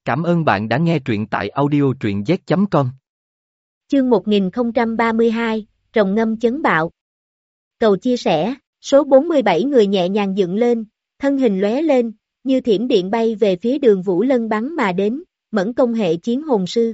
Cảm ơn bạn đã nghe truyện tại audio truyện z.com. Chương 1032, Rồng ngâm chấn bạo. Cầu chia sẻ, số 47 người nhẹ nhàng dựng lên, thân hình lóe lên, như thiểm điện bay về phía Đường Vũ Lân bắn mà đến, mẫn công hệ chiến hồn sư.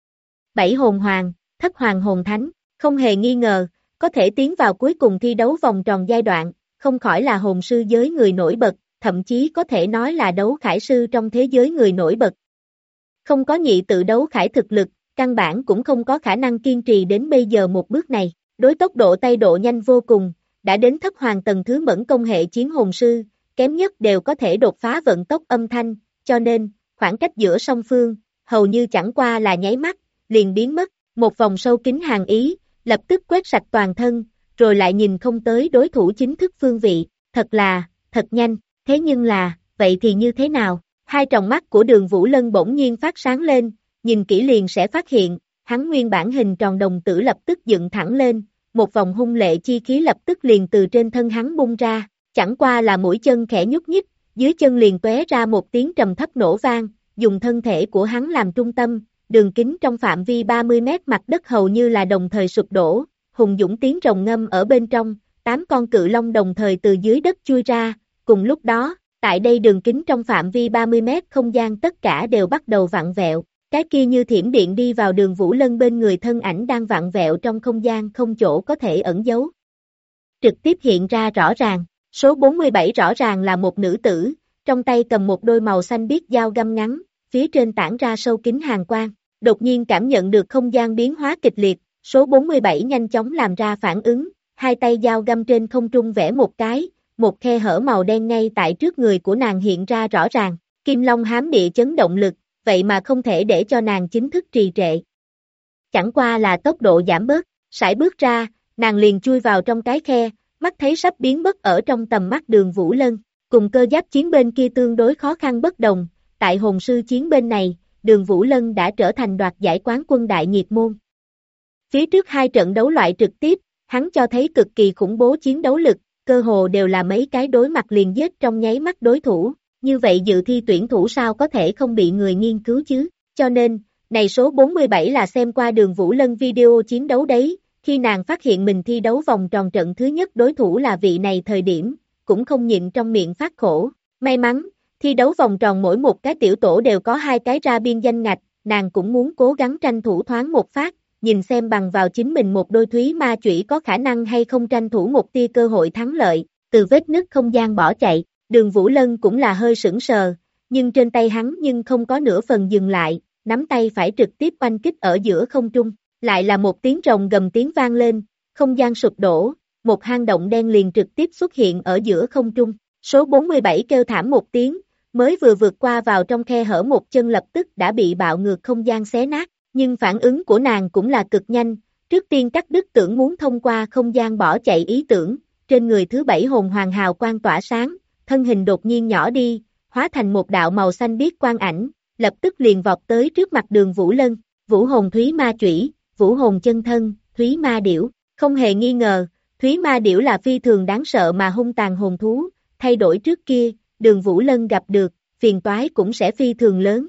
7 hồn hoàng, thất hoàng hồn thánh, không hề nghi ngờ, có thể tiến vào cuối cùng thi đấu vòng tròn giai đoạn, không khỏi là hồn sư giới người nổi bật, thậm chí có thể nói là đấu khải sư trong thế giới người nổi bật. Không có nhị tự đấu khải thực lực, căn bản cũng không có khả năng kiên trì đến bây giờ một bước này. Đối tốc độ tay độ nhanh vô cùng, đã đến thất hoàng tầng thứ mẫn công hệ chiến hồn sư, kém nhất đều có thể đột phá vận tốc âm thanh, cho nên, khoảng cách giữa song phương, hầu như chẳng qua là nháy mắt, liền biến mất, một vòng sâu kín hàn ý, lập tức quét sạch toàn thân, rồi lại nhìn không tới đối thủ chính thức phương vị, thật nhanh, thế nhưng là, vậy thì như thế nào? Hai tròng mắt của Đường Vũ Lân bỗng nhiên phát sáng lên, nhìn kỹ liền sẽ phát hiện, hắn nguyên bản hình tròn đồng tử lập tức dựng thẳng lên, một vòng hung lệ chi khí lập tức liền từ trên thân hắn bung ra, chẳng qua là mũi chân khẽ nhúc nhích, dưới chân liền tóe ra một tiếng trầm thấp nổ vang, dùng thân thể của hắn làm trung tâm, đường kính trong phạm vi 30 mét mặt đất hầu như là đồng thời sụp đổ, hùng dũng tiếng rồng ngâm ở bên trong, 8 con cự long đồng thời từ dưới đất chui ra, cùng lúc đó, tại đây đường kính trong phạm vi 30 mét không gian tất cả đều bắt đầu vặn vẹo, cái kia như thiểm điện đi vào Đường Vũ Lân bên người thân ảnh đang vặn vẹo trong không gian không chỗ có thể ẩn giấu. Trực tiếp hiện ra rõ ràng, số 47 rõ ràng là một nữ tử, trong tay cầm một đôi màu xanh biếc dao găm ngắn, phía trên tản ra sâu kín hàn quang, đột nhiên cảm nhận được không gian biến hóa kịch liệt, số 47 nhanh chóng làm ra phản ứng, hai tay dao găm trên không trung vẽ một cái, một khe hở màu đen ngay tại trước người của nàng hiện ra rõ ràng, Kim Long hám địa chấn động lực, vậy mà không thể để cho nàng chính thức trì trệ. Chẳng qua là tốc độ giảm bớt, sải bước ra, nàng liền chui vào trong cái khe, mắt thấy sắp biến mất ở trong tầm mắt Đường Vũ Lân, cùng cơ giáp chiến bên kia tương đối khó khăn bất đồng, tại hồn sư chiến bên này, Đường Vũ Lân đã trở thành đoạt giải quán quân đại nhiệt môn. Phía trước hai trận đấu loại trực tiếp, hắn cho thấy cực kỳ khủng bố chiến đấu lực, cơ hồ đều là mấy cái đối mặt liền giết trong nháy mắt đối thủ, như vậy dự thi tuyển thủ sao có thể không bị người nghiên cứu chứ, cho nên, này số 47 là xem qua Đường Vũ Lân video chiến đấu đấy, khi nàng phát hiện mình thi đấu vòng tròn trận thứ nhất đối thủ là vị này thời điểm, cũng không nhịn trong miệng phát khổ, may mắn, thi đấu vòng tròn mỗi một cái tiểu tổ đều có hai cái ra biên danh ngạch, nàng cũng muốn cố gắng tranh thủ thoáng một phát, nhìn xem bằng vào chính mình một đôi thúy ma chủy có khả năng hay không tranh thủ một tia cơ hội thắng lợi, từ vết nứt không gian bỏ chạy, Đường Vũ Lân cũng là hơi sững sờ, nhưng trên tay hắn nhưng không có nửa phần dừng lại, nắm tay phải trực tiếp oanh kích ở giữa không trung, lại là một tiếng rồng gầm tiếng vang lên, không gian sụp đổ, một hang động đen liền trực tiếp xuất hiện ở giữa không trung, số 47 kêu thảm một tiếng, mới vừa vượt qua vào trong khe hở một chân lập tức đã bị bạo ngược không gian xé nát. Nhưng phản ứng của nàng cũng là cực nhanh, trước tiên cắt đứt tưởng muốn thông qua không gian bỏ chạy ý tưởng, trên người thứ 7 hồn hoàng hào quang tỏa sáng, thân hình đột nhiên nhỏ đi, hóa thành một đạo màu xanh biếc quang ảnh, lập tức liền vọt tới trước mặt Đường Vũ Lân, Vũ hồn Thúy Ma Chủy, Vũ hồn chân thân, Thúy Ma Điểu, không hề nghi ngờ, Thúy Ma Điểu là phi thường đáng sợ mà hung tàn hồn thú, thay đổi trước kia, Đường Vũ Lân gặp được, phiền toái cũng sẽ phi thường lớn.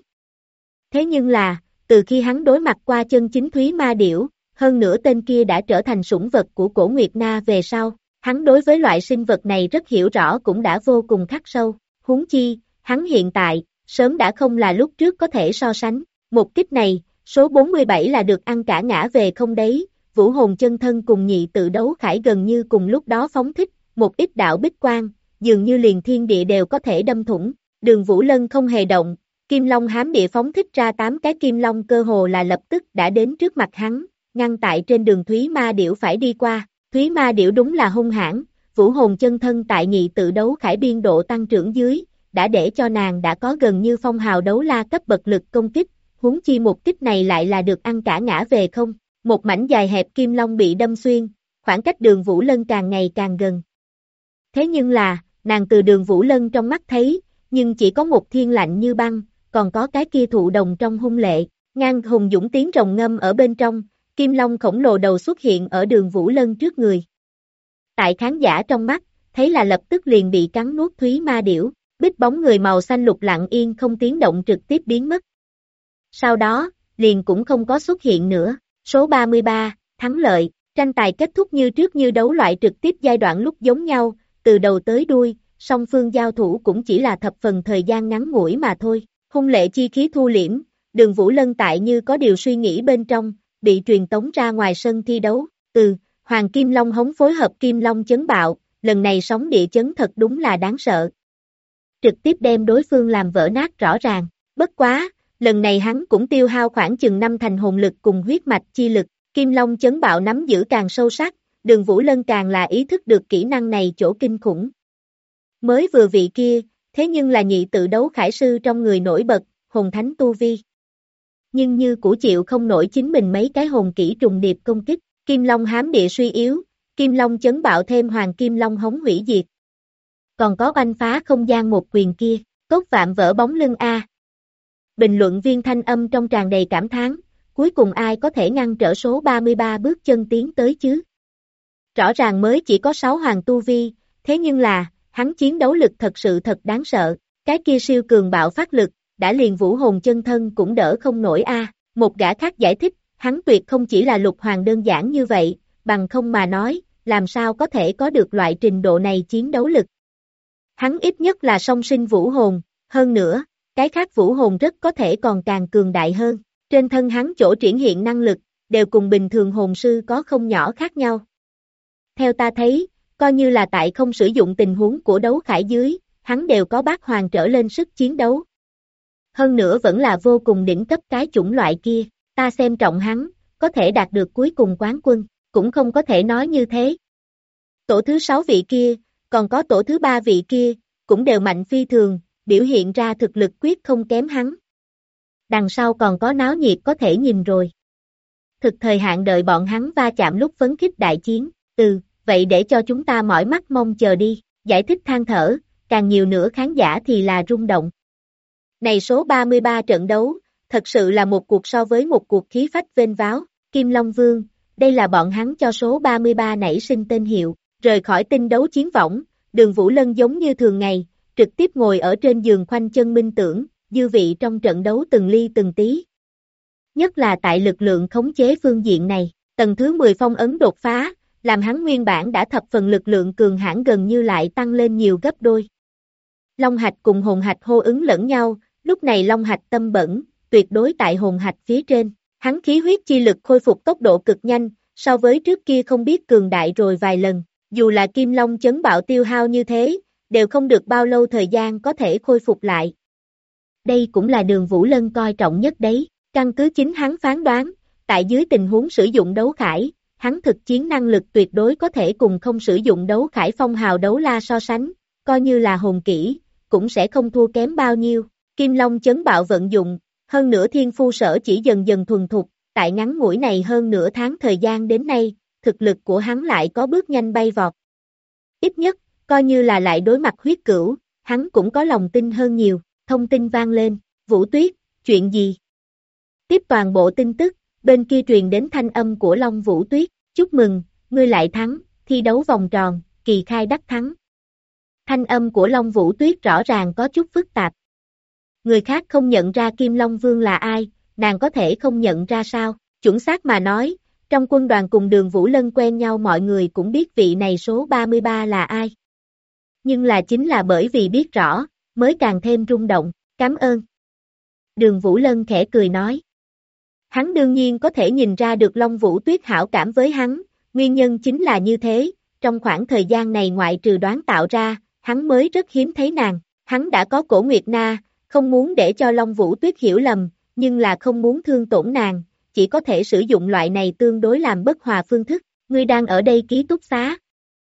Thế nhưng là, từ khi hắn đối mặt qua chân chính Thúy Ma Điểu, hơn nữa tên kia đã trở thành sủng vật của Cổ Nguyệt Na về sau, hắn đối với loại sinh vật này rất hiểu rõ cũng đã vô cùng khắc sâu, huống chi, hắn hiện tại, sớm đã không là lúc trước có thể so sánh, một kích này, số 47 là được ăn cả ngã về không đấy, Vũ hồn chân thân cùng nhị tự đấu khải gần như cùng lúc đó phóng thích, một ít đạo bích quang, dường như liền thiên địa đều có thể đâm thủng, Đường Vũ Lân không hề động. Kim Long hám địa phóng thích ra 8 cái kim long cơ hồ là lập tức đã đến trước mặt hắn, ngăn tại trên đường Thúy Ma Điểu phải đi qua, Thúy Ma Điểu đúng là hung hãn, Vũ hồn chân thân tại nhị tự đấu khải biên độ tăng trưởng dưới, đã để cho nàng đã có gần như phong hào đấu la cấp bậc lực công kích, huống chi một kích này lại là được ăn cả ngã về không, một mảnh dài hẹp kim long bị đâm xuyên, khoảng cách Đường Vũ Lân càng ngày càng gần. Thế nhưng là, nàng từ Đường Vũ Lân trong mắt thấy, nhưng chỉ có một thiên lạnh như băng, còn có cái kia thụ đồng trong hung lệ, ngang hùng dũng tiếng rồng ngâm ở bên trong, kim long khổng lồ đầu xuất hiện ở Đường Vũ Lân trước người. Tại khán giả trong mắt, thấy là lập tức liền bị cắn nuốt Thúy Ma Điểu, bích bóng người màu xanh lục lặng yên không tiếng động trực tiếp biến mất. Sau đó, liền cũng không có xuất hiện nữa. Số 33, thắng lợi, tranh tài kết thúc như trước như đấu loại trực tiếp giai đoạn lúc giống nhau, từ đầu tới đuôi, song phương giao thủ cũng chỉ là thập phần thời gian ngắn ngủi mà thôi. Hung lệ chi khí thu liễm, Đường Vũ Lân tại như có điều suy nghĩ bên trong, bị truyền tống ra ngoài sân thi đấu. Hoàng Kim Long hống phối hợp Kim Long chấn bạo, lần này sóng địa chấn thật đúng là đáng sợ. Trực tiếp đem đối phương làm vỡ nát rõ ràng. Bất quá, lần này hắn cũng tiêu hao khoảng chừng 5 thành hồn lực cùng huyết mạch chi lực. Kim Long chấn bạo nắm giữ càng sâu sắc, Đường Vũ Lân càng là ý thức được kỹ năng này chỗ kinh khủng. Mới vừa vị kia, thế nhưng là nhị tự đấu khải sư trong người nổi bật, hồn thánh tu vi. Nhưng như cũ chịu không nổi chính mình mấy cái hồn kỹ trùng điệp công kích, Kim Long hám địa suy yếu, Kim Long chấn bạo thêm Hoàng Kim Long hống hủy diệt. Còn có oanh phá không gian một quyền kia, cốt vạm vỡ bóng lưng A. Bình luận viên thanh âm trong tràn đầy cảm thán, cuối cùng ai có thể ngăn trở số 33 bước chân tiến tới chứ? Rõ ràng mới chỉ có 6 hoàng tu vi, thế nhưng là, hắn chiến đấu lực thật sự thật đáng sợ, cái kia siêu cường bạo phát lực, đã liền vũ hồn chân thân cũng đỡ không nổi A. Một gã khác giải thích, hắn tuyệt không chỉ là lục hoàng đơn giản như vậy, bằng không mà nói, làm sao có thể có được loại trình độ này chiến đấu lực. Hắn ít nhất là song sinh vũ hồn, hơn nữa, cái khác vũ hồn rất có thể còn càng cường đại hơn, trên thân hắn chỗ triển hiện năng lực, đều cùng bình thường hồn sư có không nhỏ khác nhau. Theo ta thấy, coi như là tại không sử dụng tình huống của đấu khải dưới, hắn đều có bát hoàng trở lên sức chiến đấu. Hơn nữa vẫn là vô cùng đỉnh cấp cái chủng loại kia, ta xem trọng hắn, có thể đạt được cuối cùng quán quân, cũng không có thể nói như thế. Tổ thứ 6 vị kia, còn có tổ thứ 3 vị kia, cũng đều mạnh phi thường, biểu hiện ra thực lực quyết không kém hắn. Đằng sau còn có náo nhiệt có thể nhìn rồi. Thực thời hạn đợi bọn hắn va chạm lúc phấn khích đại chiến, vậy để cho chúng ta mỏi mắt mong chờ đi, giải thích than thở, càng nhiều nữa khán giả thì là rung động. Này số 33 trận đấu, thật sự là một cuộc so với một cuộc khí phách vênh váo, Kim Long Vương, đây là bọn hắn cho số 33 nảy sinh tên hiệu, rời khỏi tinh đấu chiến võng, Đường Vũ Lân giống như thường ngày, trực tiếp ngồi ở trên giường khoanh chân minh tưởng, dư vị trong trận đấu từng ly từng tí. Nhất là tại lực lượng khống chế phương diện này, tầng thứ 10 phong ấn đột phá, làm hắn nguyên bản đã thập phần lực lượng cường hãn gần như lại tăng lên nhiều gấp đôi. Long hạch cùng hồn hạch hô ứng lẫn nhau, lúc này long hạch tâm bẩn, tuyệt đối tại hồn hạch phía trên, hắn khí huyết chi lực khôi phục tốc độ cực nhanh, so với trước kia không biết cường đại rồi vài lần, dù là Kim Long chấn bạo tiêu hao như thế, đều không được bao lâu thời gian có thể khôi phục lại. Đây cũng là Đường Vũ Lân coi trọng nhất đấy, căn cứ chính hắn phán đoán, tại dưới tình huống sử dụng đấu khải, hắn thực chiến năng lực tuyệt đối có thể cùng không sử dụng đấu khải phong hào đấu la so sánh, coi như là hồn kỹ, cũng sẽ không thua kém bao nhiêu. Kim Long chấn bạo vận dụng, hơn nữa thiên phu sở chỉ dần dần thuần thục, tại ngắn ngủi này hơn nửa tháng thời gian đến nay, thực lực của hắn lại có bước nhanh bay vọt. Ít nhất, coi như là lại đối mặt huyết cửu, hắn cũng có lòng tin hơn nhiều, thông tin vang lên, Vũ Tuyết, chuyện gì? Tiếp toàn bộ tin tức, bên kia truyền đến thanh âm của Long Vũ Tuyết, chúc mừng, ngươi lại thắng, thi đấu vòng tròn, kỳ khai đắc thắng. Thanh âm của Long Vũ Tuyết rõ ràng có chút phức tạp. Người khác không nhận ra Kim Long Vương là ai, nàng có thể không nhận ra sao, chuẩn xác mà nói, trong quân đoàn cùng Đường Vũ Lân quen nhau mọi người cũng biết vị này số 33 là ai. Nhưng là chính là bởi vì biết rõ, mới càng thêm rung động, cảm ơn. Đường Vũ Lân khẽ cười nói. Hắn đương nhiên có thể nhìn ra được Long Vũ Tuyết hảo cảm với hắn, nguyên nhân chính là như thế, trong khoảng thời gian này ngoại trừ đoán tạo ra, hắn mới rất hiếm thấy nàng, hắn đã có Cổ Nguyệt Na, không muốn để cho Long Vũ Tuyết hiểu lầm, nhưng là không muốn thương tổn nàng, chỉ có thể sử dụng loại này tương đối làm bất hòa phương thức, ngươi đang ở đây ký túc xá.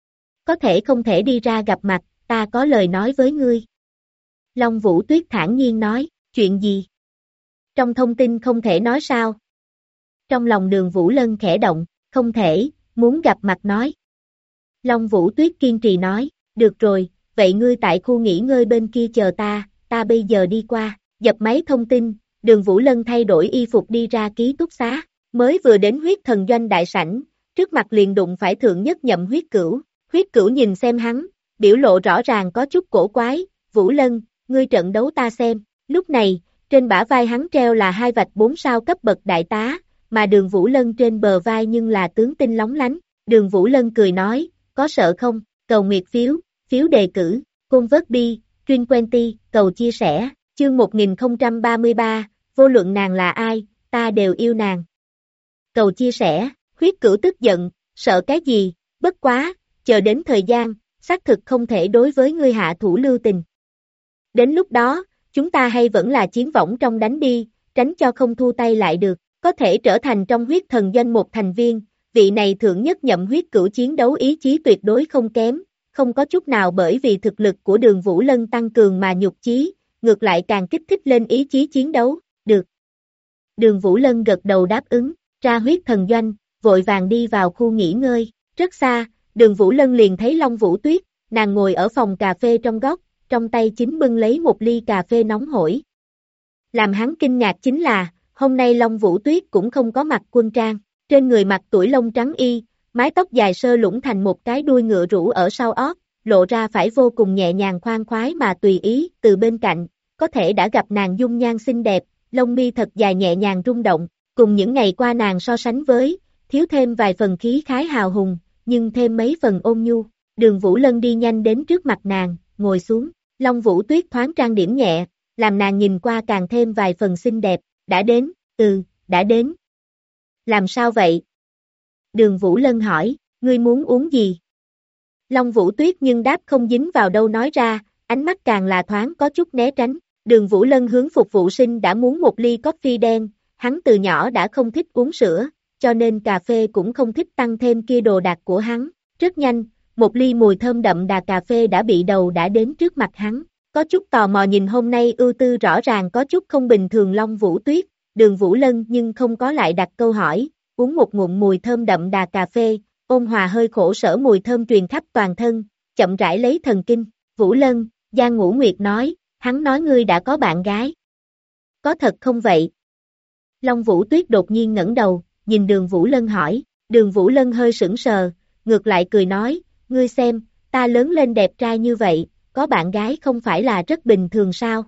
Có thể không thể đi ra gặp mặt, ta có lời nói với ngươi. Long Vũ Tuyết thản nhiên nói, chuyện gì? Trong thông tin không thể nói sao? Trong lòng Đường Vũ Lân khẽ động, không thể, muốn gặp mặt nói. Long Vũ Tuyết kiên trì nói, được rồi, vậy ngươi tại khu nghỉ ngơi bên kia chờ ta bây giờ đi qua, dập máy thông tin, Đường Vũ Lân thay đổi y phục đi ra ký túc xá, mới vừa đến huyết thần doanh đại sảnh, trước mặt liền đụng phải thượng nhất nhậm huyết cửu nhìn xem hắn, biểu lộ rõ ràng có chút cổ quái, Vũ Lân, ngươi trận đấu ta xem, lúc này, Trên bả vai hắn treo là 2 vạch 4 sao cấp bậc đại tá, mà Đường Vũ Lân trên bờ vai nhưng là tướng tinh lóng lánh. Đường Vũ Lân cười nói, có sợ không, cầu nguyệt phiếu, phiếu đề cử, convert bi, Twin Quenty, cầu chia sẻ, chương 1033, vô luận nàng là ai, ta đều yêu nàng. Cầu chia sẻ, huyết cửu tức giận, sợ cái gì, bất quá, chờ đến thời gian, xác thực không thể đối với ngươi hạ thủ lưu tình. Đến lúc đó, chúng ta hay vẫn là chiến võng trong đánh đi, tránh cho không thu tay lại được, có thể trở thành trong huyết thần doanh một thành viên, vị này thượng nhất nhậm huyết cửu chiến đấu ý chí tuyệt đối không kém, không có chút nào bởi vì thực lực của Đường Vũ Lân tăng cường mà nhục chí, ngược lại càng kích thích lên ý chí chiến đấu, được. Đường Vũ Lân gật đầu đáp ứng, ra huyết thần doanh, vội vàng đi vào khu nghỉ ngơi, rất xa, Đường Vũ Lân liền thấy Long Vũ Tuyết, nàng ngồi ở phòng cà phê trong góc, trong tay chính bưng lấy một ly cà phê nóng hổi. Làm hắn kinh ngạc chính là, hôm nay Long Vũ Tuyết cũng không có mặc quân trang, trên người mặc tủi lông trắng y, mái tóc dài sơ lũng thành một cái đuôi ngựa rủ ở sau ót, lộ ra phải vô cùng nhẹ nhàng khoan khoái mà tùy ý, từ bên cạnh, có thể đã gặp nàng dung nhan xinh đẹp, lông mi thật dài nhẹ nhàng rung động, cùng những ngày qua nàng so sánh với, thiếu thêm vài phần khí khái hào hùng, nhưng thêm mấy phần ôn nhu. Đường Vũ Lân đi nhanh đến trước mặt nàng, ngồi xuống, Long Vũ Tuyết thoáng trang điểm nhẹ, làm nàng nhìn qua càng thêm vài phần xinh đẹp, đã đến, đã đến. Làm sao vậy? Đường Vũ Lân hỏi, ngươi muốn uống gì? Long Vũ Tuyết nhưng đáp không dính vào đâu nói ra, ánh mắt càng là thoáng có chút né tránh. Đường Vũ Lân hướng phục vụ sinh đã muốn một ly coffee đen, hắn từ nhỏ đã không thích uống sữa, cho nên cà phê cũng không thích tăng thêm kia đồ đạc của hắn. Rất nhanh, một ly mùi thơm đậm đà cà phê đã bị đầu đã đến trước mặt hắn. Có chút tò mò nhìn hôm nay ưu tư rõ ràng có chút không bình thường Long Vũ Tuyết, Đường Vũ Lân nhưng không có lại đặt câu hỏi, uống một ngụm mùi thơm đậm đà cà phê, ôn hòa hơi khổ sở mùi thơm truyền khắp toàn thân, chậm rãi lấy thần kinh. Vũ Lân, Giang Ngũ Nguyệt nói, hắn nói ngươi đã có bạn gái. Có thật không vậy? Long Vũ Tuyết đột nhiên ngẩng đầu, nhìn Đường Vũ Lân hỏi, Đường Vũ Lân hơi sững sờ, ngược lại cười nói, ngươi xem, ta lớn lên đẹp trai như vậy, có bạn gái không phải là rất bình thường sao?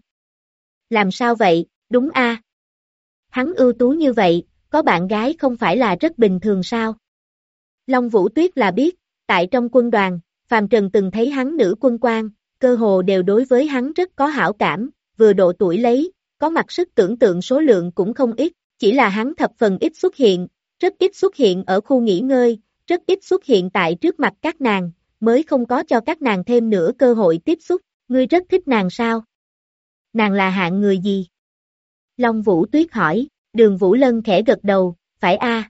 Làm sao vậy, đúng a? Hắn ưu tú như vậy, có bạn gái không phải là rất bình thường sao? Long Vũ Tuyết là biết, tại trong quân đoàn, Phàm Trần từng thấy hắn nữ quân quan, cơ hồ đều đối với hắn rất có hảo cảm, vừa độ tuổi lấy, có mặc sức tưởng tượng số lượng cũng không ít, chỉ là hắn thập phần ít xuất hiện, rất ít xuất hiện ở khu nghỉ ngơi, rất ít xuất hiện tại trước mặt các nàng, mới không có cho các nàng thêm nữa cơ hội tiếp xúc. Ngươi rất thích nàng sao? Nàng là hạng người gì? Long Vũ Tuyết hỏi. Đường Vũ Lân khẽ gật đầu, phải a?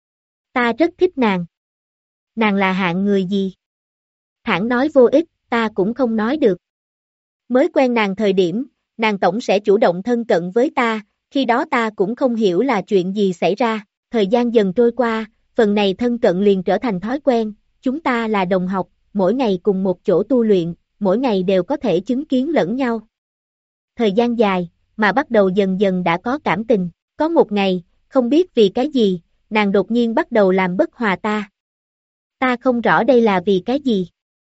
Ta rất thích nàng. Nàng là hạng người gì? Thẳng nói vô ích, ta cũng không nói được. Mới quen nàng thời điểm, nàng tổng sẽ chủ động thân cận với ta, khi đó ta cũng không hiểu là chuyện gì xảy ra, thời gian dần trôi qua, phần này thân cận liền trở thành thói quen, chúng ta là đồng học, mỗi ngày cùng một chỗ tu luyện, mỗi ngày đều có thể chứng kiến lẫn nhau. Thời gian dài, mà bắt đầu dần dần đã có cảm tình, có một ngày, không biết vì cái gì, nàng đột nhiên bắt đầu làm bất hòa ta. Ta không rõ đây là vì cái gì.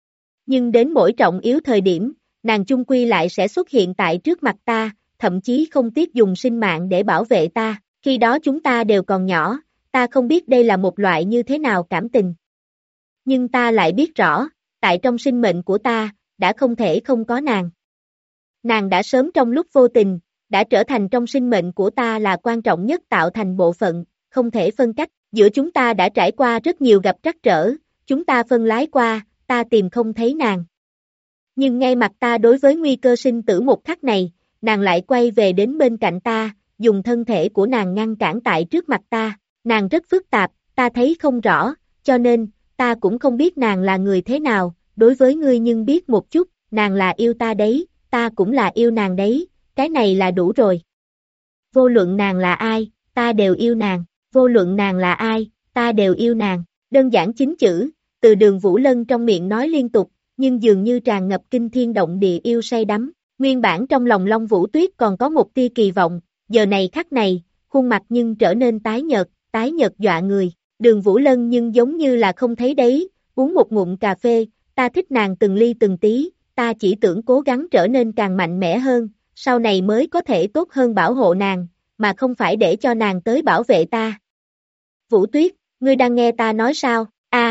Nhưng đến mỗi trọng yếu thời điểm, nàng chung quy lại sẽ xuất hiện tại trước mặt ta, thậm chí không tiếc dùng sinh mạng để bảo vệ ta, khi đó chúng ta đều còn nhỏ, ta không biết đây là một loại như thế nào cảm tình. Nhưng ta lại biết rõ, tại trong sinh mệnh của ta, đã không thể không có nàng. Nàng đã sớm trong lúc vô tình, đã trở thành trong sinh mệnh của ta là quan trọng nhất tạo thành bộ phận, không thể phân cách, giữa chúng ta đã trải qua rất nhiều gặp trắc trở, chúng ta phân lái qua, ta tìm không thấy nàng. Nhưng ngay mặt ta đối với nguy cơ sinh tử một khắc này, nàng lại quay về đến bên cạnh ta, dùng thân thể của nàng ngăn cản tại trước mặt ta, nàng rất phức tạp, ta thấy không rõ, cho nên, ta cũng không biết nàng là người thế nào, đối với ngươi nhưng biết một chút, nàng là yêu ta đấy, ta cũng là yêu nàng đấy, cái này là đủ rồi. Vô luận nàng là ai, ta đều yêu nàng, vô luận nàng là ai, ta đều yêu nàng, đơn giản 9 chữ, từ Đường Vũ Lân trong miệng nói liên tục, nhưng dường như tràn ngập kinh thiên động địa yêu say đắm, nguyên bản trong lòng Long Vũ Tuyết còn có một tia kỳ vọng, giờ này khắc này, khuôn mặt nhưng trở nên tái nhợt dọa người, Đường Vũ Lân nhưng giống như là không thấy đấy, uống một ngụm cà phê, ta thích nàng từng ly từng tí, ta chỉ tưởng cố gắng trở nên càng mạnh mẽ hơn, sau này mới có thể tốt hơn bảo hộ nàng, mà không phải để cho nàng tới bảo vệ ta. Vũ Tuyết, ngươi đang nghe ta nói sao?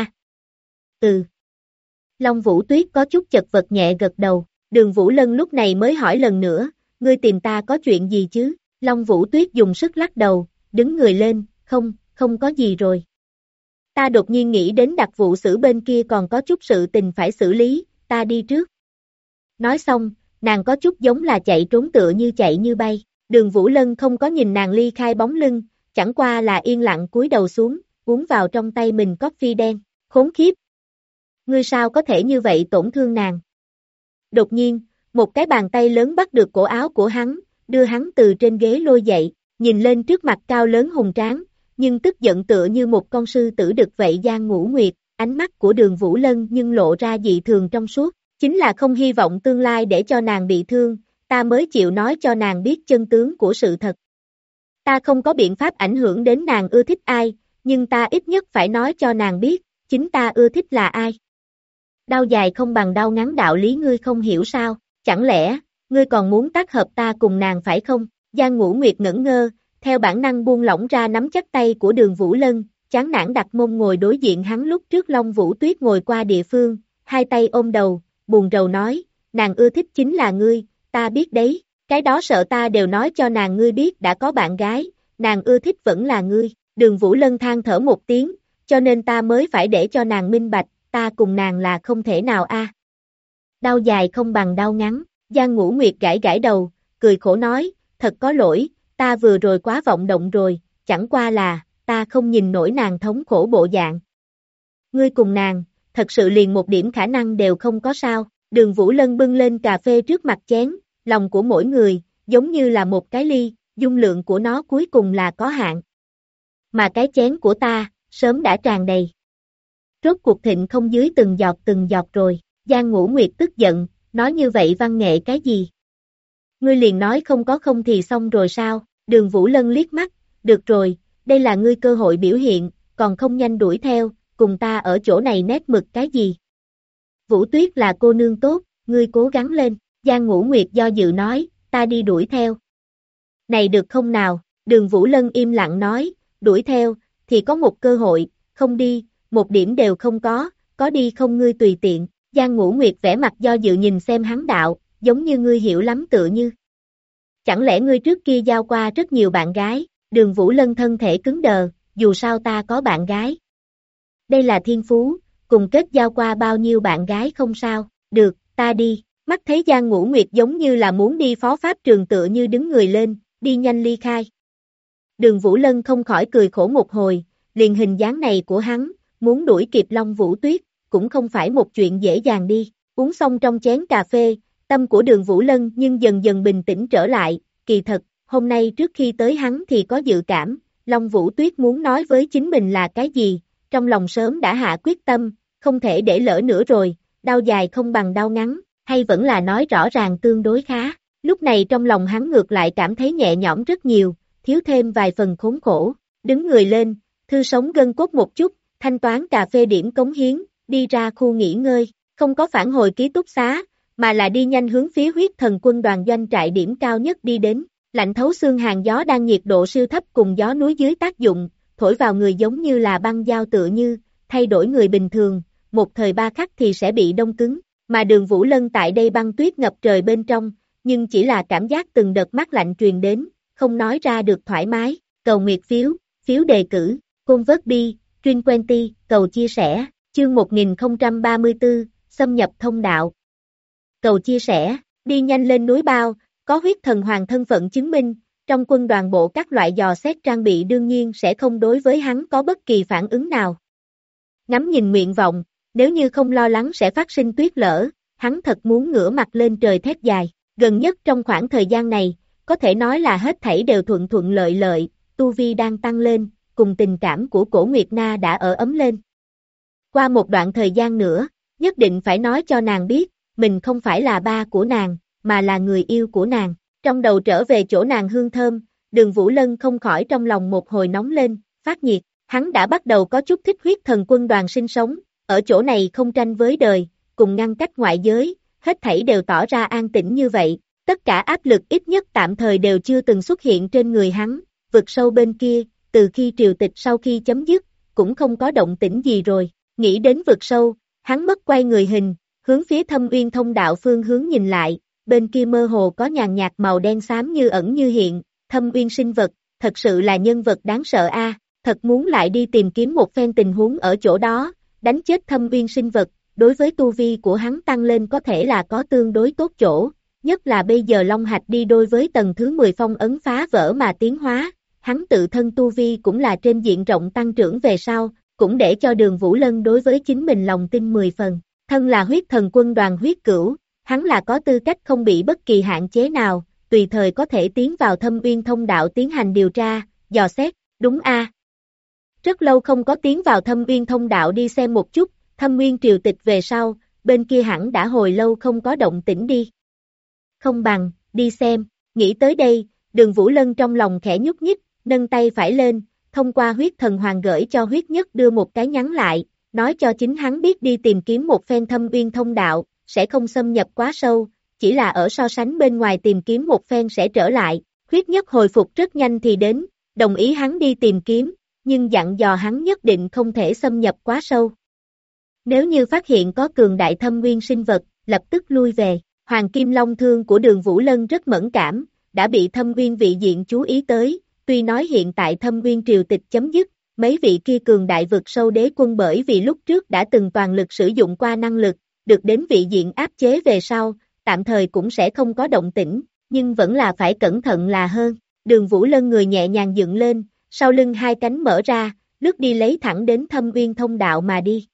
Ừ. Long Vũ Tuyết có chút chật vật nhẹ gật đầu, Đường Vũ Lân lúc này mới hỏi lần nữa, ngươi tìm ta có chuyện gì chứ? Long Vũ Tuyết dùng sức lắc đầu, đứng người lên, không có gì rồi. Ta đột nhiên nghĩ đến đặc vụ xử bên kia còn có chút sự tình phải xử lý, ta đi trước. Nói xong, nàng có chút giống là chạy trốn tựa như chạy như bay. Đường Vũ Lân không có nhìn nàng ly khai bóng lưng, chẳng qua là yên lặng cúi đầu xuống, uống vào trong tay mình coffee đen, khốn khiếp. Ngươi sao có thể như vậy tổn thương nàng? Đột nhiên, một cái bàn tay lớn bắt được cổ áo của hắn, đưa hắn từ trên ghế lôi dậy, nhìn lên trước mặt cao lớn hùng tráng, nhưng tức giận tựa như một con sư tử đực vậy Giang Ngũ Nguyệt, ánh mắt của Đường Vũ Lân nhưng lộ ra dị thường trong suốt, chính là không hy vọng tương lai để cho nàng bị thương, ta mới chịu nói cho nàng biết chân tướng của sự thật. Ta không có biện pháp ảnh hưởng đến nàng ưa thích ai, nhưng ta ít nhất phải nói cho nàng biết, chính ta ưa thích là ai. Đau dài không bằng đau ngắn đạo lý ngươi không hiểu sao, chẳng lẽ, ngươi còn muốn tác hợp ta cùng nàng phải không? Giang Ngũ Nguyệt ngẩn ngơ, theo bản năng buông lỏng ra nắm chắc tay của Đường Vũ Lân, chán nản đặt mông ngồi đối diện hắn lúc trước Long Vũ Tuyết ngồi qua địa phương, hai tay ôm đầu, buồn rầu nói, nàng ưa thích chính là ngươi, ta biết đấy, cái đó sợ ta đều nói cho nàng ngươi biết đã có bạn gái, nàng ưa thích vẫn là ngươi. Đường Vũ Lân than thở một tiếng, cho nên ta mới phải để cho nàng minh bạch, ta cùng nàng là không thể nào Đau dài không bằng đau ngắn, Giang Ngũ Nguyệt gãi gãi đầu, cười khổ nói, thật có lỗi, ta vừa rồi quá vọng động rồi, chẳng qua là, ta không nhìn nổi nàng thống khổ bộ dạng. Ngươi cùng nàng, thật sự liền một điểm khả năng đều không có sao, Đường Vũ Lân bưng lên cà phê trước mặt chén, lòng của mỗi người, giống như là một cái ly, dung lượng của nó cuối cùng là có hạn. Mà cái chén của ta, sớm đã tràn đầy. Rốt cuộc thịnh không dưới từng giọt rồi, Giang Ngũ Nguyệt tức giận, nói như vậy văn nghệ cái gì? Ngươi liền nói không có không thì xong rồi sao? Đường Vũ Lân liếc mắt, được rồi, đây là ngươi cơ hội biểu hiện, còn không nhanh đuổi theo, cùng ta ở chỗ này nét mực cái gì? Vũ Tuyết là cô nương tốt, ngươi cố gắng lên, Giang Ngũ Nguyệt do dự nói, ta đi đuổi theo. Này được không nào? Đường Vũ Lân im lặng nói, đuổi theo, thì có một cơ hội, không đi, một điểm đều không có đi không ngươi tùy tiện. Giang Ngũ Nguyệt vẻ mặt do dự nhìn xem hắn đạo, giống như ngươi hiểu lắm tựa như. Chẳng lẽ ngươi trước kia giao qua rất nhiều bạn gái? Đường Vũ Lân thân thể cứng đờ, dù sao ta có bạn gái. Đây là thiên phú, cùng kết giao qua bao nhiêu bạn gái không sao, được, ta đi. Mắt thấy Giang Ngũ Nguyệt giống như là muốn đi phó pháp trường tựa như đứng người lên, đi nhanh ly khai. Đường Vũ Lân không khỏi cười khổ một hồi, liền hình dáng này của hắn, muốn đuổi kịp Long Vũ Tuyết, cũng không phải một chuyện dễ dàng đi. Uống xong trong chén cà phê, tâm của Đường Vũ Lân nhưng dần dần bình tĩnh trở lại, kỳ thật, hôm nay trước khi tới hắn thì có dự cảm, Long Vũ Tuyết muốn nói với chính mình là cái gì, trong lòng sớm đã hạ quyết tâm, không thể để lỡ nữa rồi, đau dài không bằng đau ngắn, hay vẫn là nói rõ ràng tương đối khá. Lúc này trong lòng hắn ngược lại cảm thấy nhẹ nhõm rất nhiều, thiếu thêm vài phần khốn khổ, đứng người lên, thư sống gân cốt một chút, thanh toán cà phê điểm cống hiến, đi ra khu nghỉ ngơi, không có phản hồi ký túc xá, mà là đi nhanh hướng phía huyết thần quân đoàn doanh trại điểm cao nhất đi đến, lạnh thấu xương hàng gió đang nhiệt độ siêu thấp cùng gió núi dưới tác dụng, thổi vào người giống như là băng dao tựa như, thay đổi người bình thường, một thời ba khắc thì sẽ bị đông cứng, mà Đường Vũ Lân tại đây băng tuyết ngập trời bên trong, nhưng chỉ là cảm giác từng đợt mát lạnh truyền đến, không nói ra được thoải mái, cầu nguyệt phiếu, phiếu đề cử, convert bi, Trin Quenty, cầu chia sẻ, chương 1034, xâm nhập thông đạo. Cầu chia sẻ, đi nhanh lên núi bao, có huyết thần hoàng thân phận chứng minh, trong quân đoàn bộ các loại dò xét trang bị đương nhiên sẽ không đối với hắn có bất kỳ phản ứng nào. Ngắm nhìn nguyện vọng, nếu như không lo lắng sẽ phát sinh tuyết lở, hắn thật muốn ngửa mặt lên trời thét dài. Gần nhất trong khoảng thời gian này, có thể nói là hết thảy đều thuận thuận lợi lợi, tu vi đang tăng lên, cùng tình cảm của Cổ Nguyệt Na đã ở ấm lên. Qua một đoạn thời gian nữa, nhất định phải nói cho nàng biết, mình không phải là ba của nàng, mà là người yêu của nàng. Trong đầu trở về chỗ nàng hương thơm, Đường Vũ Lân không khỏi trong lòng một hồi nóng lên, phát nhiệt, hắn đã bắt đầu có chút thích huyết thần quân đoàn sinh sống, ở chỗ này không tranh với đời, cùng ngăn cách ngoại giới, hết thảy đều tỏ ra an tĩnh như vậy, Tất cả áp lực ít nhất tạm thời đều chưa từng xuất hiện trên người hắn, vực sâu bên kia, từ khi triều tịch sau khi chấm dứt, cũng không có động tĩnh gì rồi, nghĩ đến vực sâu, hắn mất quay người hình, hướng phía Thâm Uyên thông đạo phương hướng nhìn lại, bên kia mơ hồ có nhàn nhạt màu đen xám như ẩn như hiện, Thâm Uyên sinh vật, thật sự là nhân vật đáng sợ a, thật muốn lại đi tìm kiếm một phen tình huống ở chỗ đó, đánh chết Thâm Uyên sinh vật, đối với tu vi của hắn tăng lên có thể là có tương đối tốt chỗ, nhất là bây giờ Long Hạch đi đôi với tầng thứ 10 phong ấn phá vỡ mà tiến hóa, hắn tự thân tu vi cũng là trên diện rộng tăng trưởng về sau, cũng để cho Đường Vũ Lân đối với chính mình lòng tin 10 phần, thân là huyết thần quân đoàn huyết cửu, hắn là có tư cách không bị bất kỳ hạn chế nào, tùy thời có thể tiến vào Thâm Uyên thông đạo tiến hành điều tra, dò xét, đúng a. Rất lâu không có tiến vào Thâm Uyên thông đạo đi xem một chút, Thâm Uyên triều tịch về sau, bên kia hẳn đã hồi lâu không có động tĩnh đi. Không bằng, đi xem, nghĩ tới đây, Đường Vũ Lân trong lòng khẽ nhúc nhích, nâng tay phải lên, thông qua huyết thần hoàng gửi cho huyết nhất đưa một cái nhắn lại, nói cho chính hắn biết đi tìm kiếm một phen Thâm Uyên thông đạo, sẽ không xâm nhập quá sâu, chỉ là ở so sánh bên ngoài tìm kiếm một phen sẽ trở lại, huyết nhất hồi phục rất nhanh thì đến, đồng ý hắn đi tìm kiếm, nhưng dặn dò hắn nhất định không thể xâm nhập quá sâu. Nếu như phát hiện có cường đại Thâm Uyên sinh vật, lập tức lui về, Hoàng Kim Long Thương của Đường Vũ Lân rất mẫn cảm, đã bị Thâm Uyên vị diện chú ý tới, tuy nói hiện tại Thâm Uyên triều tịch chấm dứt, mấy vị kia cường đại vực sâu đế quân bởi vì lúc trước đã từng toàn lực sử dụng qua năng lực, được đến vị diện áp chế về sau, tạm thời cũng sẽ không có động tĩnh, nhưng vẫn là phải cẩn thận là hơn. Đường Vũ Lân người nhẹ nhàng dựng lên, sau lưng hai cánh mở ra, lướt đi lấy thẳng đến Thâm Uyên thông đạo mà đi.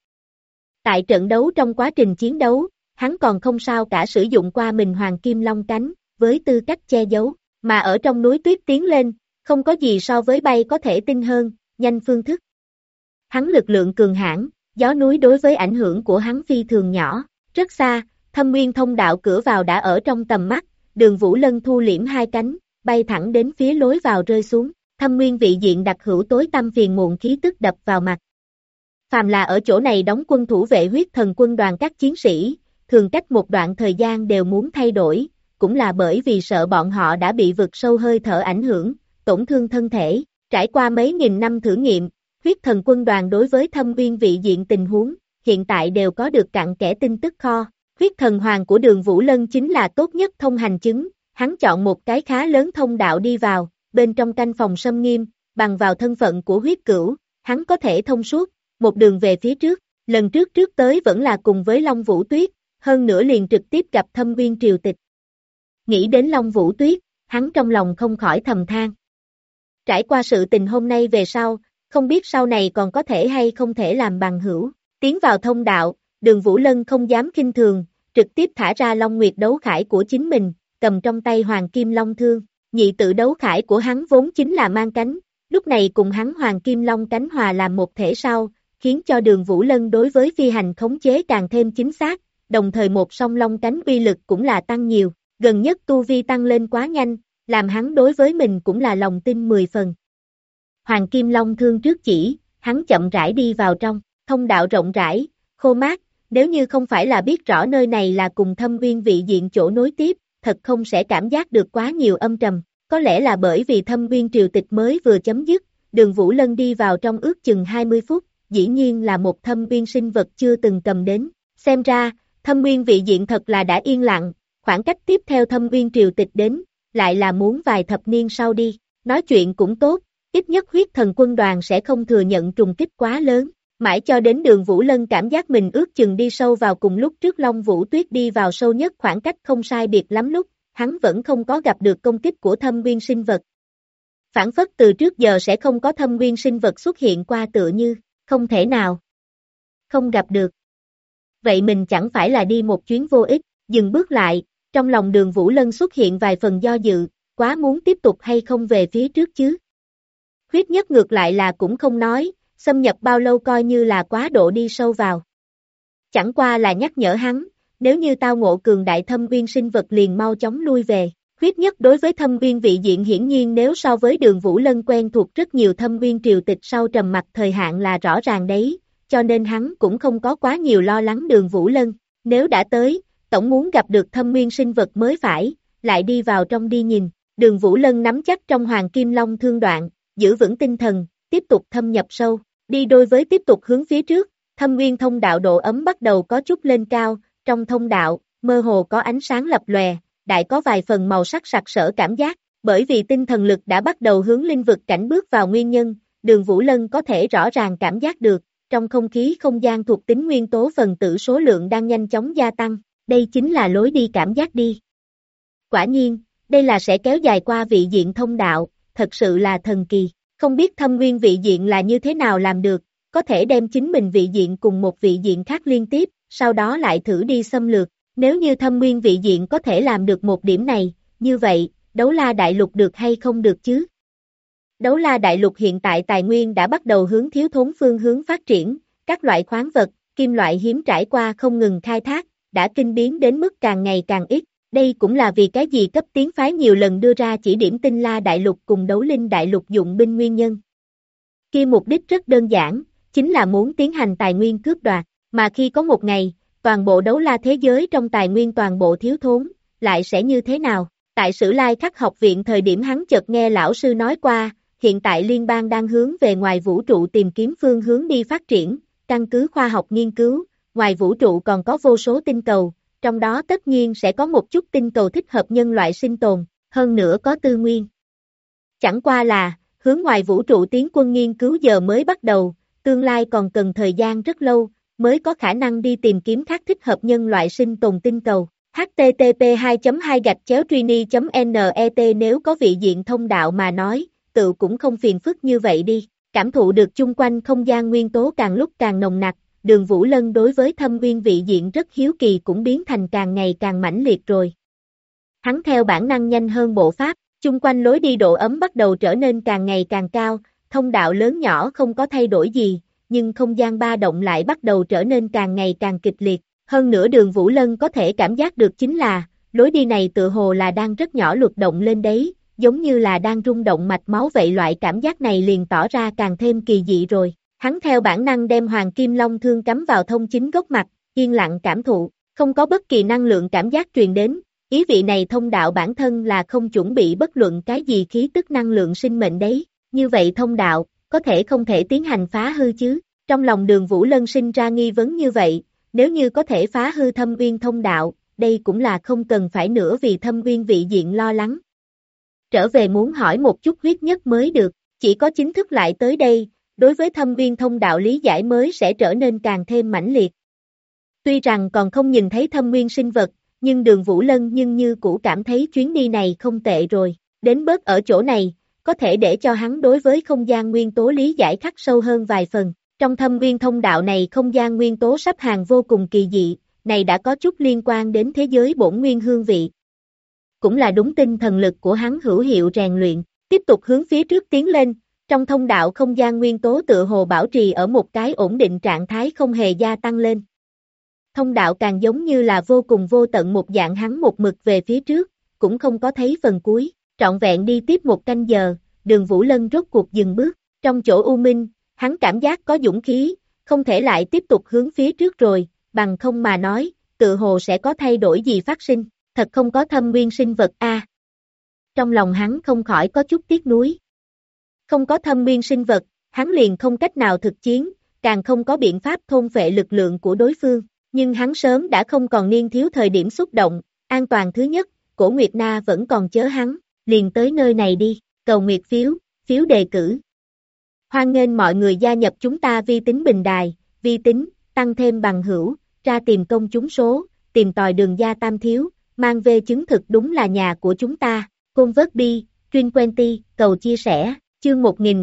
Tại trận đấu trong quá trình chiến đấu, hắn còn không sao cả sử dụng qua mình Hoàng Kim Long cánh, với tư cách che giấu, mà ở trong núi tuyết tiến lên, không có gì so với bay có thể tinh hơn, nhanh phương thức. Hắn lực lượng cường hãn, gió núi đối với ảnh hưởng của hắn phi thường nhỏ, rất xa, Thâm Uyên thông đạo cửa vào đã ở trong tầm mắt, Đường Vũ Lân thu liễm hai cánh, bay thẳng đến phía lối vào rơi xuống, Thâm Uyên vị diện đặc hữu tối tăm phiền muộn khí tức đập vào mặt. Phàm là ở chỗ này đóng quân thủ vệ huyết thần quân đoàn các chiến sĩ, thường cách một đoạn thời gian đều muốn thay đổi, cũng là bởi vì sợ bọn họ đã bị vực sâu hơi thở ảnh hưởng, tổn thương thân thể, trải qua mấy nghìn năm thử nghiệm, huyết thần quân đoàn đối với Thâm Uyên vị diện tình huống, hiện tại đều có được cặn kẽ tin tức kho, huyết thần hoàng của Đường Vũ Lân chính là tốt nhất thông hành chứng, hắn chọn một cái khá lớn thông đạo đi vào, bên trong canh phòng sâm nghiêm, bằng vào thân phận của huyết cửu, hắn có thể thông suốt, một đường về phía trước, lần trước tới vẫn là cùng với Long Vũ Tuyết, hơn nữa liền trực tiếp gặp Thâm Uyên triều tịch. Nghĩ đến Long Vũ Tuyết, hắn trong lòng không khỏi thầm than. Trải qua sự tình hôm nay về sau, không biết sau này còn có thể hay không thể làm bằng hữu. Tiến vào thông đạo, Đường Vũ Lân không dám khinh thường, trực tiếp thả ra Long Nguyệt đấu khải của chính mình, cầm trong tay Hoàng Kim Long Thương. Nhị tự đấu khải của hắn vốn chính là mang cánh, lúc này cùng hắn Hoàng Kim Long cánh hòa làm một thể sau, khiến cho Đường Vũ Lân đối với phi hành khống chế càng thêm chính xác, đồng thời một song long cánh uy lực cũng là tăng nhiều, gần nhất tu vi tăng lên quá nhanh, làm hắn đối với mình cũng là lòng tin 10 phần. Hoàng Kim Long Thương trước chỉ, hắn chậm rãi đi vào trong, thông đạo rộng rãi, khô mát, nếu như không phải là biết rõ nơi này là cùng Thâm Uyên vị diện chỗ nối tiếp, thật không sẽ cảm giác được quá nhiều âm trầm, có lẽ là bởi vì Thâm Uyên triều tịch mới vừa chấm dứt, Đường Vũ Lân đi vào trong ước chừng 20 phút, dĩ nhiên là một Thâm Uyên sinh vật chưa từng cầm đến, xem ra, Thâm Uyên vị diện thật là đã yên lặng, khoảng cách tiếp theo Thâm Uyên triều tịch đến, lại là muốn vài thập niên sau đi, nói chuyện cũng tốt, ít nhất huyết thần quân đoàn sẽ không thừa nhận trùng kích quá lớn, mãi cho đến Đường Vũ Lân cảm giác mình ước chừng đi sâu vào cùng lúc trước Long Vũ Tuyết đi vào sâu nhất khoảng cách không sai biệt lắm lúc, hắn vẫn không có gặp được công kích của Thâm Uyên sinh vật. Phản phất từ trước giờ sẽ không có Thâm Uyên sinh vật xuất hiện qua tựa như, không thể nào. Không gặp được. Vậy mình chẳng phải là đi một chuyến vô ích, dừng bước lại, trong lòng Đường Vũ Lân xuất hiện vài phần do dự, quá muốn tiếp tục hay không về phía trước chứ. Huyết nhất ngược lại là cũng không nói, xâm nhập bao lâu coi như là quá độ đi sâu vào. Chẳng qua là nhắc nhở hắn, nếu như tao ngộ cường đại Thâm Uyên sinh vật liền mau chóng lui về. Huyết nhất đối với Thâm Uyên vị diện hiển nhiên nếu so với Đường Vũ Lân quen thuộc rất nhiều Thâm Uyên triều tịch sau trầm mặc thời hạn là rõ ràng đấy, cho nên hắn cũng không có quá nhiều lo lắng Đường Vũ Lân. Nếu đã tới, tổng muốn gặp được Thâm Uyên sinh vật mới phải, lại đi vào trong đi nhìn. Đường Vũ Lân nắm chắc trong Hoàng Kim Long thương đoạn, giữ vững tinh thần, tiếp tục thâm nhập sâu, đi đôi với tiếp tục hướng phía trước, Thâm Nguyên thông đạo độ ấm bắt đầu có chút lên cao, trong thông đạo, mơ hồ có ánh sáng lập lòe, đại có vài phần màu sắc sặc sỡ cảm giác, bởi vì tinh thần lực đã bắt đầu hướng linh vực cảnh bước vào nguyên nhân, Đường Vũ Lân có thể rõ ràng cảm giác được, trong không khí không gian thuộc tính nguyên tố phần tử số lượng đang nhanh chóng gia tăng, đây chính là lối đi cảm giác đi. Quả nhiên, đây là sẽ kéo dài qua vị diện thông đạo, thật sự là thần kỳ, không biết Thâm Nguyên vị diện là như thế nào làm được, có thể đem chính mình vị diện cùng một vị diện khác liên tiếp, sau đó lại thử đi xâm lược, nếu như Thâm Nguyên vị diện có thể làm được một điểm này, như vậy, Đấu La Đại Lục được hay không được chứ? Đấu La Đại Lục hiện tại tài nguyên đã bắt đầu hướng thiếu thốn phương hướng phát triển, các loại khoáng vật, kim loại hiếm trải qua không ngừng khai thác, đã kinh biến đến mức càng ngày càng ít. Đây cũng là vì cái gì cấp tiến phái nhiều lần đưa ra chỉ điểm Tinh La Đại Lục cùng Đấu Linh Đại Lục dụng binh nguyên nhân. Kia mục đích rất đơn giản, chính là muốn tiến hành tài nguyên cướp đoạt, mà khi có một ngày, toàn bộ đấu la thế giới trong tài nguyên toàn bộ thiếu thốn, lại sẽ như thế nào? Tại Sử Lai Khắc học viện thời điểm hắn chợt nghe lão sư nói qua, hiện tại liên bang đang hướng về ngoài vũ trụ tìm kiếm phương hướng đi phát triển, căn cứ khoa học nghiên cứu, ngoài vũ trụ còn có vô số tinh cầu, trong đó tất nhiên sẽ có một chút tinh cầu thích hợp nhân loại sinh tồn, hơn nữa có tư nguyên. Chẳng qua là, hướng ngoài vũ trụ tiến quân nghiên cứu giờ mới bắt đầu, tương lai còn cần thời gian rất lâu, mới có khả năng đi tìm kiếm khác thích hợp nhân loại sinh tồn tinh cầu. http://2.2-trini.net Nếu có vị diện thông đạo mà nói, tự cũng không phiền phức như vậy đi, cảm thụ được chung quanh không gian nguyên tố càng lúc càng nồng nặc, Đường Vũ Lân đối với Thâm Nguyên vị diện rất hiếu kỳ cũng biến thành càng ngày càng mãnh liệt rồi. Hắn theo bản năng nhanh hơn bộ pháp, chung quanh lối đi độ ấm bắt đầu trở nên càng ngày càng cao, thông đạo lớn nhỏ không có thay đổi gì, nhưng không gian ba động lại bắt đầu trở nên càng ngày càng kịch liệt. Hơn nữa Đường Vũ Lân có thể cảm giác được chính là, lối đi này tựa hồ là đang rất nhỏ luật động lên đấy, giống như là đang rung động mạch máu vậy, loại cảm giác này liền tỏ ra càng thêm kỳ dị rồi. Hắn theo bản năng đem Hoàng Kim Long thương cắm vào thông chính gốc mặt, yên lặng cảm thụ, không có bất kỳ năng lượng cảm giác truyền đến, ý vị này thông đạo bản thân là không chuẩn bị bất luận cái gì khí tức năng lượng sinh mệnh đấy, như vậy thông đạo, có thể không thể tiến hành phá hư chứ, trong lòng Đường Vũ Lân sinh ra nghi vấn như vậy, nếu như có thể phá hư Thâm Uyên thông đạo, đây cũng là không cần phải nữa vì Thâm Uyên vị diện lo lắng. Trở về muốn hỏi một chút huyết nhất mới được, chỉ có chính thức lại tới đây, đối với Thâm Uyên thông đạo lý giải mới sẽ trở nên càng thêm mãnh liệt. Tuy rằng còn không nhìn thấy Thâm Uyên sinh vật, nhưng Đường Vũ Lân nhưng như cũ cảm thấy chuyến đi này không tệ rồi, đến bớt ở chỗ này, có thể để cho hắn đối với không gian nguyên tố lý giải khắc sâu hơn vài phần. Trong Thâm Uyên thông đạo này không gian nguyên tố sắp hàng vô cùng kỳ dị, này đã có chút liên quan đến thế giới bổn nguyên hương vị. Cũng là đúng tinh thần lực của hắn hữu hiệu rèn luyện, tiếp tục hướng phía trước tiến lên, trong thông đạo không gian nguyên tố tựa hồ bảo trì ở một cái ổn định trạng thái không hề gia tăng lên. Thông đạo càng giống như là vô cùng vô tận một dạng, hắn một mực về phía trước, cũng không có thấy phần cuối, trọn vẹn đi tiếp một canh giờ, Đường Vũ Lân rốt cuộc dừng bước, trong chỗ u minh, hắn cảm giác có dũng khí, không thể lại tiếp tục hướng phía trước rồi, bằng không mà nói, tự hồ sẽ có thay đổi gì phát sinh, thật không có thâm nguyên sinh vật a. Trong lòng hắn không khỏi có chút tiếc nuối. Không có thâm nguyên sinh vật, hắn liền không cách nào thực chiến, càng không có biện pháp thôn phệ lực lượng của đối phương, nhưng hắn sớm đã không còn niên thiếu thời điểm xúc động, an toàn thứ nhất, Cổ Nguyệt Na vẫn còn chớ hắn, liền tới nơi này đi, cầu nguyệt phiếu, phiếu đề cử. Hoan nghênh mọi người gia nhập chúng ta vi tính bình đài, vi tính, tăng thêm bằng hữu, ra tìm công chúng số, tìm tòi đường gia tam thiếu, mang về chứng thực đúng là nhà của chúng ta, Convert Truyền Quenty, cầu chia sẻ, chương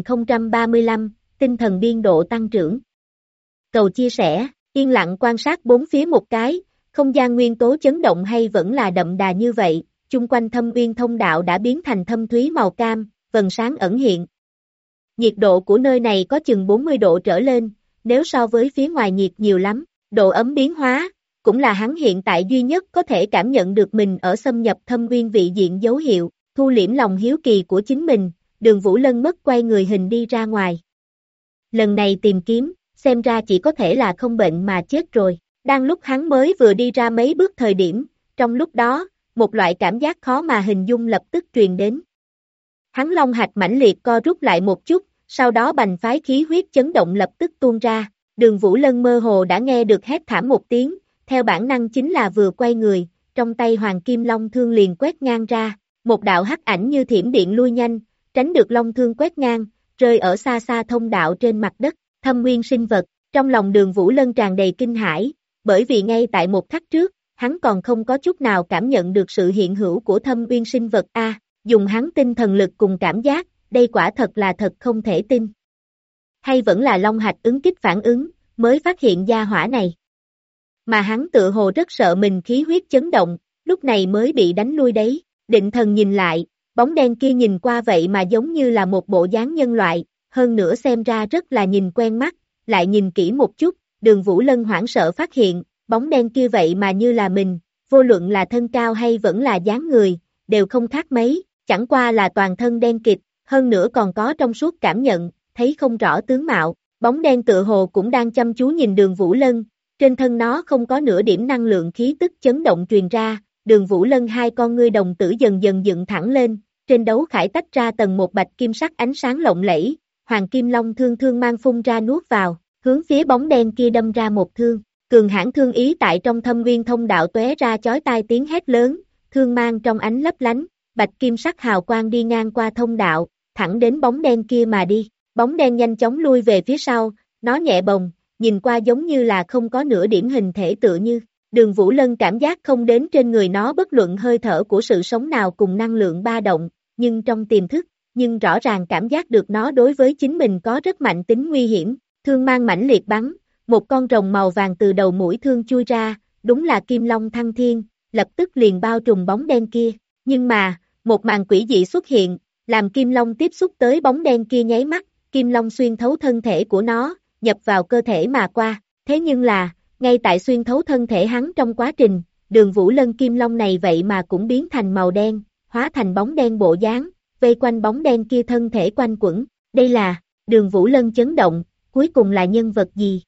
1035, tinh thần biên độ tăng trưởng. Cầu chia sẻ, yên lặng quan sát bốn phía một cái, không gian nguyên tố chấn động hay vẫn là đậm đà như vậy, chung quanh Thâm Uyên thông đạo đã biến thành thâm thúy màu cam, vầng sáng ẩn hiện. Nhiệt độ của nơi này có chừng 40 độ trở lên, nếu so với phía ngoài nhiệt nhiều lắm, độ ấm biến hóa, cũng là hắn hiện tại duy nhất có thể cảm nhận được mình ở xâm nhập Thâm Uyên vị diện dấu hiệu, thu liễm lòng hiếu kỳ của chính mình, Đường Vũ Lân mất quay người hình đi ra ngoài. Lần này tìm kiếm, xem ra chỉ có thể là không bệnh mà chết rồi, đang lúc hắn mới vừa đi ra mấy bước thời điểm, trong lúc đó, một loại cảm giác khó mà hình dung lập tức truyền đến. Hắn long hạch mãnh liệt co rút lại một chút, sau đó bành phái khí huyết chấn động lập tức tuôn ra, Đường Vũ Lân mơ hồ đã nghe được hét thảm một tiếng, theo bản năng chính là vừa quay người, trong tay Hoàng Kim Long Thương liền quét ngang ra, một đạo hắc ảnh như thiểm điện lui nhanh, tránh được Long Thương quét ngang, rơi ở xa xa thông đạo trên mặt đất, Thâm Nguyên sinh vật, trong lòng Đường Vũ Lân tràn đầy kinh hãi, bởi vì ngay tại một khắc trước, hắn còn không có chút nào cảm nhận được sự hiện hữu của Thâm Nguyên sinh vật dùng hắn tinh thần lực cùng cảm giác, đây quả thật là thật không thể tin. Hay vẫn là Long Hạch ứng kích phản ứng, mới phát hiện gia hỏa này. Mà hắn tự hồ rất sợ mình khí huyết chấn động, lúc này mới bị đánh lui đấy, định thần nhìn lại, bóng đen kia nhìn qua vậy mà giống như là một bộ dáng nhân loại, hơn nữa xem ra rất là nhìn quen mắt, lại nhìn kỹ một chút, Đường Vũ Lân hoảng sợ phát hiện, bóng đen kia vậy mà như là mình, vô luận là thân cao hay vẫn là dáng người, đều không khác mấy, chẳng qua là toàn thân đen kịt, hơn nữa còn có trong suốt cảm nhận, thấy không rõ tướng mạo, bóng đen tựa hồ cũng đang chăm chú nhìn Đường Vũ Lân, trên thân nó không có nửa điểm năng lượng khí tức chấn động truyền ra, Đường Vũ Lân hai con ngươi đồng tử dần dần dựng thẳng lên, trên đấu khải tách ra tầng một bạch kim sắc ánh sáng lộng lẫy, Hoàng Kim Long thương thương mang phun ra nuốt vào, hướng phía bóng đen kia đâm ra một thương, cường hãn thương ý tại trong Thâm Nguyên thông đạo tóe ra chói tai tiếng hét lớn, thương mang trong ánh lấp lánh, bạch kim sắc hào quang đi ngang qua thông đạo, thẳng đến bóng đen kia mà đi, bóng đen nhanh chóng lui về phía sau, nó nhẹ bồng, nhìn qua giống như là không có nửa điểm hình thể tựa như, Đường Vũ Lân cảm giác không đến trên người nó bất luận hơi thở của sự sống nào cùng năng lượng ba động, nhưng trong tiềm thức, nhưng rõ ràng cảm giác được nó đối với chính mình có rất mạnh tính nguy hiểm, thương mang mãnh liệt bắn, một con rồng màu vàng từ đầu mũi thương chui ra, đúng là Kim Long thăng thiên, lập tức liền bao trùm bóng đen kia, nhưng mà, một màn quỷ dị xuất hiện, làm Kim Long tiếp xúc tới bóng đen kia nháy mắt, Kim Long xuyên thấu thân thể của nó, nhập vào cơ thể mà qua, thế nhưng là, ngay tại xuyên thấu thân thể hắn trong quá trình, Đường Vũ Lân Kim Long này vậy mà cũng biến thành màu đen, hóa thành bóng đen bộ dáng, vây quanh bóng đen kia thân thể quanh quẩn, đây là, Đường Vũ Lân chấn động, cuối cùng là nhân vật gì?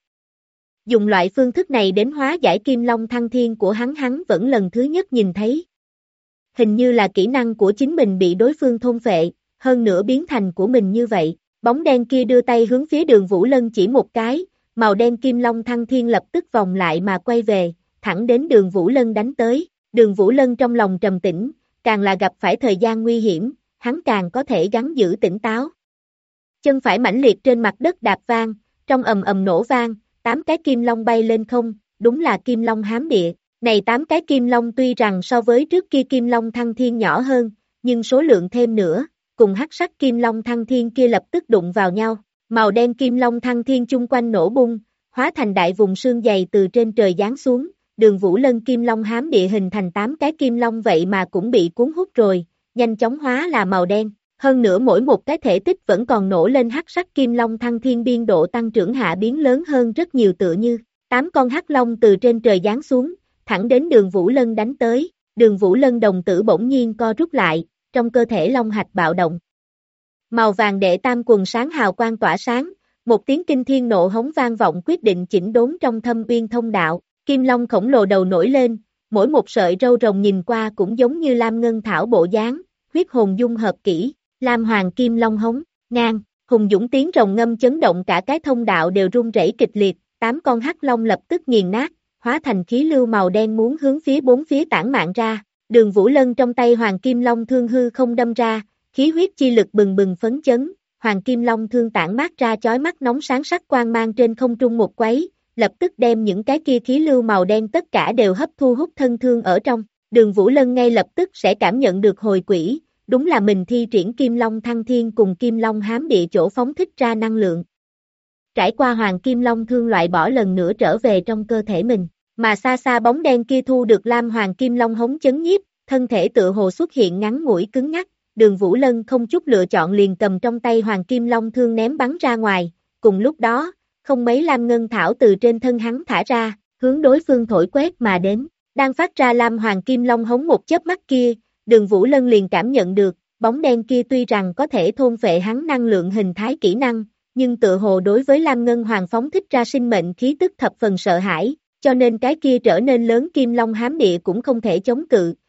Dùng loại phương thức này đến hóa giải Kim Long thăng thiên của hắn vẫn lần thứ nhất nhìn thấy. Hình như là kỹ năng của chính mình bị đối phương thôn phệ, hơn nữa biến thành của mình như vậy. Bóng đen kia đưa tay hướng phía Đường Vũ Lân chỉ một cái, màu đen Kim Long thăng thiên lập tức vòng lại mà quay về, thẳng đến Đường Vũ Lân đánh tới. Đường Vũ Lân trong lòng trầm tĩnh, càng là gặp phải thời gian nguy hiểm, hắn càng có thể gắng giữ tỉnh táo. Chân phải mãnh liệt trên mặt đất đạp vang, trong ầm ầm nổ vang, 8 cái kim long bay lên không, đúng là kim long hám địa. Này 8 cái kim long tuy rằng so với trước kia kim long thăng thiên nhỏ hơn, nhưng số lượng thêm nữa, cùng hắc sắc kim long thăng thiên kia lập tức đụng vào nhau. Màu đen kim long thăng thiên chung quanh nổ bung, hóa thành đại vùng sương dày từ trên trời giáng xuống, Đường Vũ Lân kim long hám địa hình thành 8 cái kim long vậy mà cũng bị cuốn hút rồi, nhanh chóng hóa là màu đen. Hơn nữa mỗi một cái thể tích vẫn còn nổ lên hắc sắc kim long thăng thiên biên độ tăng trưởng hạ biến lớn hơn rất nhiều tựa như 8 con hắc long từ trên trời giáng xuống, thẳng đến Đường Vũ Lân đánh tới, Đường Vũ Lân đồng tử bỗng nhiên co rút lại, trong cơ thể long hạch bạo động. Màu vàng đệ tam quần sáng hào quang tỏa sáng, một tiếng kinh thiên nộ hống vang vọng quyết định chỉnh đốn trong Thâm Uyên thông đạo, kim long khổng lồ đầu nổi lên, mỗi một sợi râu rồng nhìn qua cũng giống như lam ngân thảo bộ dáng, huyết hồn dung hợp kỹ. Lam Hoàng Kim Long hống, ngang, hùng dũng tiếng rồng ngâm chấn động cả cái thông đạo đều rung rẩy kịch liệt, 8 con hắc long lập tức nghiền nát, hóa thành khí lưu màu đen muốn hướng phía bốn phía tản mạn ra, Đường Vũ Lân trong tay Hoàng Kim Long thương hư không đâm ra, khí huyết chi lực bừng bừng phấn chấn, Hoàng Kim Long thương tản mát ra chói mắt nóng sáng sắc quang mang trên không trung một quấy, lập tức đem những cái kia khí lưu màu đen tất cả đều hấp thu hút thân thương ở trong, Đường Vũ Lân ngay lập tức sẽ cảm nhận được hồi quỹ. Đúng là mình thi triển Kim Long thăng thiên cùng Kim Long hám địa chỗ phóng thích ra năng lượng. Trải qua Hoàng Kim Long thương loại bỏ lần nữa trở về trong cơ thể mình, mà xa xa bóng đen kia thu được Lam Hoàng Kim Long hống chấn nhiếp, thân thể tựa hồ xuất hiện ngắn ngủi cứng ngắc, Đường Vũ Lân không chút lựa chọn liền cầm trong tay Hoàng Kim Long thương ném bắn ra ngoài, cùng lúc đó, không mấy lam ngân thảo từ trên thân hắn thả ra, hướng đối phương thổi quét mà đến, đang phát ra Lam Hoàng Kim Long hống một chớp mắt kia. Đường Vũ Lân liền cảm nhận được, bóng đen kia tuy rằng có thể thôn phệ hắn năng lượng hình thái kỹ năng, nhưng tựa hồ đối với Lam Ngân Hoàng phóng thích ra sinh mệnh khí tức thập phần sợ hãi, cho nên cái kia trở nên lớn Kim Long hám địa cũng không thể chống cự,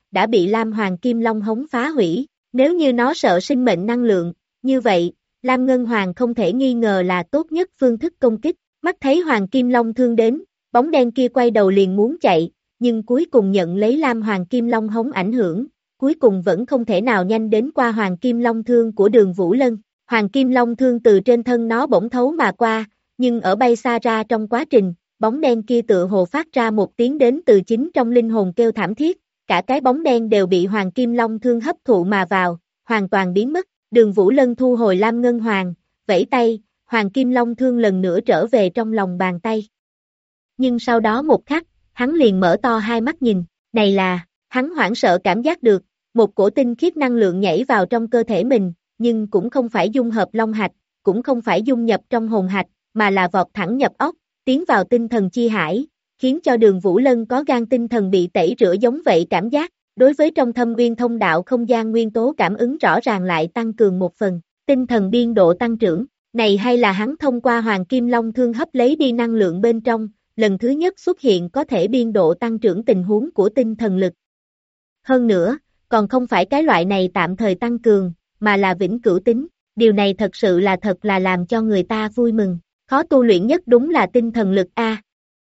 đã bị Lam Hoàng Kim Long hống phá hủy. Nếu như nó sợ sinh mệnh năng lượng, như vậy, Lam Ngân Hoàng không thể nghi ngờ là tốt nhất phương thức công kích. Mắt thấy Hoàng Kim Long thương đến, bóng đen kia quay đầu liền muốn chạy, nhưng cuối cùng nhận lấy Lam Hoàng Kim Long hống ảnh hưởng, cuối cùng vẫn không thể nào nhanh đến qua Hoàng Kim Long thương của Đường Vũ Lân. Hoàng Kim Long thương từ trên thân nó bỗng thấu mà qua, nhưng ở bay xa ra trong quá trình, bóng đen kia tựa hồ phát ra một tiếng đến từ chính trong linh hồn kêu thảm thiết, cả cái bóng đen đều bị Hoàng Kim Long thương hấp thụ mà vào, hoàn toàn biến mất. Đường Vũ Lân thu hồi Lam Ngân Hoàng, vẫy tay, Hoàng Kim Long thương lần nữa trở về trong lòng bàn tay. Nhưng sau đó một khắc, hắn liền mở to hai mắt nhìn, này là, hắn hoảng sợ cảm giác được, một cổ tinh khiết năng lượng nhảy vào trong cơ thể mình, nhưng cũng không phải dung hợp long hạch, cũng không phải dung nhập trong hồn hạch, mà là vọt thẳng nhập óc, tiến vào tinh thần chi hải, khiến cho Đường Vũ Lân có gan tinh thần bị tẩy rửa giống vậy cảm giác. Đối với trong thâm uyên thông đạo không gian nguyên tố cảm ứng rõ ràng lại tăng cường một phần, tinh thần biên độ tăng trưởng, này hay là hắn thông qua Hoàng Kim Long thương hấp lấy đi năng lượng bên trong, lần thứ nhất xuất hiện có thể biên độ tăng trưởng tình huống của tinh thần lực. Hơn nữa, còn không phải cái loại này tạm thời tăng cường, mà là vĩnh cửu tính, điều này thật sự là thật là làm cho người ta vui mừng, khó tu luyện nhất đúng là tinh thần lực A.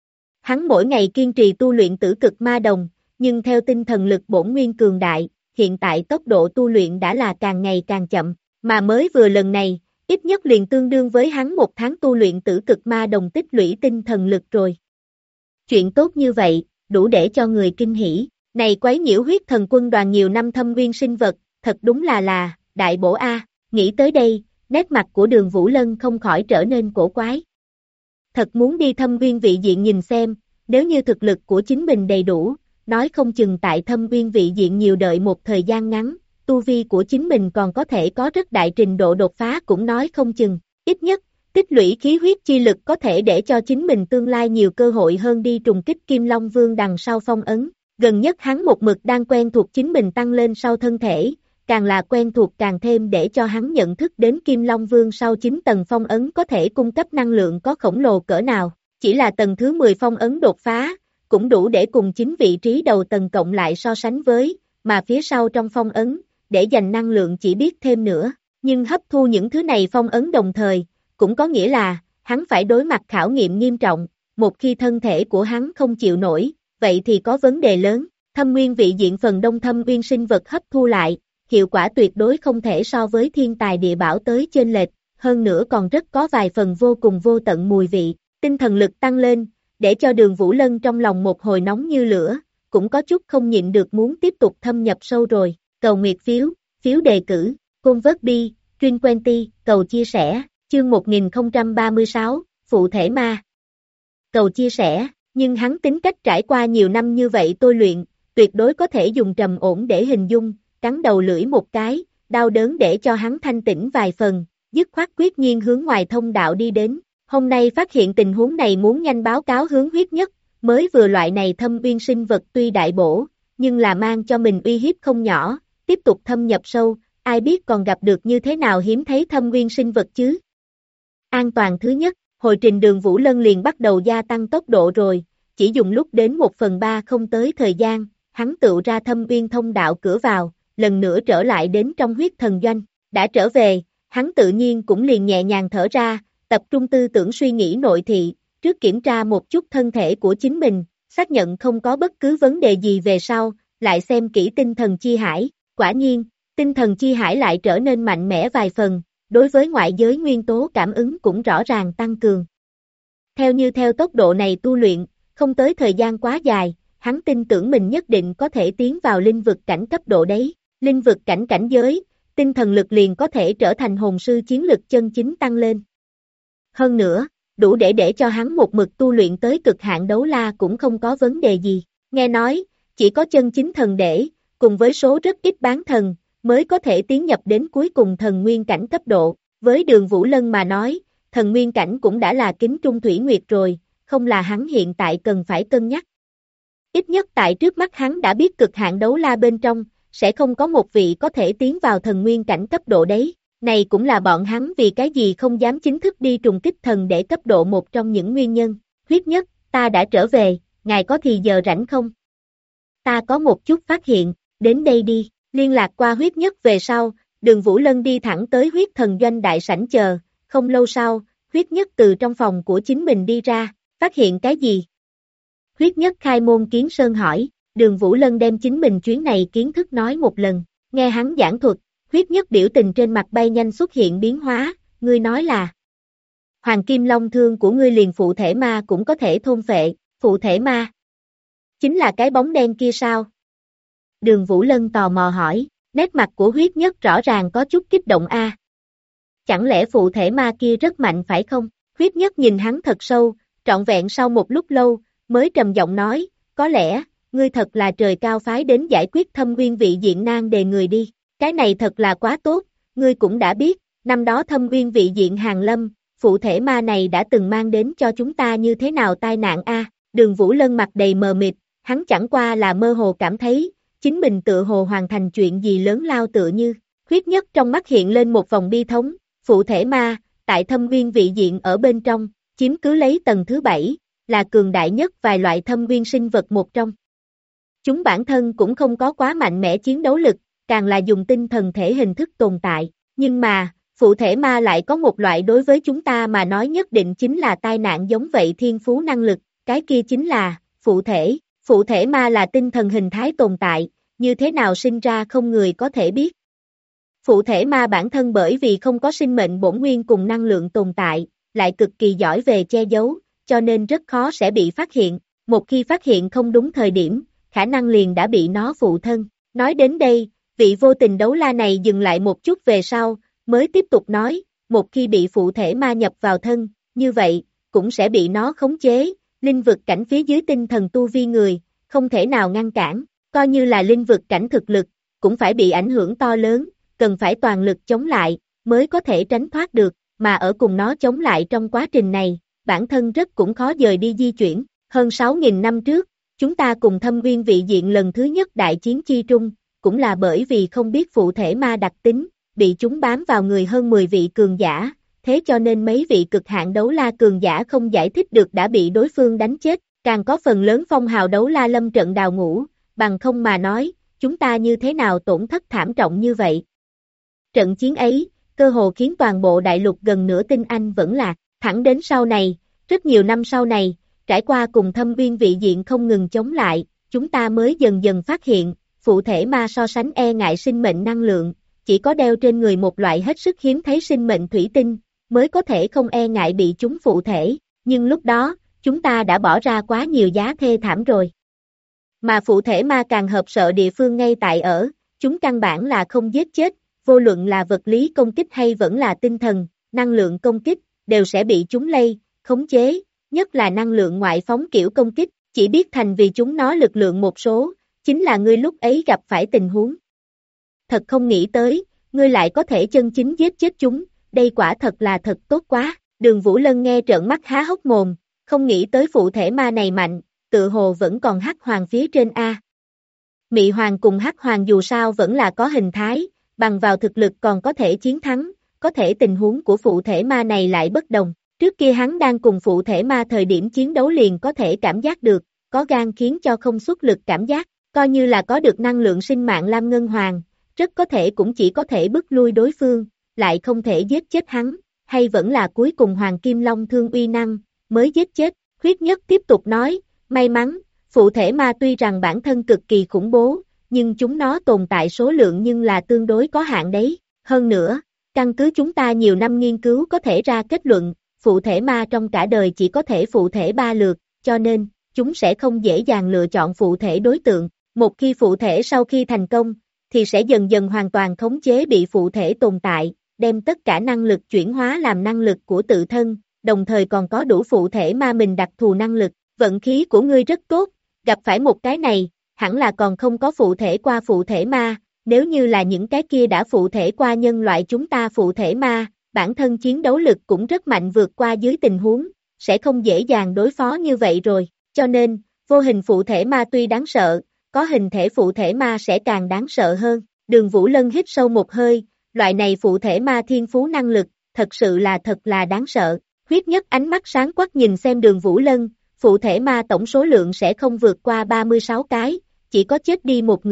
Hắn mỗi ngày kiên trì tu luyện tử cực ma đồng, nhưng theo tinh thần lực bổn nguyên cường đại, hiện tại tốc độ tu luyện đã là càng ngày càng chậm, mà mới vừa lần này, ít nhất liền tương đương với hắn một tháng tu luyện tử cực ma đồng tích lũy tinh thần lực rồi. Chuyện tốt như vậy, đủ để cho người kinh hỉ, này quấy nhiễu huyết thần quân đoàn nhiều năm thâm uyên sinh vật, thật đúng là, đại bổ A, nghĩ tới đây, nét mặt của Đường Vũ Lân không khỏi trở nên cổ quái. Thật muốn đi thâm uyên vị diện nhìn xem, nếu như thực lực của chính mình đầy đủ, nói không chừng tại thâm uyên vị diện nhiều đợi một thời gian ngắn, tu vi của chính mình còn có thể có rất đại trình độ đột phá cũng nói không chừng, ít nhất, tích lũy khí huyết chi lực có thể để cho chính mình tương lai nhiều cơ hội hơn đi trùng kích Kim Long Vương đằng sau phong ấn, gần nhất hắn một mực đang quen thuộc chính mình tăng lên sau thân thể, càng là quen thuộc càng thêm để cho hắn nhận thức đến Kim Long Vương sau 9 tầng phong ấn có thể cung cấp năng lượng có khổng lồ cỡ nào, chỉ là tầng thứ 10 phong ấn đột phá, cũng đủ để cùng 9 vị trí đầu tầng cộng lại so sánh với, mà phía sau trong phong ấn, để dành năng lượng chỉ biết thêm nữa, nhưng hấp thu những thứ này phong ấn đồng thời, cũng có nghĩa là, hắn phải đối mặt khảo nghiệm nghiêm trọng, một khi thân thể của hắn không chịu nổi, vậy thì có vấn đề lớn, thâm nguyên vị diện phần đông thâm nguyên sinh vật hấp thu lại, hiệu quả tuyệt đối không thể so với thiên tài địa bảo tới chênh lệch, hơn nữa còn rất có vài phần vô cùng vô tận mùi vị, tinh thần lực tăng lên, để cho Đường Vũ Lân trong lòng một hồi nóng như lửa, cũng có chút không nhịn được muốn tiếp tục thâm nhập sâu rồi, cầu nguyệt phiếu, phiếu đề cử, Côn Vớt Bi, Truyền Quenty, cầu chia sẻ, chương 1036, Phụ thể ma. Cầu chia sẻ, nhưng hắn tính cách trải qua nhiều năm như vậy tôi luyện, tuyệt đối có thể dùng trầm ổn để hình dung, cắn đầu lưỡi một cái, đau đớn để cho hắn thanh tĩnh vài phần, dứt khoát quyết nhiên hướng ngoài thông đạo đi đến. Hôm nay phát hiện tình huống này muốn nhanh báo cáo hướng huyết nhất, mới vừa loại này thâm uyên sinh vật tuy đại bổ, nhưng là mang cho mình uy hiếp không nhỏ, tiếp tục thâm nhập sâu, ai biết còn gặp được như thế nào hiếm thấy thâm uyên sinh vật chứ. An toàn thứ nhất, hồi trình Đường Vũ Lân liền bắt đầu gia tăng tốc độ rồi, chỉ dùng lúc đến 1/3 không tới thời gian, hắn tựu ra thâm uyên thông đạo cửa vào, lần nữa trở lại đến trong huyết thần doanh, đã trở về, hắn tự nhiên cũng liền nhẹ nhàng thở ra, tập trung tư tưởng suy nghĩ nội thị, trước kiểm tra một chút thân thể của chính mình, xác nhận không có bất cứ vấn đề gì về sau, lại xem kỹ tinh thần chi hải, quả nhiên, tinh thần chi hải lại trở nên mạnh mẽ vài phần, đối với ngoại giới nguyên tố cảm ứng cũng rõ ràng tăng cường. Theo tốc độ này tu luyện, không tới thời gian quá dài, hắn tin tưởng mình nhất định có thể tiến vào linh vực cảnh cấp độ đấy, linh vực cảnh cảnh giới, tinh thần lực liền có thể trở thành hồn sư chiến lực chân chính tăng lên. Hơn nữa, đủ để cho hắn một mực tu luyện tới cực hạn đấu la cũng không có vấn đề gì, nghe nói, chỉ có chân chính thần đế, cùng với số rất ít bán thần, mới có thể tiến nhập đến cuối cùng thần nguyên cảnh cấp độ, với Đường Vũ Lân mà nói, thần nguyên cảnh cũng đã là kính trung thủy nguyệt rồi, không là hắn hiện tại cần phải cân nhắc. Ít nhất tại trước mắt hắn đã biết cực hạn đấu la bên trong, sẽ không có một vị có thể tiến vào thần nguyên cảnh cấp độ đấy, này cũng là bọn hắn vì cái gì không dám chính thức đi trùng kích thần để cấp độ một trong những nguyên nhân. Huyết nhất, ta đã trở về, ngài có thì giờ rảnh không? Ta có một chút phát hiện, đến đây đi, liên lạc qua huyết nhất về sau, Đường Vũ Lân đi thẳng tới huyết thần doanh đại sảnh chờ, không lâu sau, huyết nhất từ trong phòng của chính mình đi ra, phát hiện cái gì? Huyết nhất khai môn kiến sơn hỏi, Đường Vũ Lân đem chính mình chuyến này kiến thức nói một lần, nghe hắn giảng thuật, huyết nhất biểu tình trên mặt bay nhanh xuất hiện biến hóa, ngươi nói là Hoàng Kim Long thương của ngươi liền phụ thể ma cũng có thể thôn phệ, phụ thể ma. Chính là cái bóng đen kia sao? Đường Vũ Lân tò mò hỏi, nét mặt của huyết nhất rõ ràng có chút kích động a. Chẳng lẽ phụ thể ma kia rất mạnh phải không? Huyết nhất nhìn hắn thật sâu, trọn vẹn sau một lúc lâu, mới trầm giọng nói, có lẽ, ngươi thật là trời cao phái đến giải quyết thâm nguyên vị diện nan đề người đi. Cái này thật là quá tốt, ngươi cũng đã biết, năm đó thâm nguyên vị diện hàng lâm, phụ thể ma này đã từng mang đến cho chúng ta như thế nào tai nạn a. Đường Vũ Lân mặt đầy mờ mịt, hắn chẳng qua là mơ hồ cảm thấy, chính mình tự hồ hoàn thành chuyện gì lớn lao tựa như, huyết nhất trong mắt hiện lên một vòng bi thống, phụ thể ma, tại thâm nguyên vị diện ở bên trong, chiếm cứ lấy tầng thứ 7, là cường đại nhất vài loại thâm nguyên sinh vật một trong. Chúng bản thân cũng không có quá mạnh mẽ chiến đấu lực, càng là dùng tinh thần thể hình thức tồn tại, nhưng mà, phụ thể ma lại có một loại đối với chúng ta mà nói nhất định chính là tai nạn giống vậy thiên phú năng lực, cái kia chính là, phụ thể ma là tinh thần hình thái tồn tại, như thế nào sinh ra không người có thể biết. Phụ thể ma bản thân bởi vì không có sinh mệnh bổn nguyên cùng năng lượng tồn tại, lại cực kỳ giỏi về che giấu, cho nên rất khó sẽ bị phát hiện, một khi phát hiện không đúng thời điểm, khả năng liền đã bị nó phụ thân. Nói đến đây, vị vô tình đấu la này dừng lại một chút về sau, mới tiếp tục nói, một khi bị phụ thể ma nhập vào thân, như vậy, cũng sẽ bị nó khống chế, linh vực cảnh phía dưới tinh thần tu vi người, không thể nào ngăn cản, coi như là linh vực cảnh thực lực, cũng phải bị ảnh hưởng to lớn, cần phải toàn lực chống lại, mới có thể tránh thoát được, mà ở cùng nó chống lại trong quá trình này, bản thân rất cũng khó dời đi di chuyển, hơn 6.000 năm trước, chúng ta cùng thâm nguyên vị diện lần thứ nhất đại chiến chi trung, cũng là bởi vì không biết phụ thể ma đặc tính, bị chúng bám vào người hơn 10 vị cường giả, thế cho nên mấy vị cực hạn đấu la cường giả không giải thích được đã bị đối phương đánh chết, càng có phần lớn phong hào đấu la lâm trận đào ngũ, bằng không mà nói, chúng ta như thế nào tổn thất thảm trọng như vậy. Trận chiến ấy, cơ hồ khiến toàn bộ đại lục gần nửa tinh anh vẫn lạc, thẳng đến sau này, rất nhiều năm sau này, trải qua cùng thâm nguyên vị diện không ngừng chống lại, chúng ta mới dần dần phát hiện, phụ thể ma so sánh e ngại sinh mệnh năng lượng, chỉ có đeo trên người một loại hết sức hiếm thấy sinh mệnh thủy tinh, mới có thể không e ngại bị chúng phụ thể, nhưng lúc đó, chúng ta đã bỏ ra quá nhiều giá thê thảm rồi. Mà phụ thể ma càng hợp sợ địa phương ngay tại ở, chúng căn bản là không giết chết, vô luận là vật lý công kích hay vẫn là tinh thần, năng lượng công kích, đều sẽ bị chúng khống chế, nhất là năng lượng ngoại phóng kiểu công kích, chỉ biết thành vì chúng nó lực lượng một số, chính là ngươi lúc ấy gặp phải tình huống. Thật không nghĩ tới, ngươi lại có thể chân chính giết chết chúng, đây quả thật là thật tốt quá. Đường Vũ Lân nghe trợn mắt há hốc mồm, không nghĩ tới phụ thể ma này mạnh, tự hồ vẫn còn hắc hoàng phía trên A. Mị hoàng cùng hắc hoàng dù sao vẫn là có hình thái, bằng vào thực lực còn có thể chiến thắng, có thể tình huống của phụ thể ma này lại bất đồng. Trước kia hắn đang cùng phụ thể ma thời điểm chiến đấu liền có thể cảm giác được, có gan khiến cho không xuất lực cảm giác, coi như là có được năng lượng sinh mạng Lam Ngân Hoàng, rất có thể cũng chỉ có thể bức lui đối phương, lại không thể giết chết hắn, hay vẫn là cuối cùng Hoàng Kim Long thương uy năng, mới giết chết. Huyết nhất tiếp tục nói, may mắn, phụ thể ma tuy rằng bản thân cực kỳ khủng bố, nhưng chúng nó tồn tại số lượng nhưng là tương đối có hạn đấy, hơn nữa, căn cứ chúng ta nhiều năm nghiên cứu có thể ra kết luận, phụ thể ma trong cả đời chỉ có thể phụ thể 3 lượt, cho nên, chúng sẽ không dễ dàng lựa chọn phụ thể đối tượng, một khi phụ thể sau khi thành công, thì sẽ dần dần hoàn toàn khống chế bị phụ thể tồn tại, đem tất cả năng lực chuyển hóa làm năng lực của tự thân, đồng thời còn có đủ phụ thể ma mình đặc thù năng lực, vận khí của ngươi rất tốt, gặp phải một cái này, hẳn là còn không có phụ thể qua phụ thể ma, nếu như là những cái kia đã phụ thể qua nhân loại chúng ta phụ thể ma, bản thân chiến đấu lực cũng rất mạnh vượt qua dưới tình huống, sẽ không dễ dàng đối phó như vậy rồi, cho nên, vô hình phụ thể ma tuy đáng sợ, có hình thể phụ thể ma sẽ càng đáng sợ hơn. Đường Vũ Lân hít sâu một hơi, loại này phụ thể ma thiên phú năng lực, thật sự là thật là đáng sợ. Huyết nhất ánh mắt sáng quắc nhìn xem Đường Vũ Lân, phụ thể ma tổng số lượng sẽ không vượt qua 36 cái, chỉ có chết đi một người,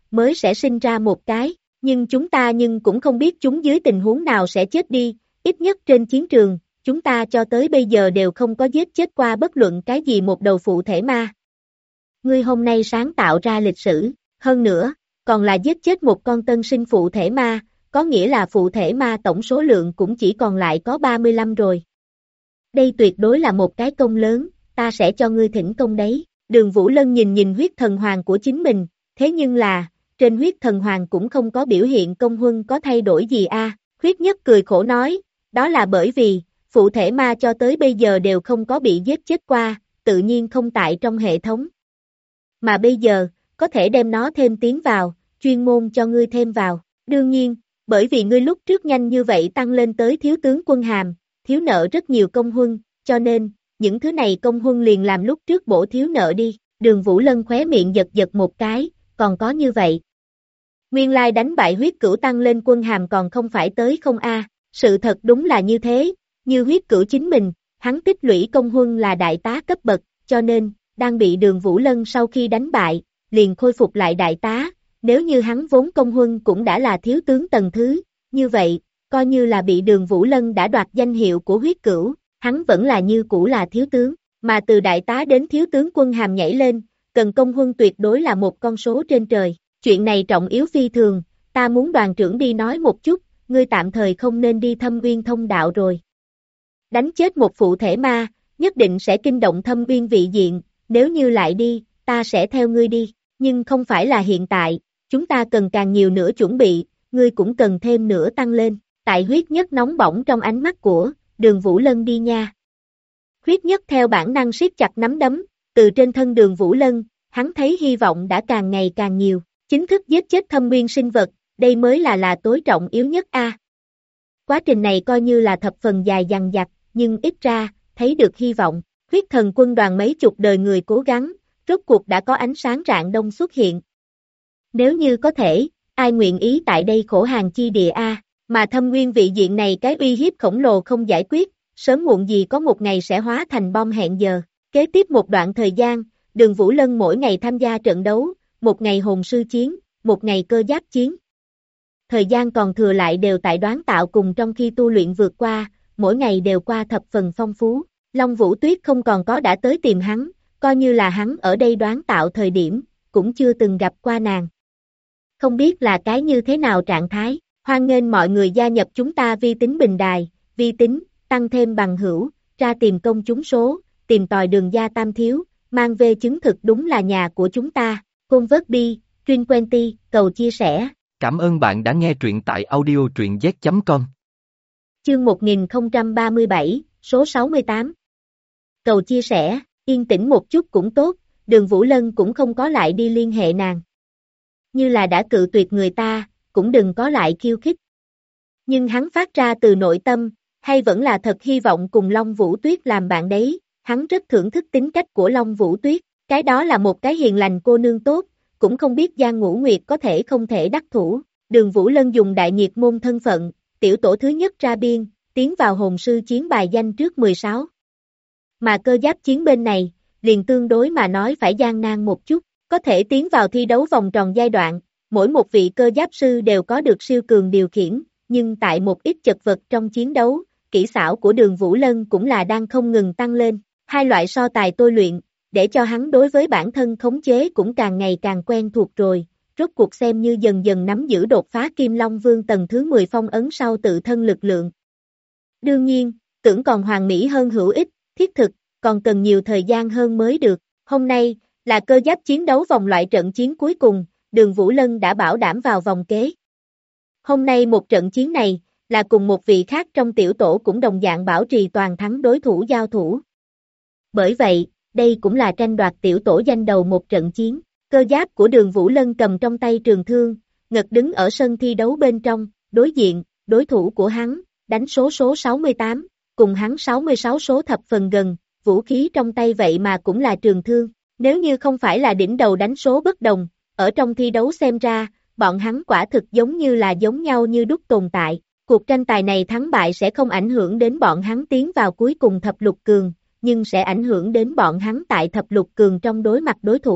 mới sẽ sinh ra một cái, nhưng chúng ta cũng không biết chúng dưới tình huống nào sẽ chết đi, ít nhất trên chiến trường, chúng ta cho tới bây giờ đều không có giết chết qua bất luận cái gì một đầu phụ thể ma. Ngươi hôm nay sáng tạo ra lịch sử, hơn nữa, còn là giết chết một con tân sinh phụ thể ma, có nghĩa là phụ thể ma tổng số lượng cũng chỉ còn lại có 35 rồi. Đây tuyệt đối là một cái công lớn, ta sẽ cho ngươi thỉnh công đấy. Đường Vũ Lân nhìn huyết thần hoàng của chính mình, thế nhưng là, trên huyết thần hoàng cũng không có biểu hiện công huân có thay đổi gì a. Huyết Nhất cười khổ nói, đó là bởi vì, phụ thể ma cho tới bây giờ đều không có bị giết chết qua, tự nhiên không tại trong hệ thống. Mà bây giờ, có thể đem nó thêm tiến vào, chuyên môn cho ngươi thêm vào. Đương nhiên, bởi vì ngươi lúc trước nhanh như vậy tăng lên tới thiếu tướng quân hàm, thiếu nợ rất nhiều công huân, cho nên, những thứ này công huân liền làm lúc trước bổ thiếu nợ đi. Đường Vũ Lân khóe miệng giật giật một cái, còn có như vậy. Nguyên lai đánh bại huyết cửu tăng lên quân hàm còn không phải tới không a. Sự thật đúng là như thế, như huyết cửu chính mình, hắn tích lũy công huân là đại tá cấp bậc, cho nên, đang bị Đường Vũ Lân sau khi đánh bại, liền khôi phục lại đại tá, nếu như hắn vốn công huân cũng đã là thiếu tướng tầng thứ, như vậy, coi như là bị Đường Vũ Lân đã đoạt danh hiệu của huyết cửu, hắn vẫn là như cũ là thiếu tướng, mà từ đại tá đến thiếu tướng quân hàm nhảy lên, cần công huân tuyệt đối là một con số trên trời, chuyện này trọng yếu phi thường, ta muốn đoàn trưởng đi nói một chút, ngươi tạm thời không nên đi Thâm Uyên thông đạo rồi. Đánh chết một phụ thể ma, nhất định sẽ kinh động Thâm Uyên vị diện, nếu như lại đi, ta sẽ theo ngươi đi, nhưng không phải là hiện tại, chúng ta cần càng nhiều nữa chuẩn bị, ngươi cũng cần thêm nữa tăng lên, tại Huyết Nhất nóng bỏng trong ánh mắt của Đường Vũ Lân đi nha. Huyết Nhất theo bản năng siết chặt nắm đấm, từ trên thân Đường Vũ Lân, hắn thấy hy vọng đã càng ngày càng nhiều, chính thức giết chết Thâm Uyên sinh vật, đây mới là tối trọng yếu nhất a. Quá trình này coi như là thập phần dài dằng dặc, nhưng ít ra, thấy được hy vọng, huyết thần quân đoàn mấy chục đời người cố gắng, rốt cuộc đã có ánh sáng rạng đông xuất hiện. Nếu như có thể, ai nguyện ý tại đây khổ hàng chi địa a, mà Thâm Uyên vị diện này cái uy hiếp khổng lồ không giải quyết, sớm muộn gì có một ngày sẽ hóa thành bom hẹn giờ. Kế tiếp một đoạn thời gian, Đường Vũ Lân mỗi ngày tham gia trận đấu, một ngày hồn sư chiến, một ngày cơ giáp chiến. Thời gian còn thừa lại đều tại đoán tạo cùng trong khi tu luyện vượt qua, mỗi ngày đều qua thập phần phong phú. Long Vũ Tuyết không còn có đã tới tìm hắn, coi như là hắn ở đây đoán tạo thời điểm, cũng chưa từng gặp qua nàng. Không biết là cái như thế nào trạng thái, hoan nghênh mọi người gia nhập chúng ta vi tính bình đài, vi tính, tăng thêm bằng hữu, ra tìm công chúng số, tìm tòi đường gia tam thiếu, mang về chứng thực đúng là nhà của chúng ta, Côn Vớt Bi, Truyên Quenty, cầu chia sẻ. Cảm ơn bạn đã nghe truyện tại audio truyện z.com. Chương 1037, số 68. Cầu chia sẻ, yên tĩnh một chút cũng tốt, Đường Vũ Lân cũng không có lại đi liên hệ nàng. Như là đã cự tuyệt người ta, cũng đừng có lại khiêu khích. Nhưng hắn phát ra từ nội tâm, hay vẫn là thật hy vọng cùng Long Vũ Tuyết làm bạn đấy, hắn rất thưởng thức tính cách của Long Vũ Tuyết, cái đó là một cái hiền lành cô nương tốt, cũng không biết Giang Ngũ Nguyệt có thể không thể đắc thủ. Đường Vũ Lân dùng đại nhiệt môn thân phận, tiểu tổ thứ nhất ra biên, tiến vào hồn sư chiến bài danh trước 16. Mà cơ giáp chiến bên này, liền tương đối mà nói phải gian nan một chút, có thể tiến vào thi đấu vòng tròn giai đoạn, mỗi một vị cơ giáp sư đều có được siêu cường điều khiển, nhưng tại một ít chật vật trong chiến đấu, kỹ xảo của Đường Vũ Lân cũng là đang không ngừng tăng lên, hai loại so tài tôi luyện, để cho hắn đối với bản thân khống chế cũng càng ngày càng quen thuộc rồi, rốt cuộc xem như dần dần nắm giữ đột phá Kim Long Vương tầng thứ 10 phong ấn sau tự thân lực lượng. Đương nhiên, tưởng còn hoàn mỹ hơn hữu ích, thiết thực, còn cần nhiều thời gian hơn mới được. Hôm nay, là cơ giáp chiến đấu vòng loại trận chiến cuối cùng, Đường Vũ Lân đã bảo đảm vào vòng kế. Hôm nay một trận chiến này, là cùng một vị khác trong tiểu tổ cũng đồng dạng bảo trì toàn thắng đối thủ giao thủ. Bởi vậy, đây cũng là tranh đoạt tiểu tổ danh đầu một trận chiến. Cơ giáp của Đường Vũ Lân cầm trong tay trường thương, ngật đứng ở sân thi đấu bên trong, đối diện, đối thủ của hắn, đánh số 68, cùng hắn 66 số thập phần gần, vũ khí trong tay vậy mà cũng là trường thương. Nếu như không phải là đỉnh đầu đánh số bất đồng, ở trong thi đấu xem ra, bọn hắn quả thực giống như là giống nhau như đúc tồn tại. Cuộc tranh tài này thắng bại sẽ không ảnh hưởng đến bọn hắn tiến vào cuối cùng thập lục cường, nhưng sẽ ảnh hưởng đến bọn hắn tại thập lục cường trong đối mặt đối thủ.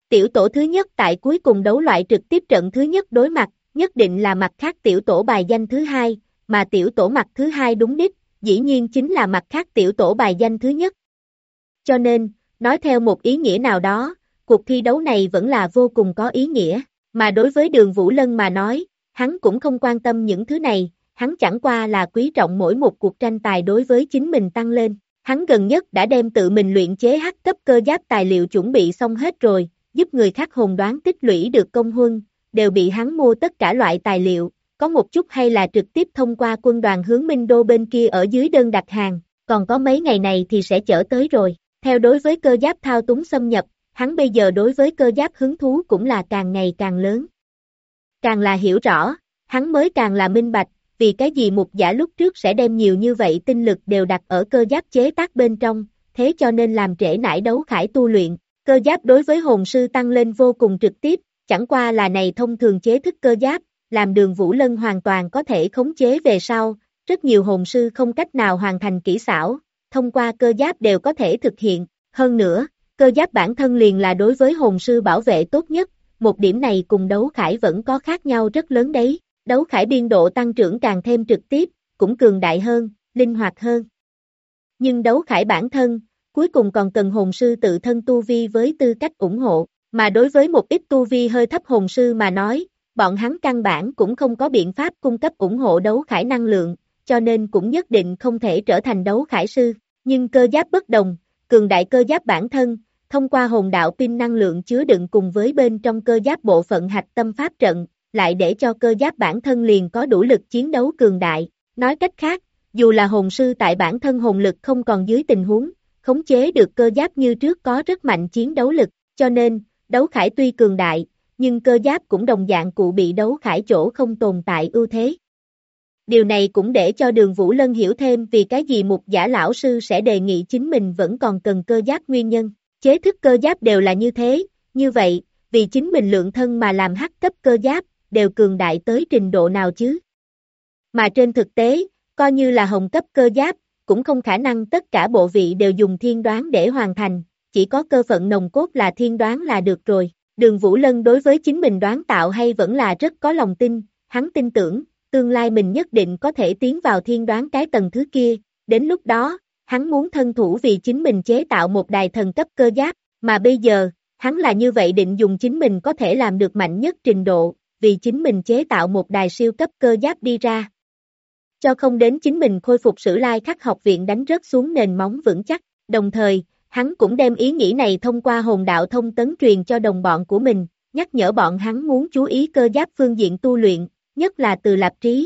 Tiểu tổ thứ nhất tại cuối cùng đấu loại trực tiếp trận thứ nhất đối mặt, nhất định là mặt khác tiểu tổ bài danh thứ hai, mà tiểu tổ mặt thứ hai đúng đích, dĩ nhiên chính là mặt khác tiểu tổ bài danh thứ nhất. Cho nên, nói theo một ý nghĩa nào đó, cuộc thi đấu này vẫn là vô cùng có ý nghĩa, mà đối với Đường Vũ Lân mà nói, hắn cũng không quan tâm những thứ này, hắn chẳng qua là quý trọng mỗi một cuộc tranh tài đối với chính mình tăng lên. Hắn gần nhất đã đem tự mình luyện chế hắc cấp cơ giáp tài liệu chuẩn bị xong hết rồi, giúp người khác hồn đoán tích lũy được công huân, đều bị hắn mua tất cả loại tài liệu, có một chút hay là trực tiếp thông qua quân đoàn hướng Minh Đô bên kia ở dưới đơn đặt hàng, còn có mấy ngày này thì sẽ chở tới rồi. Theo đối với cơ giáp thao túng xâm nhập, hắn bây giờ đối với cơ giáp hứng thú cũng là càng ngày càng lớn. Càng là hiểu rõ, hắn mới càng là minh bạch, vì cái gì Mục Giả lúc trước sẽ đem nhiều như vậy tinh lực đều đặt ở cơ giáp chế tác bên trong, thế cho nên làm trễ nải đấu khải tu luyện. Cơ giáp đối với hồn sư tăng lên vô cùng trực tiếp, chẳng qua là này thông thường chế thức cơ giáp, làm Đường Vũ Lân hoàn toàn có thể khống chế về sau, rất nhiều hồn sư không cách nào hoàn thành kỹ xảo, thông qua cơ giáp đều có thể thực hiện. Hơn nữa, cơ giáp bản thân liền là đối với hồn sư bảo vệ tốt nhất, một điểm này cùng đấu khải vẫn có khác nhau rất lớn đấy. Đấu khải biên độ tăng trưởng càng thêm trực tiếp, cũng cường đại hơn, linh hoạt hơn. Nhưng đấu khải bản thân, cuối cùng còn cần hồn sư tự thân tu vi với tư cách ủng hộ, mà đối với một ít tu vi hơi thấp hồn sư mà nói, bọn hắn căn bản cũng không có biện pháp cung cấp ủng hộ đấu khải năng lượng, cho nên cũng nhất định không thể trở thành đấu khải sư. Nhưng cơ giáp bất đồng, cường đại cơ giáp bản thân, thông qua hồn đạo pin năng lượng chứa đựng cùng với bên trong cơ giáp bộ phận hạch tâm pháp trận, lại để cho cơ giáp bản thân liền có đủ lực chiến đấu cường đại. Nói cách khác, dù là hồn sư tại bản thân hồn lực không còn dưới tình huống, khống chế được cơ giáp như trước có rất mạnh chiến đấu lực, cho nên, đấu khải tuy cường đại, nhưng cơ giáp cũng đồng dạng cụ bị đấu khải chỗ không tồn tại ưu thế. Điều này cũng để cho Đường Vũ Lân hiểu thêm vì cái gì Mục Giả lão sư sẽ đề nghị chính mình vẫn còn cần cơ giáp nguyên nhân. Chế thức cơ giáp đều là như thế, như vậy, vì chính mình lượng thân mà làm hắc cấp cơ giáp, đều cường đại tới trình độ nào chứ? Mà trên thực tế, coi như là hồng cấp cơ giáp, cũng không khả năng tất cả bộ vị đều dùng thiên đoán để hoàn thành, chỉ có cơ phận nồng cốt là thiên đoán là được rồi. Đường Vũ Lân đối với chính mình đoán tạo hay vẫn là rất có lòng tin, hắn tin tưởng, tương lai mình nhất định có thể tiến vào thiên đoán cái tầng thứ kia, đến lúc đó, hắn muốn thân thủ vì chính mình chế tạo một đài thần cấp cơ giáp, mà bây giờ, hắn là như vậy định dùng chính mình có thể làm được mạnh nhất trình độ, vì chính mình chế tạo một đài siêu cấp cơ giáp đi ra. Cho không đến chính mình khôi phục Sử Lai Khắc học viện đánh rớt xuống nền móng vững chắc, đồng thời, hắn cũng đem ý nghĩ này thông qua hồn đạo thông tấn truyền cho đồng bọn của mình, nhắc nhở bọn hắn muốn chú ý cơ giáp phương diện tu luyện, nhất là Từ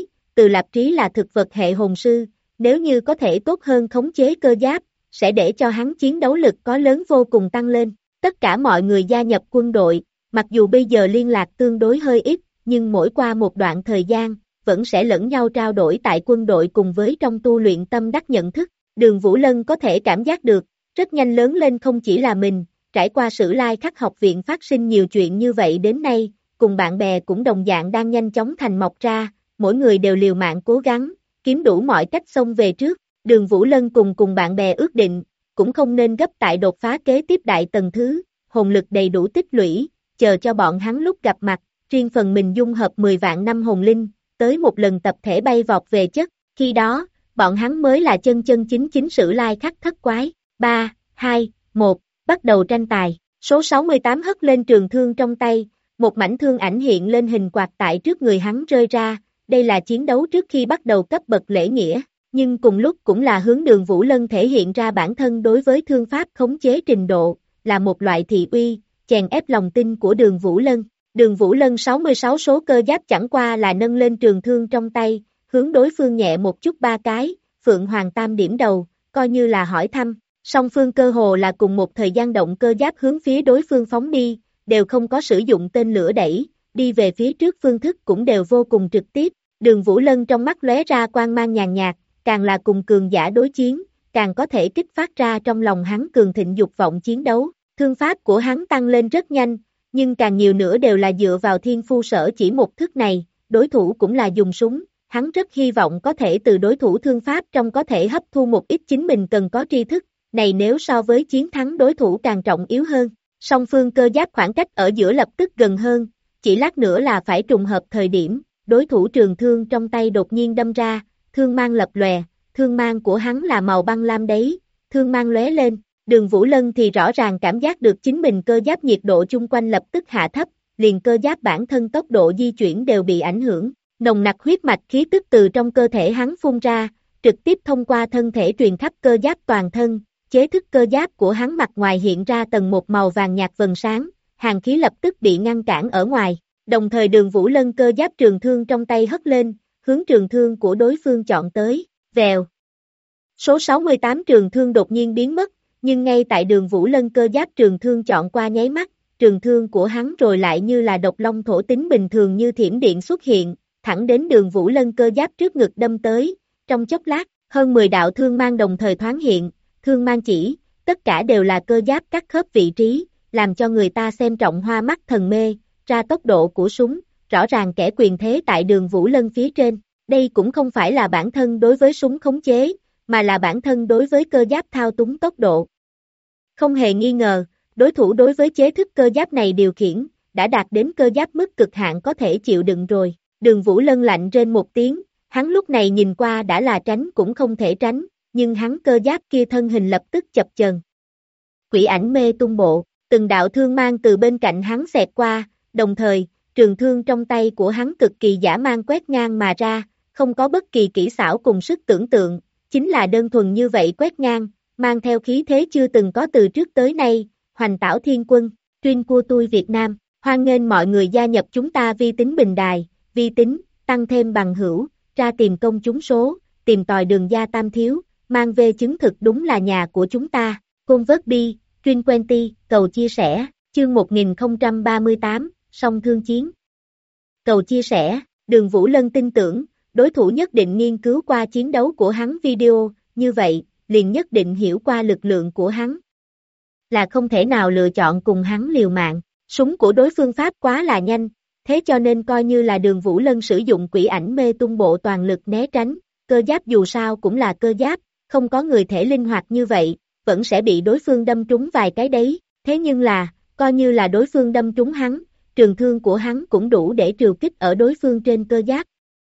Lạp Trí là thực vật hệ hồn sư, nếu như có thể tốt hơn khống chế cơ giáp, sẽ để cho hắn chiến đấu lực có lớn vô cùng tăng lên. Tất cả mọi người gia nhập quân đội, mặc dù bây giờ liên lạc tương đối hơi ít, nhưng mỗi qua một đoạn thời gian, vẫn sẽ lẫn nhau trao đổi tại quân đội cùng với trong tu luyện tâm đắc nhận thức. Đường Vũ Lân có thể cảm giác được, rất nhanh lớn lên không chỉ là mình, trải qua Sử Lai Khắc học viện phát sinh nhiều chuyện như vậy đến nay, cùng bạn bè cũng đồng dạng đang nhanh chóng thành mọc ra, mỗi người đều liều mạng cố gắng, kiếm đủ mọi cách xông về trước. Đường Vũ Lân cùng bạn bè ước định, cũng không nên gấp tại đột phá kế tiếp đại tầng thứ, hồn lực đầy đủ tích lũy, chờ cho bọn hắn lúc gặp mặt, riêng phần mình dung hợp 10 vạn năm hồn linh, tới một lần tập thể bay vọt về chất, khi đó, bọn hắn mới là chân chính Sử Lai Khắc thất quái. 3, 2, 1, bắt đầu tranh tài, số 68 hất lên trường thương trong tay, một mảnh thương ảnh hiện lên hình quạt tại trước người hắn rơi ra, đây là chiến đấu trước khi bắt đầu cấp bậc lễ nghĩa, nhưng cùng lúc cũng là hướng Đường Vũ Lân thể hiện ra bản thân đối với thương pháp khống chế trình độ, là một loại thị uy, chèn ép lòng tin của Đường Vũ Lân. Đường Vũ Lân 66 số cơ giáp chẳng qua là nâng lên trường thương trong tay, hướng đối phương nhẹ một chút 3 cái, Phượng Hoàng Tam điểm đầu, coi như là hỏi thăm. Song phương cơ hồ là cùng một thời gian động cơ giáp hướng phía đối phương phóng đi, đều không có sử dụng tên lửa đẩy, đi về phía trước phương thức cũng đều vô cùng trực tiếp. Đường Vũ Lân trong mắt lóe ra quang mang nhàn nhạt, càng là cùng cường giả đối chiến, càng có thể kích phát ra trong lòng hắn cường thịnh dục vọng chiến đấu. Thương pháp của hắn tăng lên rất nhanh, nhưng càng nhiều nữa đều là dựa vào thiên phu sở chỉ một thức này, đối thủ cũng là dùng súng. Hắn rất hy vọng có thể từ đối thủ thương pháp trong có thể hấp thu một ít chính mình cần có tri thức, này nếu so với chiến thắng đối thủ càng trọng yếu hơn. Song phương cơ giáp khoảng cách ở giữa lập tức gần hơn, chỉ lát nữa là phải trùng hợp thời điểm, đối thủ trường thương trong tay đột nhiên đâm ra, thương mang lập lòe, thương mang của hắn là màu băng lam đấy, thương mang lóe lên, Đường Vũ Lân thì rõ ràng cảm giác được chính mình cơ giáp nhiệt độ chung quanh lập tức hạ thấp, liền cơ giáp bản thân tốc độ di chuyển đều bị ảnh hưởng, nồng nặc huyết mạch khí tức từ trong cơ thể hắn phun ra, trực tiếp thông qua thân thể truyền khắp cơ giáp toàn thân, chế thức cơ giáp của hắn mặt ngoài hiện ra tầng một màu vàng nhạt vầng sáng, hàn khí lập tức bị ngăn cản ở ngoài, đồng thời Đường Vũ Lân cơ giáp trường thương trong tay hất lên, hướng trường thương của đối phương chọn tới, vèo. Số 68 trường thương đột nhiên biến mất, nhưng ngay tại Đường Vũ Lân cơ giáp trường thương chọn qua nháy mắt, trường thương của hắn rồi lại như là độc long thổ tính bình thường như thiểm điện xuất hiện, thẳng đến Đường Vũ Lân cơ giáp trước ngực đâm tới, trong chốc lát, hơn 10 đạo thương mang đồng thời thoáng hiện, thương mang chỉ, tất cả đều là cơ giáp cắt khớp vị trí, làm cho người ta xem trọng hoa mắt thần mê, ra tốc độ của súng, rõ ràng kẻ quyền thế tại Đường Vũ Lân phía trên, đây cũng không phải là bản thân đối với súng khống chế, mà là bản thân đối với cơ giáp thao túng tốc độ. Không hề nghi ngờ, đối thủ đối với chế thức cơ giáp này điều khiển, đã đạt đến cơ giáp mức cực hạn có thể chịu đựng rồi. Đường Vũ Lân lạnh rên một tiếng, hắn lúc này nhìn qua đã là tránh cũng không thể tránh, nhưng hắn cơ giáp kia thân hình lập tức chập chờn. Quỷ ảnh mê tung bộ, từng đạo thương mang từ bên cạnh hắn xẹt qua, đồng thời, trường thương trong tay của hắn cực kỳ dã man quét ngang mà ra, không có bất kỳ kỹ xảo cùng sức tưởng tượng, chính là đơn thuần như vậy quét ngang, mang theo khí thế chưa từng có từ trước tới nay, Hoành Tảo Thiên Quân, Truyên của tôi Việt Nam, hoan nghênh mọi người gia nhập chúng ta vi tính bình đài, vi tính, tăng thêm bằng hữu, ra tìm công chúng số, tìm tòi đường gia tam thiếu, mang về chứng thực đúng là nhà của chúng ta, Convert Truyên Quenty, cầu chia sẻ, chương 1038, song thương chiến. Cầu chia sẻ, Đường Vũ Lân tin tưởng, đối thủ nhất định nghiên cứu qua chiến đấu của hắn video, như vậy, liền nhất định hiểu qua lực lượng của hắn. Là không thể nào lựa chọn cùng hắn liều mạng, súng của đối phương pháp quá là nhanh, thế cho nên coi như là Đường Vũ Lân sử dụng quỷ ảnh mê tung bộ toàn lực né tránh, cơ giáp dù sao cũng là cơ giáp, không có người thể linh hoạt như vậy, vẫn sẽ bị đối phương đâm trúng vài cái đấy, thế nhưng là, coi như là đối phương đâm trúng hắn, trường thương của hắn cũng đủ để trừ kích ở đối phương trên cơ giáp.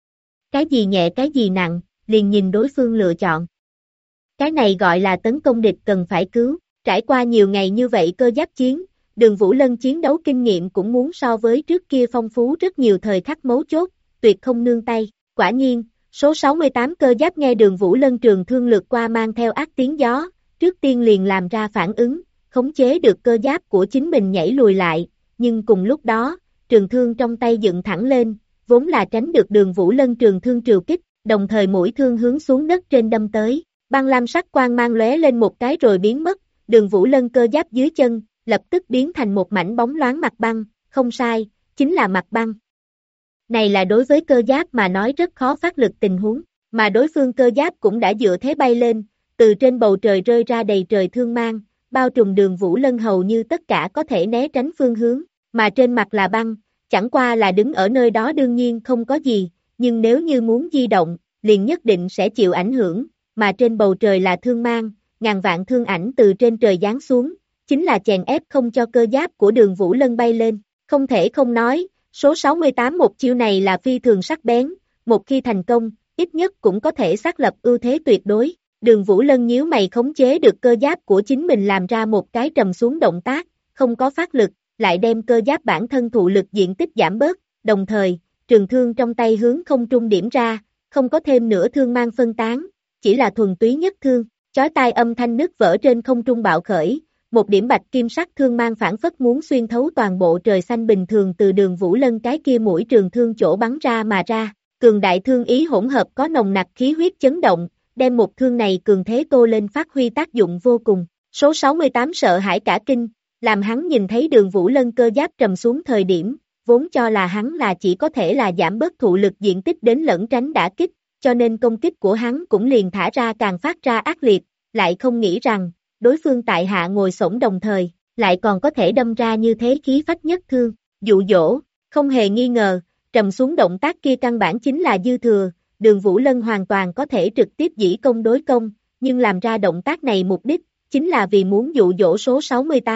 Cái gì nhẹ cái gì nặng, liền nhìn đối phương lựa chọn. Cái này gọi là tấn công địch cần phải cứu, trải qua nhiều ngày như vậy cơ giáp chiến, Đường Vũ Lân chiến đấu kinh nghiệm cũng muốn so với trước kia phong phú rất nhiều thời khắc mấu chốt, tuyệt không nương tay, quả nhiên, số 68 cơ giáp nghe Đường Vũ Lân trường thương lượt qua mang theo ác tiếng gió, trước tiên liền làm ra phản ứng, khống chế được cơ giáp của chính mình nhảy lùi lại, nhưng cùng lúc đó, trường thương trong tay dựng thẳng lên, vốn là tránh được Đường Vũ Lân trường thương trừ kích, đồng thời mũi thương hướng xuống đất trên đâm tới, băng lam sắc quang mang lóe lên một cái rồi biến mất, Đường Vũ Lân cơ giáp dưới chân, lập tức biến thành một mảnh bóng loáng mặt băng, không sai, chính là mặt băng. Này là đối với cơ giáp mà nói rất khó phát lực tình huống, mà đối phương cơ giáp cũng đã dựa thế bay lên, từ trên bầu trời rơi ra đầy trời thương mang, bao trùm Đường Vũ Lân hầu như tất cả có thể né tránh phương hướng, mà trên mặt là băng, chẳng qua là đứng ở nơi đó đương nhiên không có gì, nhưng nếu như muốn di động, liền nhất định sẽ chịu ảnh hưởng, mà trên bầu trời là thương mang, ngàn vạn thương ảnh từ trên trời giáng xuống, chính là chèn ép không cho cơ giáp của Đường Vũ Lân bay lên, không thể không nói, số 68 một chiêu này là phi thường sắc bén, một khi thành công, ít nhất cũng có thể xác lập ưu thế tuyệt đối. Đường Vũ Lân nhíu mày khống chế được cơ giáp của chính mình làm ra một cái trầm xuống động tác, không có phát lực, lại đem cơ giáp bản thân thụ lực diện tích giảm bớt, đồng thời, trường thương trong tay hướng không trung điểm ra, không có thêm nữa thương mang phân tán, chỉ là thuần túy nhất thương, chói tai âm thanh nứt vỡ trên không trung bạo khởi, một điểm bạch kim sắc thương mang phản phất muốn xuyên thấu toàn bộ trời xanh bình thường từ Đường Vũ Lân cái kia mũi trường thương chỗ bắn ra mà ra, cường đại thương ý hỗn hợp có nồng nặc khí huyết chấn động, đem một thương này cường thế tô lên phát huy tác dụng vô cùng. Số 68 sợ hãi cả kinh, làm hắn nhìn thấy Đường Vũ Lân cơ giáp trầm xuống thời điểm, vốn cho là hắn là chỉ có thể là giảm bớt thụ lực diện tích đến lẫn tránh đả kích, cho nên công kích của hắn cũng liền thả ra càng phát ra ác liệt, lại không nghĩ rằng, đối phương tại hạ ngồi xổm đồng thời, lại còn có thể đâm ra như thế khí phách nhất thương, dụ dỗ, không hề nghi ngờ, trầm xuống động tác kia căn bản chính là dư thừa, Đường Vũ Lân hoàn toàn có thể trực tiếp dĩ công đối công, nhưng làm ra động tác này mục đích, chính là vì muốn dụ dỗ số 68,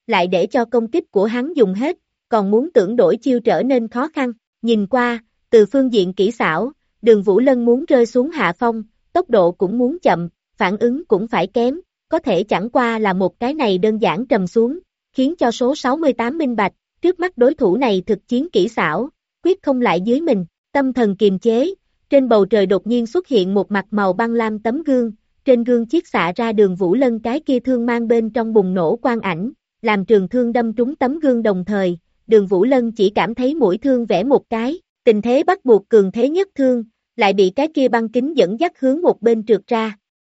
lại để cho công kích của hắn dùng hết, còn muốn tưởng đổi chiêu trở nên khó khăn. Nhìn qua, từ phương diện kỹ xảo, Đường Vũ Lân muốn rơi xuống hạ phong, tốc độ cũng muốn chậm, phản ứng cũng phải kém, có thể chẳng qua là một cái này đơn giản trầm xuống, khiến cho số 68 minh bạch, trước mắt đối thủ này thực chiến kỹ xảo, quyết không lại dưới mình, tâm thần kiềm chế, trên bầu trời đột nhiên xuất hiện một mặt màu băng lam tấm gương, trên gương chiết xạ ra Đường Vũ Lân cái kia thương mang bên trong bùng nổ quang ảnh, làm trường thương đâm trúng tấm gương đồng thời, Đường Vũ Lân chỉ cảm thấy mũi thương vẽ một cái, tình thế bắt buộc cường thế nhất thương, lại bị cái kia băng kính dẫn dắt hướng một bên trượt ra.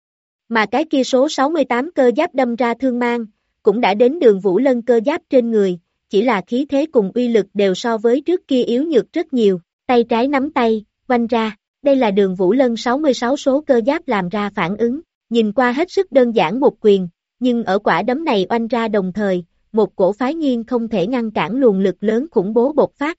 Mà cái kia số 68 cơ giáp đâm ra thương mang, cũng đã đến Đường Vũ Lân cơ giáp trên người, chỉ là khí thế cùng uy lực đều so với trước kia yếu nhược rất nhiều, tay trái nắm tay, vanh ra, đây là Đường Vũ Lân 66 số cơ giáp làm ra phản ứng, nhìn qua hết sức đơn giản một quyền, nhưng ở quả đấm này oanh ra đồng thời, một cổ phái nghiêng không thể ngăn cản luồng lực lớn khủng bố bộc phát.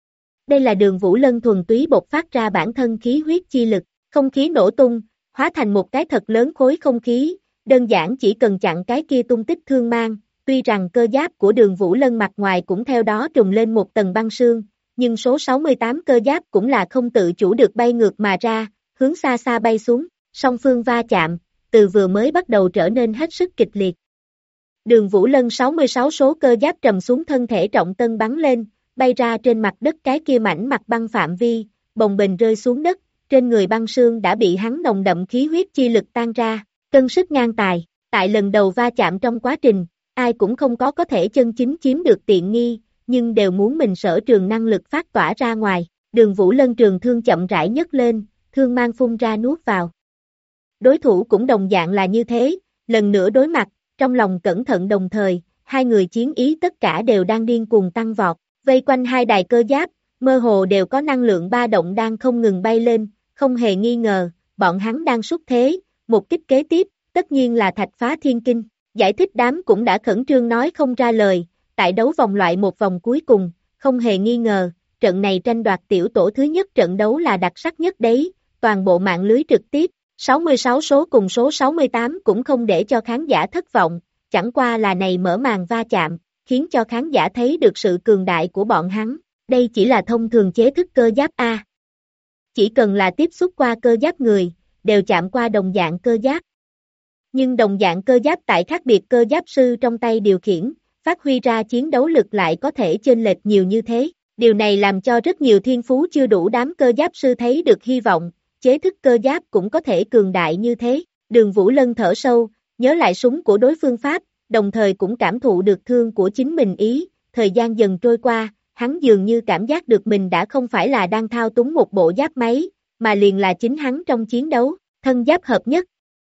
Đây là Đường Vũ Lân thuần túy bộc phát ra bản thân khí huyết chi lực, không khí nổ tung, hóa thành một cái thật lớn khối không khí, đơn giản chỉ cần chặn cái kia tung tích thương mang, tuy rằng cơ giáp của Đường Vũ Lân mặt ngoài cũng theo đó trùng lên một tầng băng sương, nhưng số 68 cơ giáp cũng là không tự chủ được bay ngược mà ra, hướng xa xa bay xuống, song phương va chạm, từ vừa mới bắt đầu trở nên hết sức kịch liệt. Đường Vũ Lân 66 số cơ giáp trầm xuống thân thể trọng tân bắn lên, bay ra trên mặt đất cái kia mảnh mặt băng phạm vi, bồng bềnh rơi xuống đất, trên người băng sương đã bị hắn nồng đậm khí huyết chi lực tan ra, cân sức ngang tài, tại lần đầu va chạm trong quá trình, ai cũng không có thể chân chính chiếm được tiện nghi, nhưng đều muốn mình sở trường năng lực phát tỏa ra ngoài, Đường Vũ Lân trường thương chậm rãi nhấc lên, thương mang phun ra nuốt vào. Đối thủ cũng đồng dạng là như thế, lần nữa đối mặt, trong lòng cẩn thận đồng thời, hai người chiến ý tất cả đều đang điên cuồng tăng vọt, vây quanh hai đài cơ giáp, mơ hồ đều có năng lượng ba động đang không ngừng bay lên, không hề nghi ngờ, bọn hắn đang xuất thế, một kích kế tiếp, tất nhiên là thạch phá thiên kinh, giải thích đám cũng đã khẩn trương nói không ra lời, tại đấu vòng loại một vòng cuối cùng, không hề nghi ngờ, trận này tranh đoạt tiểu tổ thứ nhất trận đấu là đặc sắc nhất đấy, toàn bộ mạng lưới trực tiếp, 66 số cùng số 68 cũng không để cho khán giả thất vọng, chẳng qua là này mở màn va chạm, khiến cho khán giả thấy được sự cường đại của bọn hắn, đây chỉ là thông thường chế thức cơ giáp A. Chỉ cần là tiếp xúc qua cơ giáp người, đều chạm qua đồng dạng cơ giáp. Nhưng đồng dạng cơ giáp tại khác biệt cơ giáp sư trong tay điều khiển, phát huy ra chiến đấu lực lại có thể chênh lệch nhiều như thế. Điều này làm cho rất nhiều thiên phú chưa đủ đám cơ giáp sư thấy được hy vọng, chế thức cơ giáp cũng có thể cường đại như thế. Đường Vũ Lân thở sâu, nhớ lại súng của đối phương pháp, đồng thời cũng cảm thụ được thương của chính mình ý, thời gian dần trôi qua, hắn dường như cảm giác được mình đã không phải là đang thao túng một bộ giáp máy, mà liền là chính hắn trong chiến đấu, thân giáp hợp nhất.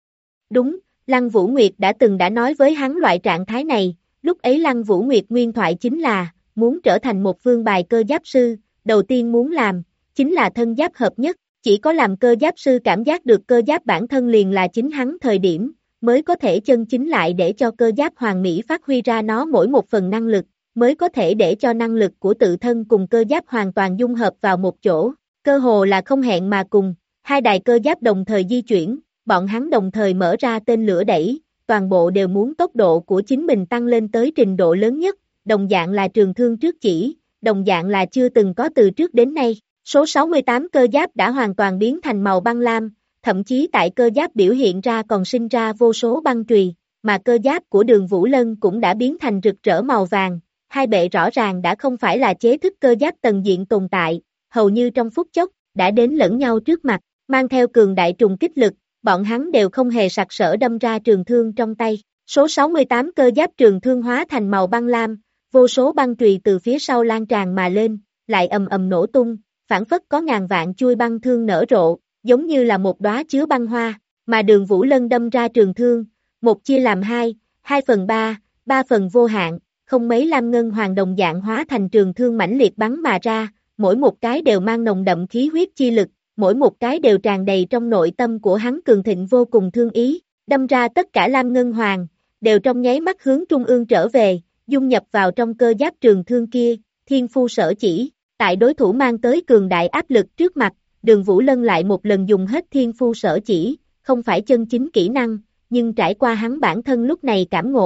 Đúng, Lăng Vũ Nguyệt đã nói với hắn loại trạng thái này, lúc ấy Lăng Vũ Nguyệt nguyên thoại chính là, muốn trở thành một vương bài cơ giáp sư, đầu tiên muốn làm, chính là thân giáp hợp nhất, chỉ có làm cơ giáp sư cảm giác được cơ giáp bản thân liền là chính hắn thời điểm, mới có thể chân chính lại để cho cơ giáp hoàn mỹ phát huy ra nó mỗi một phần năng lực, mới có thể để cho năng lực của tự thân cùng cơ giáp hoàn toàn dung hợp vào một chỗ, cơ hồ là không hẹn mà cùng, hai đài cơ giáp đồng thời di chuyển, bọn hắn đồng thời mở ra tên lửa đẩy, toàn bộ đều muốn tốc độ của chính mình tăng lên tới trình độ lớn nhất, đồng dạng là trường thương trước chỉ, đồng dạng là chưa từng có từ trước đến nay, số 68 cơ giáp đã hoàn toàn biến thành màu băng lam, thậm chí tại cơ giáp biểu hiện ra còn sinh ra vô số băng chùy, mà cơ giáp của Đường Vũ Lân cũng đã biến thành rực rỡ màu vàng, hai bệ rõ ràng đã không phải là chế thức cơ giáp tầng diện tồn tại, hầu như trong phút chốc, đã đến lẫn nhau trước mặt, mang theo cường đại trùng kích lực, bọn hắn đều không hề sặc sỡ đâm ra trường thương trong tay, số 68 cơ giáp trường thương hóa thành màu băng lam, vô số băng chùy từ phía sau lan tràn mà lên, lại ầm ầm nổ tung, phảng phất có ngàn vạn chuôi băng thương nở rộ, giống như là một đóa chứa băng hoa, mà Đường Vũ Lân đâm ra trường thương, một chia làm hai, 2/3, 3 phần vô hạn, không mấy lam ngân hoàng đồng dạng hóa thành trường thương mãnh liệt bắn mà ra, mỗi một cái đều mang nồng đậm khí huyết chi lực, mỗi một cái đều tràn đầy trong nội tâm của hắn cường thịnh vô cùng thương ý, đâm ra tất cả lam ngân hoàng, đều trong nháy mắt hướng trung ương trở về, dung nhập vào trong cơ giáp trường thương kia, thiên phu sở chỉ, tại đối thủ mang tới cường đại áp lực trước mặt, Đường Vũ Lân lại một lần dùng hết thiên phu sở chỉ, không phải chân chính kỹ năng, nhưng trải qua hắn bản thân lúc này cảm ngộ,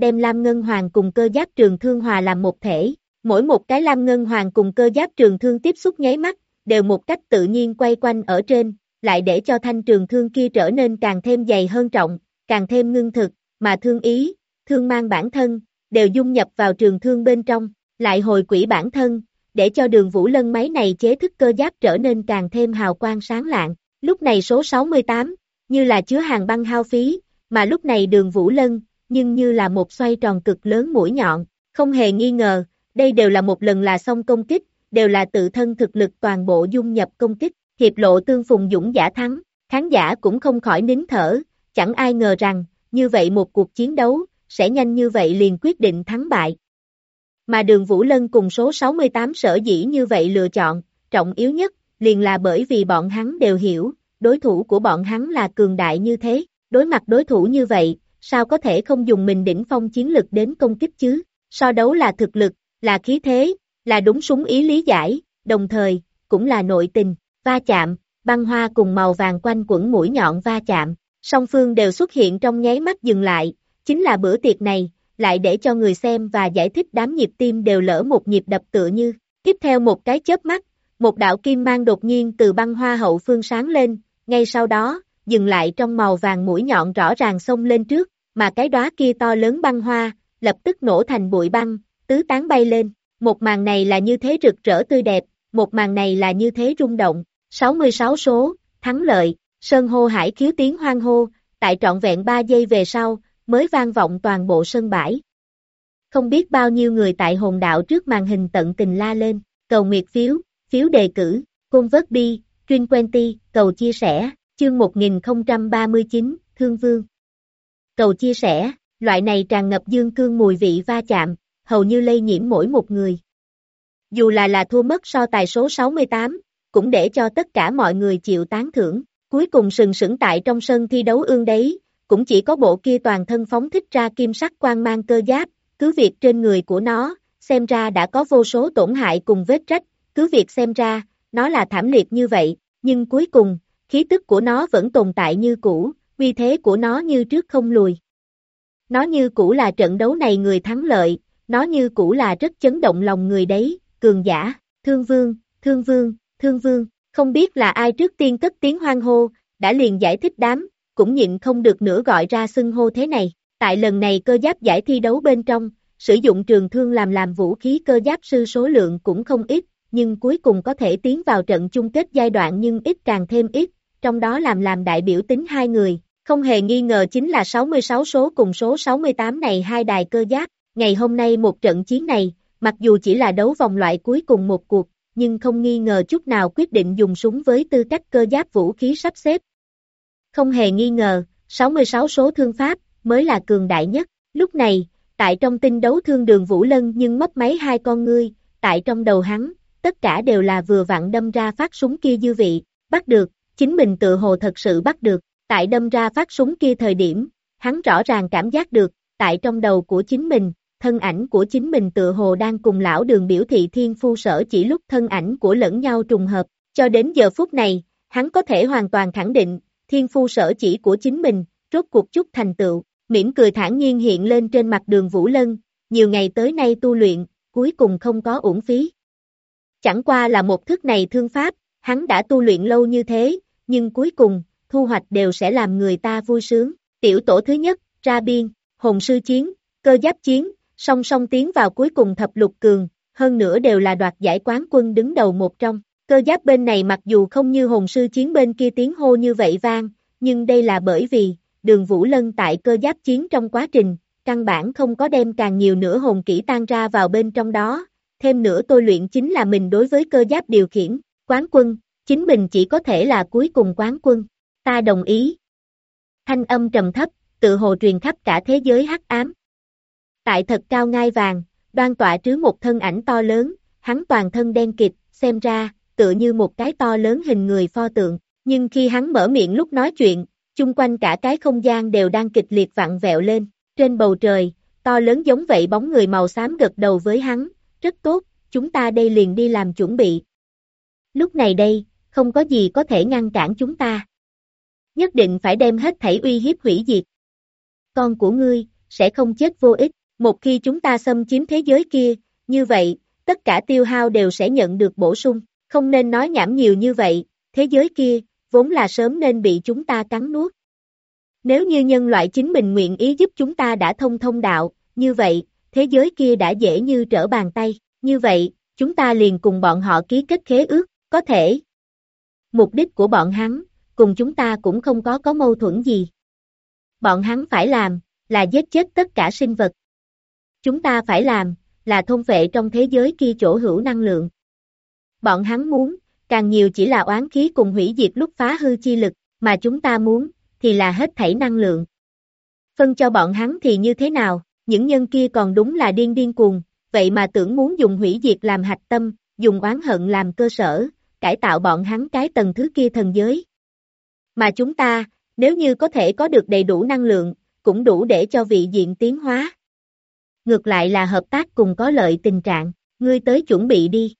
đem Lam Ngân Hoàng cùng cơ giáp trường thương hòa làm một thể, mỗi một cái Lam Ngân Hoàng cùng cơ giáp trường thương tiếp xúc nháy mắt, đều một cách tự nhiên quay quanh ở trên, lại để cho thanh trường thương kia trở nên càng thêm dày hơn trọng, càng thêm ngưng thực, mà thương ý, thương mang bản thân, đều dung nhập vào trường thương bên trong, lại hồi quỹ bản thân, để cho Đường Vũ Lân máy này chế thức cơ giáp trở nên càng thêm hào quang sáng lạng. Lúc này số 68, như là chứa hàng băng hao phí, mà lúc này Đường Vũ Lân, nhưng như là một xoay tròn cực lớn mũi nhọn, không hề nghi ngờ, đây đều là một lần là xong công kích, đều là tự thân thực lực toàn bộ dung nhập công kích, hiệp lộ tương phùng dũng giả thắng, khán giả cũng không khỏi nín thở, chẳng ai ngờ rằng, như vậy một cuộc chiến đấu, sẽ nhanh như vậy liền quyết định thắng bại. Mà Đường Vũ Lân cùng số 68 sở dĩ như vậy lựa chọn, trọng yếu nhất, liền là bởi vì bọn hắn đều hiểu, đối thủ của bọn hắn là cường đại như thế, đối mặt đối thủ như vậy, sao có thể không dùng mình đỉnh phong chiến lực đến công kích chứ, so đấu là thực lực, là khí thế, là đúng súng ý lý giải, đồng thời, cũng là nội tình, va chạm, băng hoa cùng màu vàng quanh quẩn mũi nhọn va chạm, song phương đều xuất hiện trong nháy mắt dừng lại, chính là bữa tiệc này, lại để cho người xem và giải thích đám nhịp tim đều lỡ một nhịp đập tựa như, tiếp theo một cái chớp mắt, một đạo kim mang đột nhiên từ băng hoa hậu phương sáng lên, ngay sau đó, dừng lại trong màu vàng mũi nhọn rõ ràng xông lên trước, mà cái đóa kia to lớn băng hoa, lập tức nổ thành bụi băng, tứ tán bay lên, một màn này là như thế rực rỡ tươi đẹp, một màn này là như thế rung động, 66 số, thắng lợi, sơn hô hải khiếu tiếng hoan hô, tại trọn vẹn 3 giây về sau, mới vang vọng toàn bộ sân bãi. Không biết bao nhiêu người tại hồn đạo trước màn hình tận tình la lên, cầu nguyệt phiếu, phiếu đề cử, convert bi, Dream 20, cầu chia sẻ, chương 1039, Thương Vương. Cầu chia sẻ, loại này tràn ngập dương cương mùi vị va chạm, hầu như lây nhiễm mỗi một người. Dù là thua mất so tài số 68, cũng để cho tất cả mọi người chịu tán thưởng, cuối cùng sừng sững tại trong sân thi đấu ương đấy, cũng chỉ có bộ kia toàn thân phóng thích ra kim sắc quang mang cơ giáp, cứ việc trên người của nó, xem ra đã có vô số tổn hại cùng vết rách, cứ việc xem ra, nó là thảm liệt như vậy, nhưng cuối cùng, khí tức của nó vẫn tồn tại như cũ, uy thế của nó như trước không lùi. Nó như cũ là trận đấu này người thắng lợi, nó như cũ là rất chấn động lòng người đấy, cường giả, Thương Vương, Thương Vương, Thương Vương, không biết là ai trước tiên cất tiếng hoan hô, đã liền giải thích đám, cũng nhịn không được nữa gọi ra xưng hô thế này. Tại lần này cơ giáp giải thi đấu bên trong, sử dụng trường thương làm vũ khí cơ giáp sư số lượng cũng không ít, nhưng cuối cùng có thể tiến vào trận chung kết giai đoạn nhưng ít càng thêm ít, trong đó làm đại biểu tính hai người, không hề nghi ngờ chính là 66 số cùng số 68 này hai đài cơ giáp. Ngày hôm nay một trận chiến này, mặc dù chỉ là đấu vòng loại cuối cùng một cuộc, nhưng không nghi ngờ chút nào quyết định dùng súng với tư cách cơ giáp vũ khí sắp xếp. Không hề nghi ngờ, 66 số thương pháp, mới là cường đại nhất. Lúc này, tại trong tinh đấu thương Đường Vũ Lân nhưng mấp máy hai con ngươi, tại trong đầu hắn, tất cả đều là vừa vặn đâm ra phát súng kia dư vị, bắt được, chính mình tự hồ thật sự bắt được, tại đâm ra phát súng kia thời điểm, hắn rõ ràng cảm giác được, tại trong đầu của chính mình, thân ảnh của chính mình tự hồ đang cùng lão Đường biểu thị thiên phu sở chỉ lúc thân ảnh của lẫn nhau trùng hợp, cho đến giờ phút này, hắn có thể hoàn toàn khẳng định, thiên phu sở chỉ của chính mình, rốt cuộc chút thành tựu, mỉm cười thản nhiên hiện lên trên mặt Đường Vũ Lân, nhiều ngày tới nay tu luyện, cuối cùng không có uổng phí. Chẳng qua là một thức này thương pháp, hắn đã tu luyện lâu như thế, nhưng cuối cùng, thu hoạch đều sẽ làm người ta vui sướng. Tiểu tổ thứ nhất, ra biên, hồn sư chiến, cơ giáp chiến, song song tiến vào cuối cùng thập lục cường, hơn nữa đều là đoạt giải quán quân đứng đầu một trong. Cơ giáp bên này mặc dù không như hồn sư chiến bên kia tiếng hô như vậy vang, nhưng đây là bởi vì, Đường Vũ Lân tại cơ giáp chiến trong quá trình, căn bản không có đem càng nhiều nữa hồn kỹ tan ra vào bên trong đó, thêm nữa tôi luyện chính là mình đối với cơ giáp điều khiển, quán quân, chính mình chỉ có thể là cuối cùng quán quân, ta đồng ý. Thanh âm trầm thấp, tự hồ truyền khắp cả thế giới hắc ám. Tại thật cao ngai vàng, đoan tọa trứ một thân ảnh to lớn, hắn toàn thân đen kịt, xem ra, tựa như một cái to lớn hình người pho tượng, nhưng khi hắn mở miệng lúc nói chuyện, chung quanh cả cái không gian đều đang kịch liệt vặn vẹo lên, trên bầu trời, to lớn giống vậy bóng người màu xám gật đầu với hắn, rất tốt, chúng ta đây liền đi làm chuẩn bị. Lúc này đây, không có gì có thể ngăn cản chúng ta. Nhất định phải đem hết thảy uy hiếp hủy diệt. Con của ngươi, sẽ không chết vô ích. Một khi chúng ta xâm chiếm thế giới kia, như vậy, tất cả tiêu hao đều sẽ nhận được bổ sung. Không nên nói nhảm nhiều như vậy, thế giới kia, vốn là sớm nên bị chúng ta cắn nuốt. Nếu như nhân loại chính mình nguyện ý giúp chúng ta đã thông đạo, như vậy, thế giới kia đã dễ như trở bàn tay. Như vậy, chúng ta liền cùng bọn họ ký kết khế ước, có thể. Mục đích của bọn hắn, cùng chúng ta cũng không có mâu thuẫn gì. Bọn hắn phải làm, là giết chết tất cả sinh vật. Chúng ta phải làm, là thôn phệ trong thế giới kia chỗ hữu năng lượng. Bọn hắn muốn, càng nhiều chỉ là oán khí cùng hủy diệt lúc phá hư chi lực, mà chúng ta muốn, thì là hết thảy năng lượng. Phân cho bọn hắn thì như thế nào, những nhân kia còn đúng là điên cuồng, vậy mà tưởng muốn dùng hủy diệt làm hạch tâm, dùng oán hận làm cơ sở, cải tạo bọn hắn cái tầng thứ kia thần giới. Mà chúng ta, nếu như có thể có được đầy đủ năng lượng, cũng đủ để cho vị diện tiến hóa. Ngược lại là hợp tác cùng có lợi tình trạng, ngươi tới chuẩn bị đi.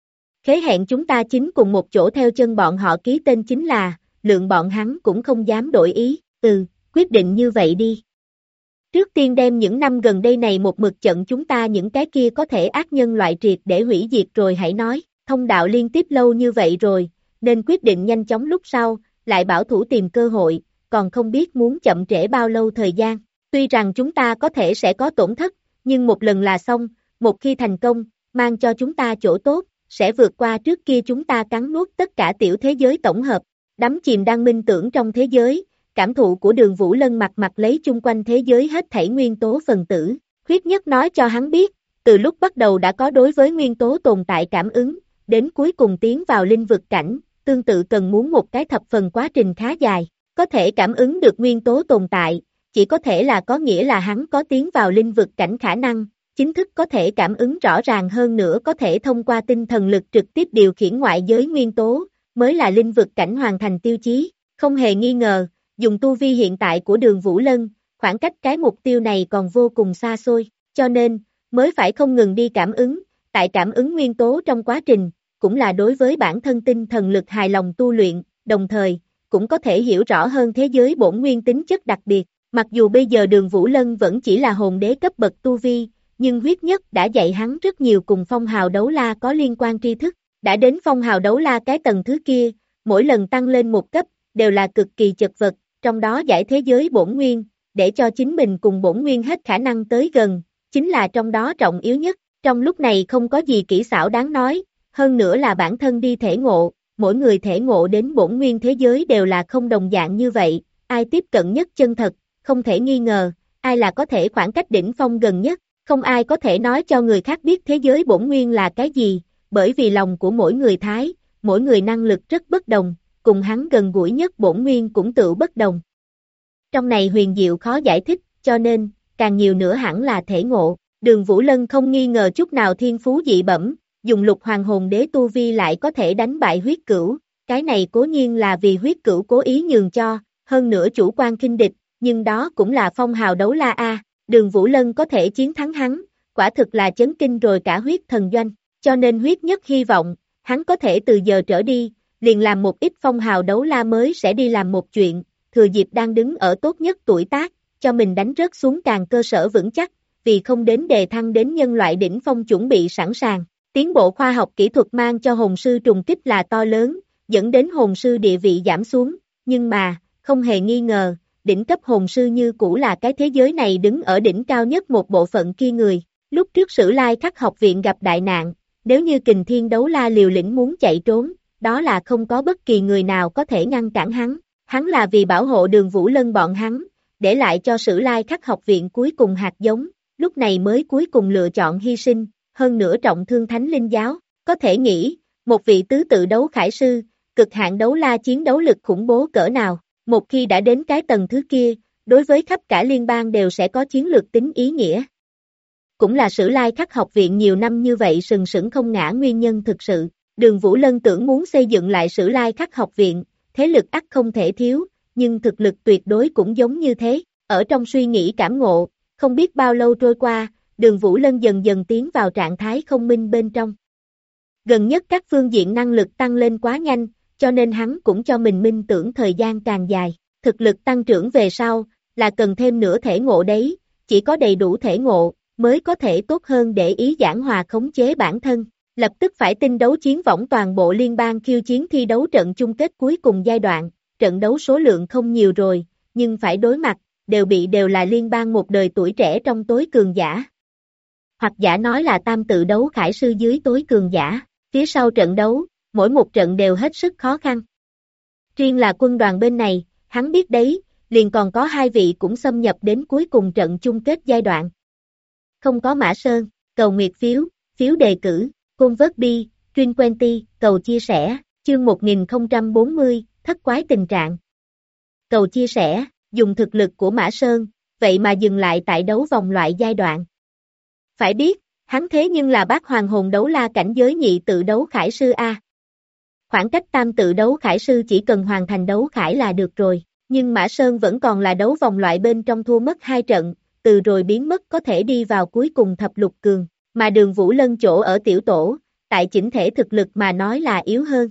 Khế hẹn chúng ta chính cùng một chỗ theo chân bọn họ ký tên chính là, lượng bọn hắn cũng không dám đổi ý, quyết định như vậy đi. Trước tiên đem những năm gần đây này một mực trận chúng ta những cái kia có thể ác nhân loại triệt để hủy diệt rồi hãy nói, thông đạo liên tiếp lâu như vậy rồi, nên quyết định nhanh chóng lúc sau, lại bảo thủ tìm cơ hội, còn không biết muốn chậm trễ bao lâu thời gian. Tuy rằng chúng ta có thể sẽ có tổn thất, nhưng một lần là xong, một khi thành công, mang cho chúng ta chỗ tốt, sẽ vượt qua trước kia chúng ta cắn nuốt tất cả tiểu thế giới tổng hợp. Đắm chìm đang minh tưởng trong thế giới, cảm thụ của Đường Vũ Lân mặt lấy chung quanh thế giới hết thảy nguyên tố phần tử. Khuyết Nhất nói cho hắn biết, từ lúc bắt đầu đã có đối với nguyên tố tồn tại cảm ứng, đến cuối cùng tiến vào linh vực cảnh, tương tự cần muốn một cái thập phần quá trình khá dài. Có thể cảm ứng được nguyên tố tồn tại, chỉ có thể là có nghĩa là hắn có tiến vào linh vực cảnh khả năng, chính thức có thể cảm ứng rõ ràng hơn nữa có thể thông qua tinh thần lực trực tiếp điều khiển ngoại giới nguyên tố, mới là linh vực cảnh hoàn thành tiêu chí. Không hề nghi ngờ, dùng tu vi hiện tại của Đường Vũ Lân, khoảng cách cái mục tiêu này còn vô cùng xa xôi, cho nên, mới phải không ngừng đi cảm ứng, tại cảm ứng nguyên tố trong quá trình, cũng là đối với bản thân tinh thần lực hài lòng tu luyện, đồng thời, cũng có thể hiểu rõ hơn thế giới bổn nguyên tính chất đặc biệt. Mặc dù bây giờ Đường Vũ Lân vẫn chỉ là hồn đế cấp bậc tu vi, nhưng Huyết Nhất đã dạy hắn rất nhiều cùng phong hào đấu la có liên quan tri thức. Đã đến phong hào đấu la cái tầng thứ kia, mỗi lần tăng lên một cấp, đều là cực kỳ chật vật, trong đó giải thế giới bổn nguyên, để cho chính mình cùng bổn nguyên hết khả năng tới gần, chính là trong đó trọng yếu nhất. Trong lúc này không có gì kỹ xảo đáng nói, hơn nữa là bản thân đi thể ngộ, mỗi người thể ngộ đến bổn nguyên thế giới đều là không đồng dạng như vậy, ai tiếp cận nhất chân thật, không thể nghi ngờ, ai là có thể khoảng cách đỉnh phong gần nhất, không ai có thể nói cho người khác biết thế giới bổn nguyên là cái gì, bởi vì lòng của mỗi người thái, mỗi người năng lực rất bất đồng, cùng hắn gần gũi nhất bổn nguyên cũng tự bất đồng. Trong này huyền diệu khó giải thích, cho nên, càng nhiều nữa hẳn là thể ngộ. Đường Vũ Lân không nghi ngờ chút nào thiên phú dị bẩm, dùng lục hoàng hồn đế tu vi lại có thể đánh bại huyết cửu, cái này cố nhiên là vì huyết cửu cố ý nhường cho, hơn nữa chủ quan khinh địch, nhưng đó cũng là phong hào đấu la A, Đường Vũ Lân có thể chiến thắng hắn, quả thực là chấn kinh rồi cả huyết thần doanh, cho nên Huyết Nhất hy vọng, hắn có thể từ giờ trở đi, liền làm một ít phong hào đấu la mới sẽ đi làm một chuyện, thừa dịp đang đứng ở tốt nhất tuổi tác, cho mình đánh rớt xuống càng cơ sở vững chắc, vì không đến đề thăng đến nhân loại đỉnh phong chuẩn bị sẵn sàng. Tiến bộ khoa học kỹ thuật mang cho hồn sư trùng kích là to lớn, dẫn đến hồn sư địa vị giảm xuống, nhưng mà, không hề nghi ngờ, đỉnh cấp hồn sư như cũ là cái thế giới này đứng ở đỉnh cao nhất một bộ phận kia người. Lúc trước Sử Lai Khắc học viện gặp đại nạn, nếu như Kình Thiên Đấu La liều lĩnh muốn chạy trốn, đó là không có bất kỳ người nào có thể ngăn cản hắn là vì bảo hộ Đường Vũ Lân bọn hắn, để lại cho Sử Lai Khắc học viện cuối cùng hạt giống, lúc này mới cuối cùng lựa chọn hy sinh, hơn nữa trọng thương Thánh Linh Giáo, có thể nghĩ, một vị tứ tự đấu khải sư, cực hạn đấu la chiến đấu lực khủng bố cỡ nào, một khi đã đến cái tầng thứ kia, đối với khắp cả liên bang đều sẽ có chiến lược tính ý nghĩa. Cũng là Sử Lai Khắc học viện nhiều năm như vậy sừng sững không ngã nguyên nhân thực sự, Đường Vũ Lân tưởng muốn xây dựng lại Sử Lai Khắc học viện, thế lực ắt không thể thiếu, nhưng thực lực tuyệt đối cũng giống như thế, ở trong suy nghĩ cảm ngộ, không biết bao lâu trôi qua, Đường Vũ Lân dần dần tiến vào trạng thái không minh bên trong. Gần nhất các phương diện năng lực tăng lên quá nhanh, cho nên hắn cũng cho mình minh tưởng thời gian càng dài, thực lực tăng trưởng về sau, là cần thêm nữa thể ngộ đấy, chỉ có đầy đủ thể ngộ, mới có thể tốt hơn để ý giảng hòa khống chế bản thân. Lập tức phải tin đấu chiến võng toàn bộ liên bang khiêu chiến thi đấu trận chung kết cuối cùng giai đoạn, trận đấu số lượng không nhiều rồi, nhưng phải đối mặt, đều là liên bang một đời tuổi trẻ trong tối cường giả. Hoặc giả nói là tam tự đấu khải sư dưới tối cường giả, phía sau trận đấu, mỗi một trận đều hết sức khó khăn. Riêng là quân đoàn bên này, hắn biết đấy, liền còn có 2 vị cũng xâm nhập đến cuối cùng trận chung kết giai đoạn. Không có Mã Sơn, cầu nguyệt phiếu, phiếu đề cử, Convert Truyền Quenty, cầu chia sẻ, chương 1040, thất quái tình trạng. Cầu chia sẻ, dùng thực lực của Mã Sơn, vậy mà dừng lại tại đấu vòng loại giai đoạn. Phải biết, hắn thế nhưng là bác hoàng hồn đấu la cảnh giới nhị tự đấu khải sư A. Khoảng cách tam tự đấu khải sư chỉ cần hoàn thành đấu khải là được rồi, nhưng Mã Sơn vẫn còn là đấu vòng loại bên trong thua mất 2 trận, từ rồi biến mất có thể đi vào cuối cùng thập lục cường, mà Đường Vũ Lân chỗ ở tiểu tổ, tại chỉnh thể thực lực mà nói là yếu hơn.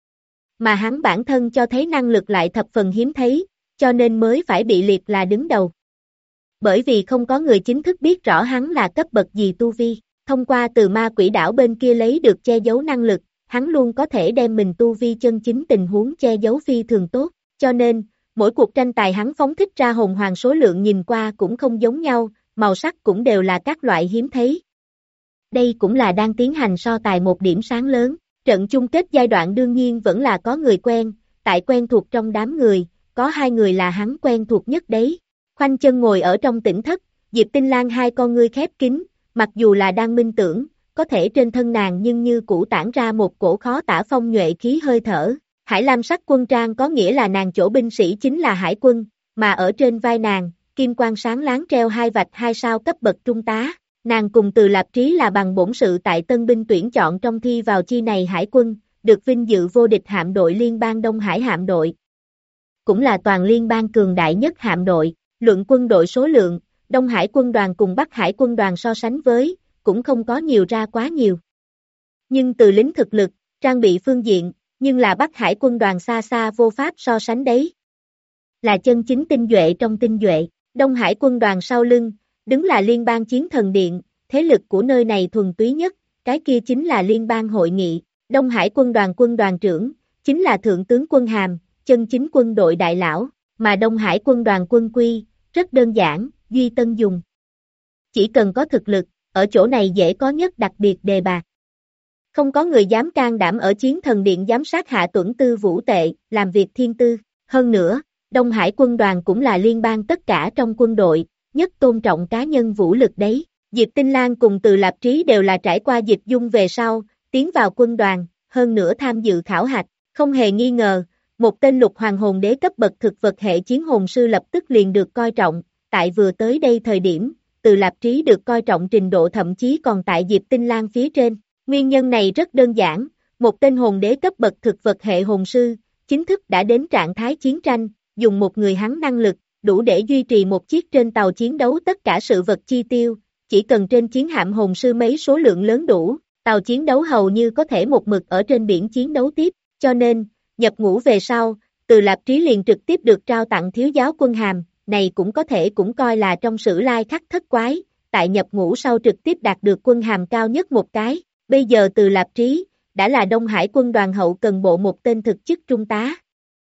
Mà hắn bản thân cho thấy năng lực lại thập phần hiếm thấy, cho nên mới phải bị liệt là đứng đầu. Bởi vì không có người chính thức biết rõ hắn là cấp bậc gì tu vi, thông qua từ ma quỷ đảo bên kia lấy được che giấu năng lực, hắn luôn có thể đem mình tu vi chân chính tình huống che giấu phi thường tốt, cho nên, mỗi cuộc tranh tài hắn phóng thích ra hồn hoàng số lượng nhìn qua cũng không giống nhau, màu sắc cũng đều là các loại hiếm thấy. Đây cũng là đang tiến hành so tài một điểm sáng lớn, trận chung kết giai đoạn đương nhiên vẫn là có người quen, tại quen thuộc trong đám người, có 2 người là hắn quen thuộc nhất đấy. Khoanh chân ngồi ở trong tỉnh thất, Diệp Tinh Lan 2 con ngươi khép kín, mặc dù là đang minh tưởng, có thể trên thân nàng nhưng như cũ tản ra một cổ khó tả phong nhuệ khí hơi thở. Hải lam sắc quân trang có nghĩa là nàng chỗ binh sĩ chính là hải quân, mà ở trên vai nàng, kim quang sáng láng treo 2 vạch 2 sao cấp bậc trung tá. Nàng cùng Từ Lạp Trí là bằng bổn sự tại tân binh tuyển chọn trong thi vào chi này hải quân, được vinh dự vô địch hạm đội liên bang Đông Hải hạm đội. Cũng là toàn liên bang cường đại nhất hạm đội, luận quân đội số lượng, Đông Hải quân đoàn cùng Bắc Hải quân đoàn so sánh với, cũng không có nhiều ra quá nhiều. Nhưng từ lính thực lực, trang bị phương diện, nhưng là Bắc Hải quân đoàn xa xa vô pháp so sánh đấy. Là chân chính tinh nhuệ trong tinh nhuệ, Đông Hải quân đoàn sau lưng, đứng là liên bang chiến thần điện, thế lực của nơi này thuần túy nhất, cái kia chính là liên bang hội nghị, Đông Hải quân đoàn trưởng, chính là thượng tướng quân hàm, chân chính quân đội đại lão, mà Đông Hải quân đoàn quân quy, rất đơn giản, duy tân dùng. Chỉ cần có thực lực, ở chỗ này dễ có nhất đặc biệt đề bạt. Không có người dám can đảm ở chiến thần điện giám sát hạ tuẩn tư vũ tệ, làm việc thiên tư. Hơn nữa, Đông Hải quân đoàn cũng là liên bang tất cả trong quân đội, nhất tôn trọng cá nhân vũ lực đấy. Diệp Tinh Lan cùng Từ Lạp Trí đều là trải qua dịch dung về sau, tiến vào quân đoàn, hơn nữa tham dự khảo hạch. Không hề nghi ngờ, một tên lục hoàng hồn đế cấp bậc thực vật hệ chiến hồn sư lập tức liền được coi trọng, tại vừa tới đây thời điểm, Từ Lạp Trí được coi trọng trình độ thậm chí còn tại Diệp Tinh Lan phía trên. Nguyên nhân này rất đơn giản, một tên hồn đế cấp bậc thực vật hệ hồn sư, chính thức đã đến trạng thái chiến tranh, dùng một người hắn năng lực, đủ để duy trì một chiếc trên tàu chiến đấu tất cả sự vật chi tiêu, chỉ cần trên chiến hạm hồn sư mấy số lượng lớn đủ, tàu chiến đấu hầu như có thể một mực ở trên biển chiến đấu tiếp, cho nên, nhập ngũ về sau, Từ Lạp Trí liền trực tiếp được trao tặng thiếu giáo quân hàm, này cũng có thể cũng coi là trong sử lai khắc thất quái, tại nhập ngũ sau trực tiếp đạt được quân hàm cao nhất một cái. Bây giờ Từ Lạp Trí, đã là Đông Hải quân đoàn hậu cần bộ một tên thực chức trung tá.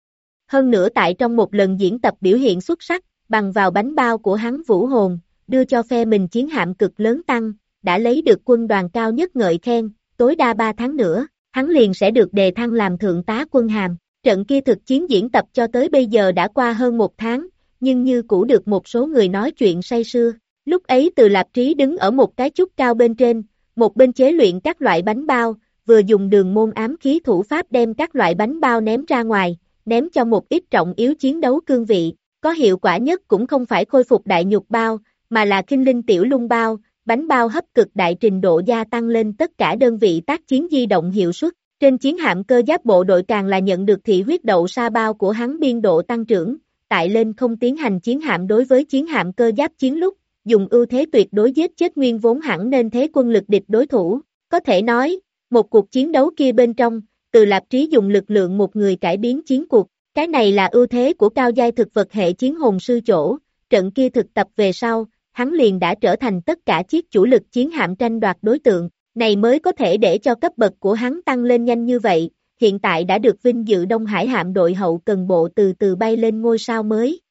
Hơn nữa tại trong một lần diễn tập biểu hiện xuất sắc, bằng vào bánh bao của hắn vũ hồn, đưa cho phe mình chiến hạm cực lớn tăng, đã lấy được quân đoàn cao nhất ngợi khen, tối đa 3 tháng nữa, hắn liền sẽ được đề thăng làm thượng tá quân hàm. Trận kia thực chiến diễn tập cho tới bây giờ đã qua hơn 1 tháng, nhưng như cũ được một số người nói chuyện say sưa. Lúc ấy Từ Lạp Trí đứng ở một cái chúc cao bên trên, một bên chế luyện các loại bánh bao, vừa dùng đường môn ám khí thủ pháp đem các loại bánh bao ném ra ngoài, ném cho một ít trọng yếu chiến đấu cương vị. Có hiệu quả nhất cũng không phải khôi phục đại nhục bao, mà là kinh linh tiểu lung bao, bánh bao hấp cực đại trình độ gia tăng lên tất cả đơn vị tác chiến di động hiệu suất. Trên chiến hạm cơ giáp bộ đội càng là nhận được thị huyết đậu sa bao của hắn biên độ tăng trưởng, tại lên không tiến hành chiến hạm đối với chiến hạm cơ giáp chiến lúc, dùng ưu thế tuyệt đối giết chết nguyên vốn hẳn nên thế quân lực địch đối thủ. Có thể nói, một cuộc chiến đấu kia bên trong, Từ Lạp Trí dùng lực lượng một người cải biến chiến cuộc, cái này là ưu thế của cao giai thực vật hệ chiến hồn sư chỗ, trận kia thực tập về sau, hắn liền đã trở thành tất cả chiếc chủ lực chiến hạm tranh đoạt đối tượng, này mới có thể để cho cấp bậc của hắn tăng lên nhanh như vậy, hiện tại đã được vinh dự Đông Hải hạm đội hậu cần bộ từ từ bay lên ngôi sao mới.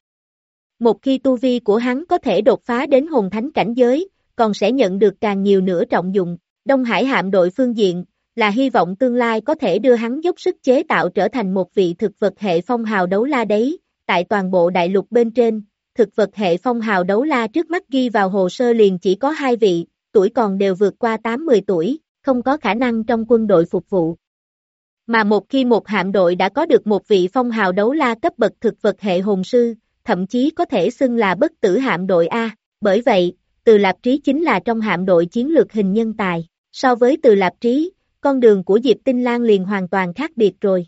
Một khi tu vi của hắn có thể đột phá đến hồn thánh cảnh giới, còn sẽ nhận được càng nhiều nữa trọng dụng. Đông Hải hạm đội phương diện, là hy vọng tương lai có thể đưa hắn dốc sức chế tạo trở thành một vị thực vật hệ phong hào đấu la đấy, tại toàn bộ đại lục bên trên, thực vật hệ phong hào đấu la trước mắt ghi vào hồ sơ liền chỉ có 2 vị, tuổi còn đều vượt qua 8-10 tuổi, không có khả năng trong quân đội phục vụ. Mà một khi một hạm đội đã có được một vị phong hào đấu la cấp bậc thực vật hệ hồn sư, thậm chí có thể xưng là bất tử hạm đội A, bởi vậy, Từ Lạp Trí chính là trong hạm đội chiến lược hình nhân tài. So với Từ Lạp Trí, con đường của Diệp Tinh Lang liền hoàn toàn khác biệt rồi.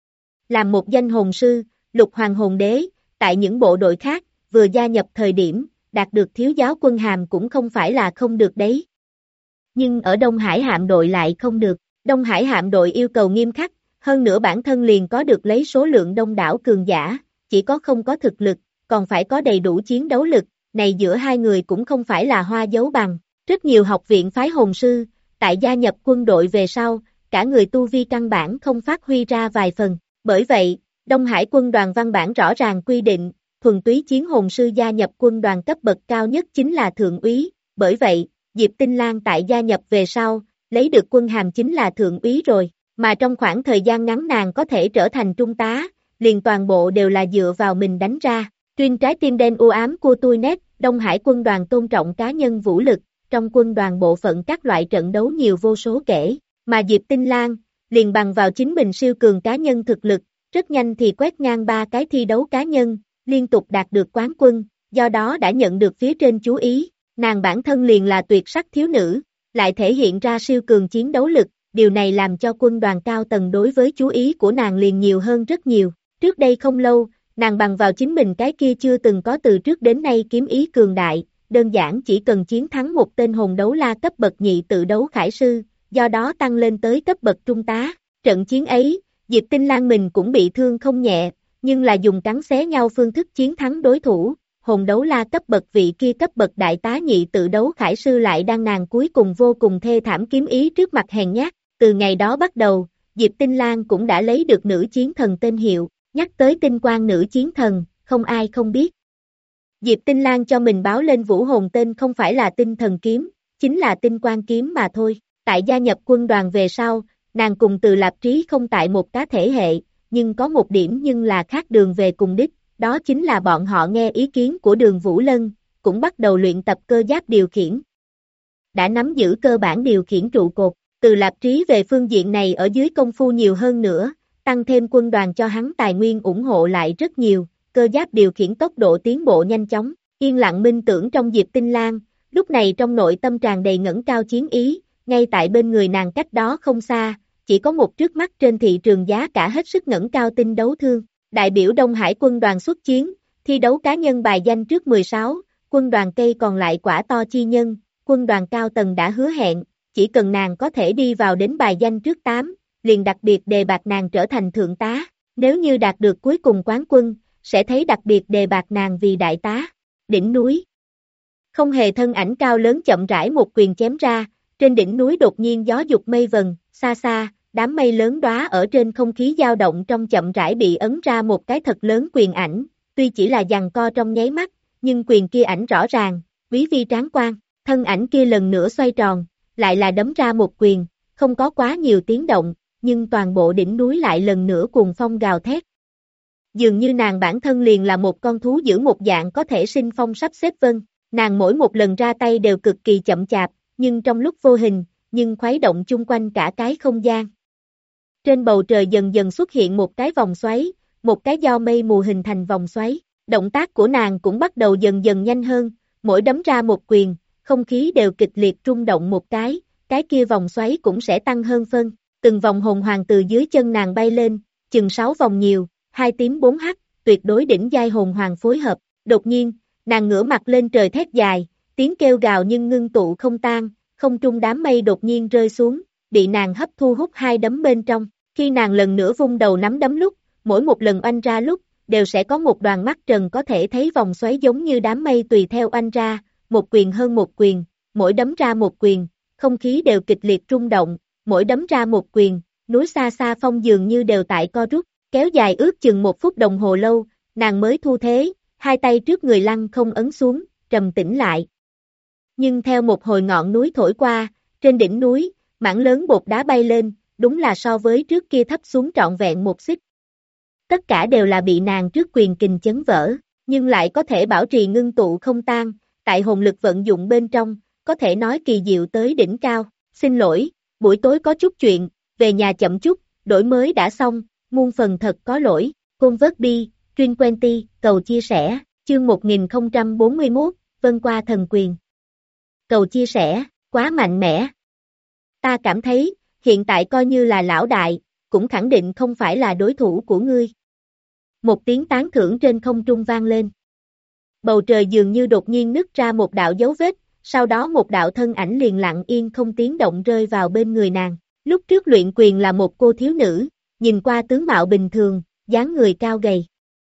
Làm một danh hồn sư, lục hoàng hồn đế, tại những bộ đội khác, vừa gia nhập thời điểm, đạt được thiếu giáo quân hàm cũng không phải là không được đấy. Nhưng ở Đông Hải hạm đội lại không được. Đông Hải hạm đội yêu cầu nghiêm khắc, hơn nữa bản thân liền có được lấy số lượng đông đảo cường giả, chỉ có không có thực lực, còn phải có đầy đủ chiến đấu lực, này giữa hai người cũng không phải là hoa dấu bằng. Rất nhiều học viện phái hồn sư, tại gia nhập quân đội về sau, cả người tu vi căn bản không phát huy ra vài phần. Bởi vậy, Đông Hải quân đoàn văn bản rõ ràng quy định, thuần túy chiến hồn sư gia nhập quân đoàn cấp bậc cao nhất chính là thượng úy. Bởi vậy, Diệp Tinh Lang tại gia nhập về sau, lấy được quân hàm chính là thượng úy rồi, mà trong khoảng thời gian ngắn nàng có thể trở thành trung tá, liền toàn bộ đều là dựa vào mình đánh ra. Tuyên trái tim đen u ám của tôi nét, Đông Hải quân đoàn tôn trọng cá nhân vũ lực, trong quân đoàn bộ phận các loại trận đấu nhiều vô số kể, mà Diệp Tinh Lang, liền bằng vào chính mình siêu cường cá nhân thực lực, rất nhanh thì quét ngang 3 cái thi đấu cá nhân, liên tục đạt được quán quân, do đó đã nhận được phía trên chú ý, nàng bản thân liền là tuyệt sắc thiếu nữ, lại thể hiện ra siêu cường chiến đấu lực, điều này làm cho quân đoàn cao tầng đối với chú ý của nàng liền nhiều hơn rất nhiều. Trước đây không lâu, nàng bằng vào chính mình cái kia chưa từng có từ trước đến nay kiếm ý cường đại, đơn giản chỉ cần chiến thắng một tên hồn đấu la cấp bậc nhị tự đấu khải sư, do đó tăng lên tới cấp bậc trung tá. Trận chiến ấy, Diệp Tinh Lang mình cũng bị thương không nhẹ, nhưng là dùng cắn xé nhau phương thức chiến thắng đối thủ. Hồn đấu la cấp bậc vị kia cấp bậc đại tá nhị tự đấu khải sư lại đang nàng cuối cùng vô cùng thê thảm kiếm ý trước mặt hèn nhát. Từ ngày đó bắt đầu, Diệp Tinh Lang cũng đã lấy được nữ chiến thần tên hiệu, nhắc tới tinh quang nữ chiến thần, không ai không biết. Diệp Tinh Lang cho mình báo lên vũ hồn tên không phải là tinh thần kiếm, chính là tinh quang kiếm mà thôi. Tại gia nhập quân đoàn về sau, nàng cùng Từ Lạp Trí không tại một cá thể hệ, nhưng có một điểm nhưng là khác đường về cùng đích. Đó chính là bọn họ nghe ý kiến của Đường Vũ Lân, cũng bắt đầu luyện tập cơ giáp điều khiển. Đã nắm giữ cơ bản điều khiển trụ cột, Từ Lạp Trí về phương diện này ở dưới công phu nhiều hơn nữa, tăng thêm quân đoàn cho hắn tài nguyên ủng hộ lại rất nhiều, cơ giáp điều khiển tốc độ tiến bộ nhanh chóng, yên lặng minh tưởng trong Diệp Tinh Lang, lúc này trong nội tâm tràn đầy ngẩng cao chiến ý, ngay tại bên người nàng cách đó không xa, chỉ có một trước mắt trên thị trường giá cả hết sức ngẩng cao tinh đấu thương. Đại biểu Đông Hải quân đoàn xuất chiến, thi đấu cá nhân bài danh trước 16, quân đoàn cây còn lại quả to chi nhân, quân đoàn cao tầng đã hứa hẹn, chỉ cần nàng có thể đi vào đến bài danh trước 8, liền đặc biệt đề bạt nàng trở thành thượng tá, nếu như đạt được cuối cùng quán quân, sẽ thấy đặc biệt đề bạt nàng vì đại tá. Đỉnh núi không hề thân ảnh cao lớn chậm rãi một quyền chém ra, trên đỉnh núi đột nhiên gió dục mây vần, xa xa. Đám mây lớn đóa ở trên không khí dao động trong chậm rãi bị ấn ra một cái thật lớn quyền ảnh, tuy chỉ là giằng co trong nháy mắt, nhưng quyền kia ảnh rõ ràng, quý vi tráng quan, thân ảnh kia lần nữa xoay tròn, lại là đấm ra một quyền, không có quá nhiều tiếng động, nhưng toàn bộ đỉnh núi lại lần nữa cuồng phong gào thét. Dường như nàng bản thân liền là một con thú dữ một dạng có thể sinh phong sắp xếp vân, nàng mỗi một lần ra tay đều cực kỳ chậm chạp, nhưng trong lúc vô hình, nhưng khuấy động chung quanh cả cái không gian. Trên bầu trời dần dần xuất hiện một cái vòng xoáy, một cái do mây mù hình thành vòng xoáy, động tác của nàng cũng bắt đầu dần dần nhanh hơn, mỗi đấm ra một quyền, không khí đều kịch liệt rung động một cái kia vòng xoáy cũng sẽ tăng hơn phân, từng vòng hồn hoàng từ dưới chân nàng bay lên, chừng 6 vòng nhiều, 2 tím 4 hắc, tuyệt đối đỉnh giai hồn hoàng phối hợp, đột nhiên, nàng ngửa mặt lên trời thét dài, tiếng kêu gào nhưng ngưng tụ không tan, không trung đám mây đột nhiên rơi xuống, bị nàng hấp thu hút 2 đấm bên trong, khi nàng lần nữa vung đầu nắm đấm lúc, mỗi một lần oanh ra lúc, đều sẽ có một đoàn mắt trần có thể thấy vòng xoáy giống như đám mây tùy theo oanh ra, một quyền hơn một quyền, mỗi đấm ra một quyền, không khí đều kịch liệt rung động, mỗi đấm ra một quyền, núi xa xa phong dường như đều tại co rút, kéo dài ước chừng 1 phút đồng hồ lâu, nàng mới thu thế, hai tay trước người lăng không ấn xuống, trầm tĩnh lại. Nhưng theo một hồi ngọn núi thổi qua, trên đỉnh núi, mảng lớn bột đá bay lên, đúng là so với trước kia thấp xuống trọn vẹn một xích. Tất cả đều là bị nàng trước quyền kình chấn vỡ, nhưng lại có thể bảo trì ngưng tụ không tan, tại hồn lực vận dụng bên trong, có thể nói kỳ diệu tới đỉnh cao. Xin lỗi, buổi tối có chút chuyện, về nhà chậm chút, đổi mới đã xong, muôn phần thật có lỗi, Convert Truyền Quenty, cầu chia sẻ, chương 1041, Vân qua thần quyền. Cầu chia sẻ, quá mạnh mẽ. Ta cảm thấy, hiện tại coi như là lão đại, cũng khẳng định không phải là đối thủ của ngươi. Một tiếng tán thưởng trên không trung vang lên. Bầu trời dường như đột nhiên nứt ra một đạo dấu vết, sau đó một đạo thân ảnh liền lặng yên không tiếng động rơi vào bên người nàng. Lúc trước luyện quyền là một cô thiếu nữ, nhìn qua tướng mạo bình thường, dáng người cao gầy.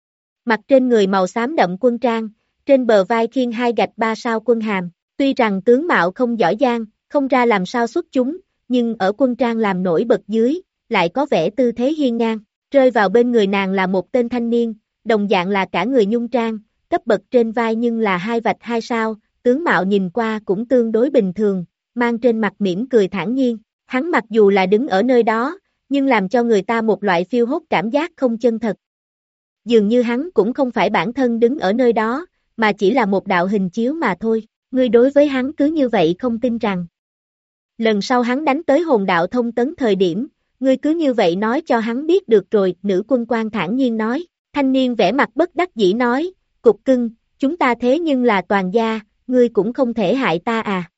Mặc trên người màu xám đậm quân trang, trên bờ vai khiêng 2 gạch 3 sao quân hàm. Tuy rằng tướng mạo không giỏi giang, không ra làm sao xuất chúng, nhưng ở quân trang làm nổi bật dưới, lại có vẻ tư thế hiên ngang. Rơi vào bên người nàng là một tên thanh niên, đồng dạng là cả người nhung trang, cấp bậc trên vai nhưng là 2 vạch 2 sao, tướng mạo nhìn qua cũng tương đối bình thường, mang trên mặt mỉm cười thản nhiên. Hắn mặc dù là đứng ở nơi đó, nhưng làm cho người ta một loại phiêu hốt cảm giác không chân thật. Dường như hắn cũng không phải bản thân đứng ở nơi đó, mà chỉ là một đạo hình chiếu mà thôi. Ngươi đối với hắn cứ như vậy không tin rằng. Lần sau hắn đánh tới hồn đạo thông tấn thời điểm, ngươi cứ như vậy nói cho hắn biết được rồi, nữ quân quan thản nhiên nói. Thanh niên vẻ mặt bất đắc dĩ nói, cục cưng, chúng ta thế nhưng là toàn gia, ngươi cũng không thể hại ta à.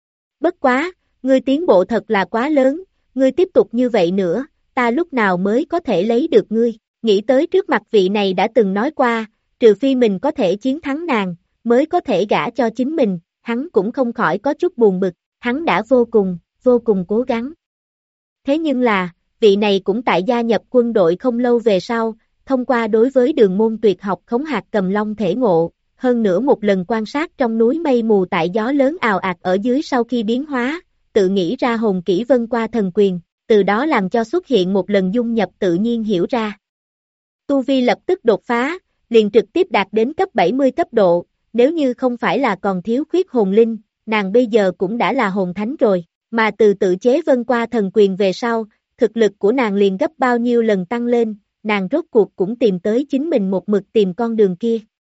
Bất quá, ngươi tiến bộ thật là quá lớn, ngươi tiếp tục như vậy nữa, ta lúc nào mới có thể lấy được ngươi. Nghĩ tới trước mặt vị này đã từng nói qua, trừ phi mình có thể chiến thắng nàng, mới có thể gả cho chính mình, hắn cũng không khỏi có chút buồn bực, hắn đã vô cùng cố gắng. Thế nhưng là, vị này cũng tại gia nhập quân đội không lâu về sau, thông qua đối với đường môn tuyệt học khống hạt cầm long thể ngộ, hơn nữa một lần quan sát trong núi mây mù tại gió lớn ào ạt ở dưới sau khi biến hóa, tự nghĩ ra hồn kỹ vân qua thần quyền, từ đó làm cho xuất hiện một lần dung nhập tự nhiên hiểu ra. Tu vi lập tức đột phá, liền trực tiếp đạt đến cấp 70 cấp độ, nếu như không phải là còn thiếu khuyết hồn linh, nàng bây giờ cũng đã là hồn thánh rồi, mà từ tự chế vân qua thần quyền về sau, thực lực của nàng liền gấp bao nhiêu lần tăng lên, nàng rốt cuộc cũng tìm tới chính mình một mực tìm con đường kia.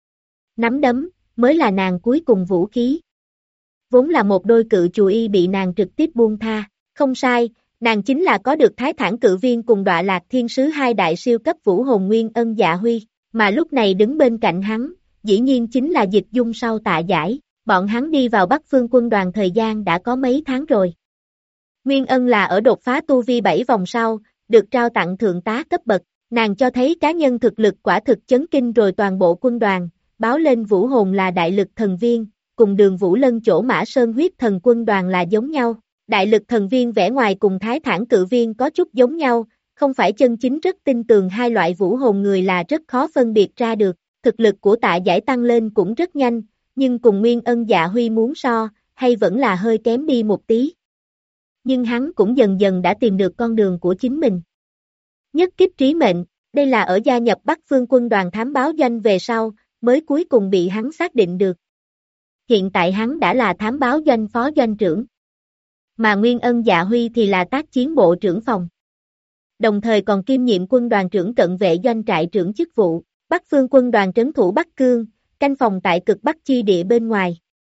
Nắm đấm, mới là nàng cuối cùng vũ khí. Vốn là một đôi cự chù y bị nàng trực tiếp buông tha, không sai, nàng chính là có được Thái Thản Cự Viên cùng Đọa Lạc Thiên Sứ 2 đại siêu cấp vũ hồn nguyên ân Dạ Huy, mà lúc này đứng bên cạnh hắn, dĩ nhiên chính là Dịch Dung sau Tạ Giải, bọn hắn đi vào Bắc Phương quân đoàn thời gian đã có mấy tháng rồi. Nguyên ân là ở đột phá tu vi 7 vòng sau, được trao tặng thượng tá cấp bậc, nàng cho thấy cá nhân thực lực quả thực chấn kinh rồi toàn bộ quân đoàn, báo lên vũ hồn là đại lực thần viên, cùng Đường Vũ Lân chỗ Mã Sơn huyết thần quân đoàn là giống nhau. Đại lực thần viên vẻ ngoài cùng Thái Thản Cự Viên có chút giống nhau, không phải chân chính rất tin tưởng hai loại vũ hồn người là rất khó phân biệt ra được. Thực lực của Tạ Giải tăng lên cũng rất nhanh, nhưng cùng Nguyên ân Dạ Huy muốn so, hay vẫn là hơi kém đi một tí. Nhưng hắn cũng dần dần đã tìm được con đường của chính mình. Nhất kích trí mệnh, đây là ở gia nhập Bắc Phương quân đoàn thám báo doanh về sau, mới cuối cùng bị hắn xác định được. Hiện tại hắn đã là thám báo doanh phó doanh trưởng. Mà Nguyên ân Dạ Huy thì là tác chiến bộ trưởng phòng. Đồng thời còn kiêm nhiệm quân đoàn trưởng cận vệ doanh trại trưởng chức vụ, Bắc Phương quân đoàn trấn thủ Bắc Cương, canh phòng tại cực Bắc chi địa bên ngoài.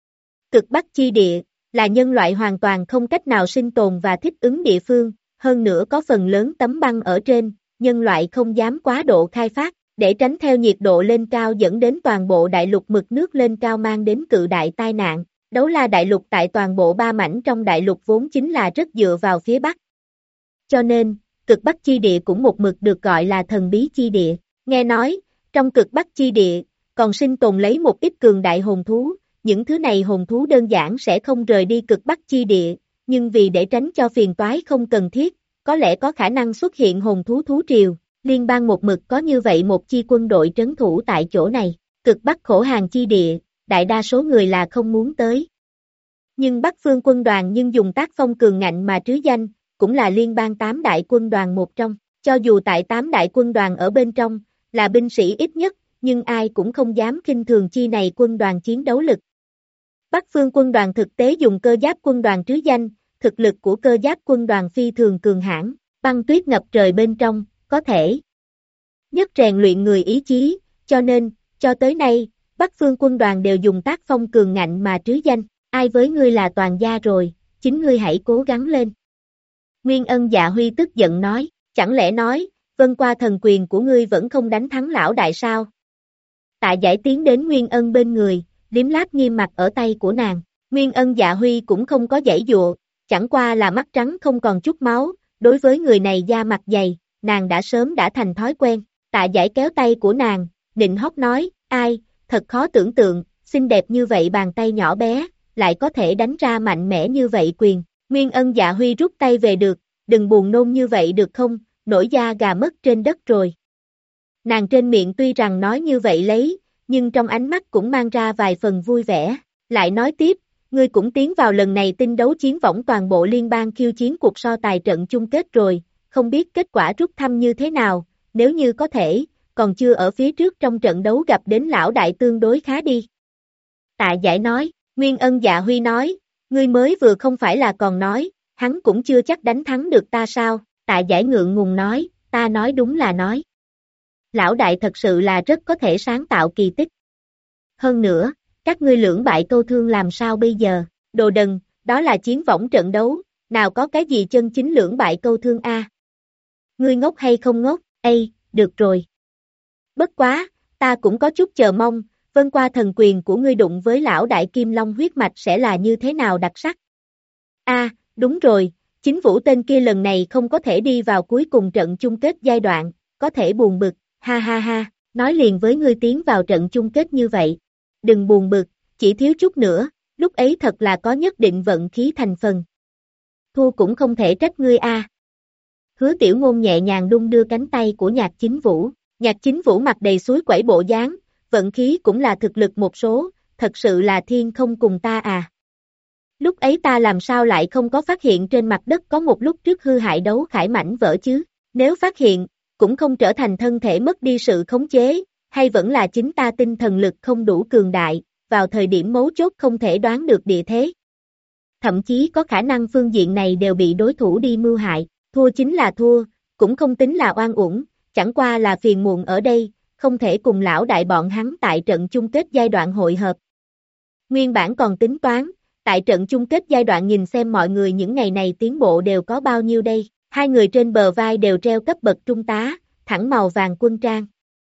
Cực Bắc chi địa là nhân loại hoàn toàn không cách nào sinh tồn và thích ứng địa phương, hơn nữa có phần lớn tấm băng ở trên, nhân loại không dám quá độ khai phát, để tránh theo nhiệt độ lên cao dẫn đến toàn bộ đại lục mực nước lên cao mang đến cự đại tai nạn. Đấu La đại lục tại toàn bộ 3 mảnh trong đại lục vốn chính là rất dựa vào phía Bắc. Cho nên, cực Bắc chi địa cũng một mực được gọi là thần bí chi địa. Nghe nói, trong cực Bắc chi địa, còn sinh tồn lấy một ít cường đại hồn thú, những thứ này hồn thú đơn giản sẽ không rời đi cực Bắc chi địa, nhưng vì để tránh cho phiền toái không cần thiết, có lẽ có khả năng xuất hiện hồn thú thú triều, liên bang một mực có như vậy một chi quân đội trấn thủ tại chỗ này. Cực Bắc khổ hàng chi địa, đại đa số người là không muốn tới. Nhưng Bắc Phương quân đoàn nhưng dùng tác phong cường ngạnh mà trứ danh, cũng là liên bang 8 đại quân đoàn một trong. Cho dù tại 8 đại quân đoàn ở bên trong, là binh sĩ ít nhất, nhưng ai cũng không dám khinh thường chi này quân đoàn chiến đấu lực. Bắc Phương quân đoàn thực tế dùng cơ giáp quân đoàn trứ danh, thực lực của cơ giáp quân đoàn phi thường cường hãn, băng tuyết ngập trời bên trong, có thể nhất rèn luyện người ý chí, cho nên, cho tới nay, Bắc Phương quân đoàn đều dùng tác phong cường ngạnh mà trứ danh, ai với ngươi là toàn gia rồi, chính ngươi hãy cố gắng lên. Nguyên Ân Dạ Huy tức giận nói, chẳng lẽ nói, vân qua thần quyền của ngươi vẫn không đánh thắng lão đại sao? Tạ Giải tiến đến Nguyên Ân bên người, liếm láp nghiêm mặt ở tay của nàng, Nguyên Ân Dạ Huy cũng không có giãy dụa, chẳng qua là mắt trắng không còn chút máu, đối với người này da mặt dày, nàng đã sớm đã thành thói quen, Tạ Giải kéo tay của nàng, nịnh hót nói, ai, thật khó tưởng tượng, xinh đẹp như vậy bàn tay nhỏ bé, lại có thể đánh ra mạnh mẽ như vậy quyền, Nguyên Ân Dạ Huy rút tay về được, đừng buồn nôn như vậy được không, nổi da gà mất trên đất rồi. Nàng trên miệng tuy rằng nói như vậy lấy, nhưng trong ánh mắt cũng mang ra vài phần vui vẻ, lại nói tiếp, ngươi cũng tiến vào lần này tinh đấu chiến võng toàn bộ liên bang khiêu chiến cuộc so tài trận chung kết rồi, không biết kết quả rút thăm như thế nào, nếu như có thể, còn chưa ở phía trước trong trận đấu gặp đến lão đại tương đối khá đi. Tạ Giải nói, Nguyên Ân Dạ Huy nói, ngươi mới vừa không phải là còn nói, hắn cũng chưa chắc đánh thắng được ta sao, Tạ Giải ngượng ngùng nói, ta nói đúng là nói. Lão đại thật sự là rất có thể sáng tạo kỳ tích. Hơn nữa, các ngươi lưỡng bại câu thương làm sao bây giờ, đồ đần, đó là chiến võng trận đấu, nào có cái gì chân chính lưỡng bại câu thương a? Ngươi ngốc hay không ngốc, được rồi. Bất quá, ta cũng có chút chờ mong, vân qua thần quyền của ngươi đụng với lão đại Kim Long huyết mạch sẽ là như thế nào đặc sắc. Đúng rồi, chính Vũ tên kia lần này không có thể đi vào cuối cùng trận chung kết giai đoạn, có thể buồn bực, ha ha ha, nói liền với ngươi tiến vào trận chung kết như vậy. Đừng buồn bực, chỉ thiếu chút nữa, lúc ấy thật là có nhất định vận khí thành phần. Thua cũng không thể trách ngươi a. Hứa Tiểu Ngôn nhẹ nhàng đung đưa cánh tay của Nhạc Chính Vũ, Nhạc Chính Vũ mặt đầy suối quẩy bộ dáng, vận khí cũng là thực lực một số, thật sự là thiên không cùng ta à. Lúc ấy ta làm sao lại không có phát hiện trên mặt đất có một lúc trước hư hại đấu khải mảnh vỡ chứ, nếu phát hiện, cũng không trở thành thân thể mất đi sự khống chế, hay vẫn là chính ta tinh thần lực không đủ cường đại, vào thời điểm mấu chốt không thể đoán được địa thế. Thậm chí có khả năng phương diện này đều bị đối thủ đi mưu hại, thua chính là thua, cũng không tính là oan uổng, chẳng qua là phiền muộn ở đây, không thể cùng lão đại bọn hắn tại trận chung kết giai đoạn hội hợp. Nguyên bản còn tính toán, tại trận chung kết giai đoạn nhìn xem mọi người những ngày này tiến bộ đều có bao nhiêu đây, hai người trên bờ vai đều treo cấp bậc trung tá, thẳng màu vàng quân trang.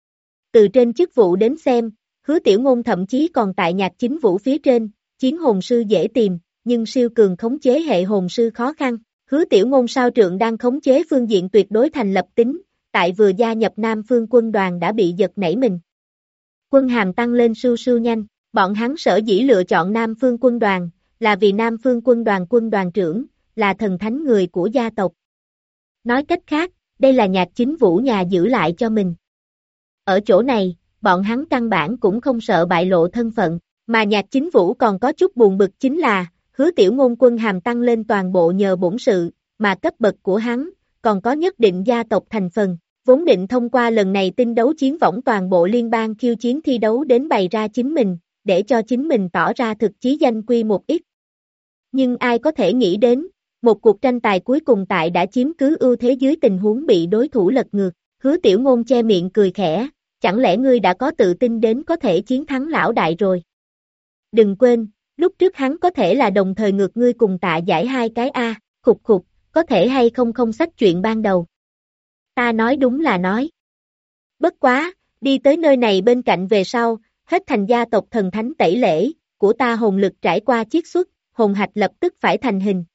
Từ trên chức vụ đến xem, Hứa Tiểu Ngôn thậm chí còn tại Nhạc Chính Vũ phía trên, chiến hồn sư dễ tìm, nhưng siêu cường khống chế hệ hồn sư khó khăn. Hứa Tiểu Ngôn sao trượng đang khống chế phương diện tuyệt đối thành lập tính, tại vừa gia nhập Nam Phương quân đoàn đã bị giật nảy mình. Quân hàm tăng lên sưu sưu nhanh, bọn hắn sở dĩ lựa chọn Nam Phương quân đoàn, là vì Nam Phương quân đoàn trưởng, là thần thánh người của gia tộc. Nói cách khác, đây là Nhạc Chính Vũ nhà giữ lại cho mình. Ở chỗ này, bọn hắn căn bản cũng không sợ bại lộ thân phận, mà Nhạc Chính Vũ còn có chút buồn bực chính là, Hứa Tiểu Ngôn quân hàm tăng lên toàn bộ nhờ bổn sự, mà cấp bậc của hắn, còn có nhất định gia tộc thành phần, vốn định thông qua lần này tinh đấu chiến võng toàn bộ liên bang khiêu chiến thi đấu đến bày ra chính mình, để cho chính mình tỏ ra thực chí danh quy một ít. Nhưng ai có thể nghĩ đến, một cuộc tranh tài cuối cùng tại đã chiếm cứ ưu thế dưới tình huống bị đối thủ lật ngược, Hứa Tiểu Ngôn che miệng cười khẽ, chẳng lẽ ngươi đã có tự tin đến có thể chiến thắng lão đại rồi? Đừng quên, lúc trước hắn có thể là đồng thời ngược ngươi cùng Tạ Giải hai cái a, khục, có thể hay không sách chuyện ban đầu. Ta nói đúng là nói. Bất quá, đi tới nơi này bên cạnh về sau, hết thành gia tộc thần thánh tẩy lễ, của ta hồn lực trải qua chiết xuất, hồn hạch lập tức phải thành hình.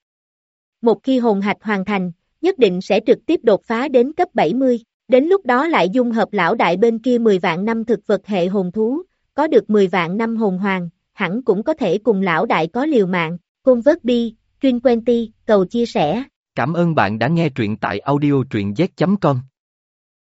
Một khi hồn hạch hoàn thành, nhất định sẽ trực tiếp đột phá đến cấp 70, đến lúc đó lại dung hợp lão đại bên kia 10 vạn năm thực vật hệ hồn thú, có được 10 vạn năm hồn hoàng, hẳn cũng có thể cùng lão đại có liều mạng. Côn vớt bi, Trin Quenti, cầu chia sẻ. Cảm ơn bạn đã nghe truyện tại audio truyện z.com.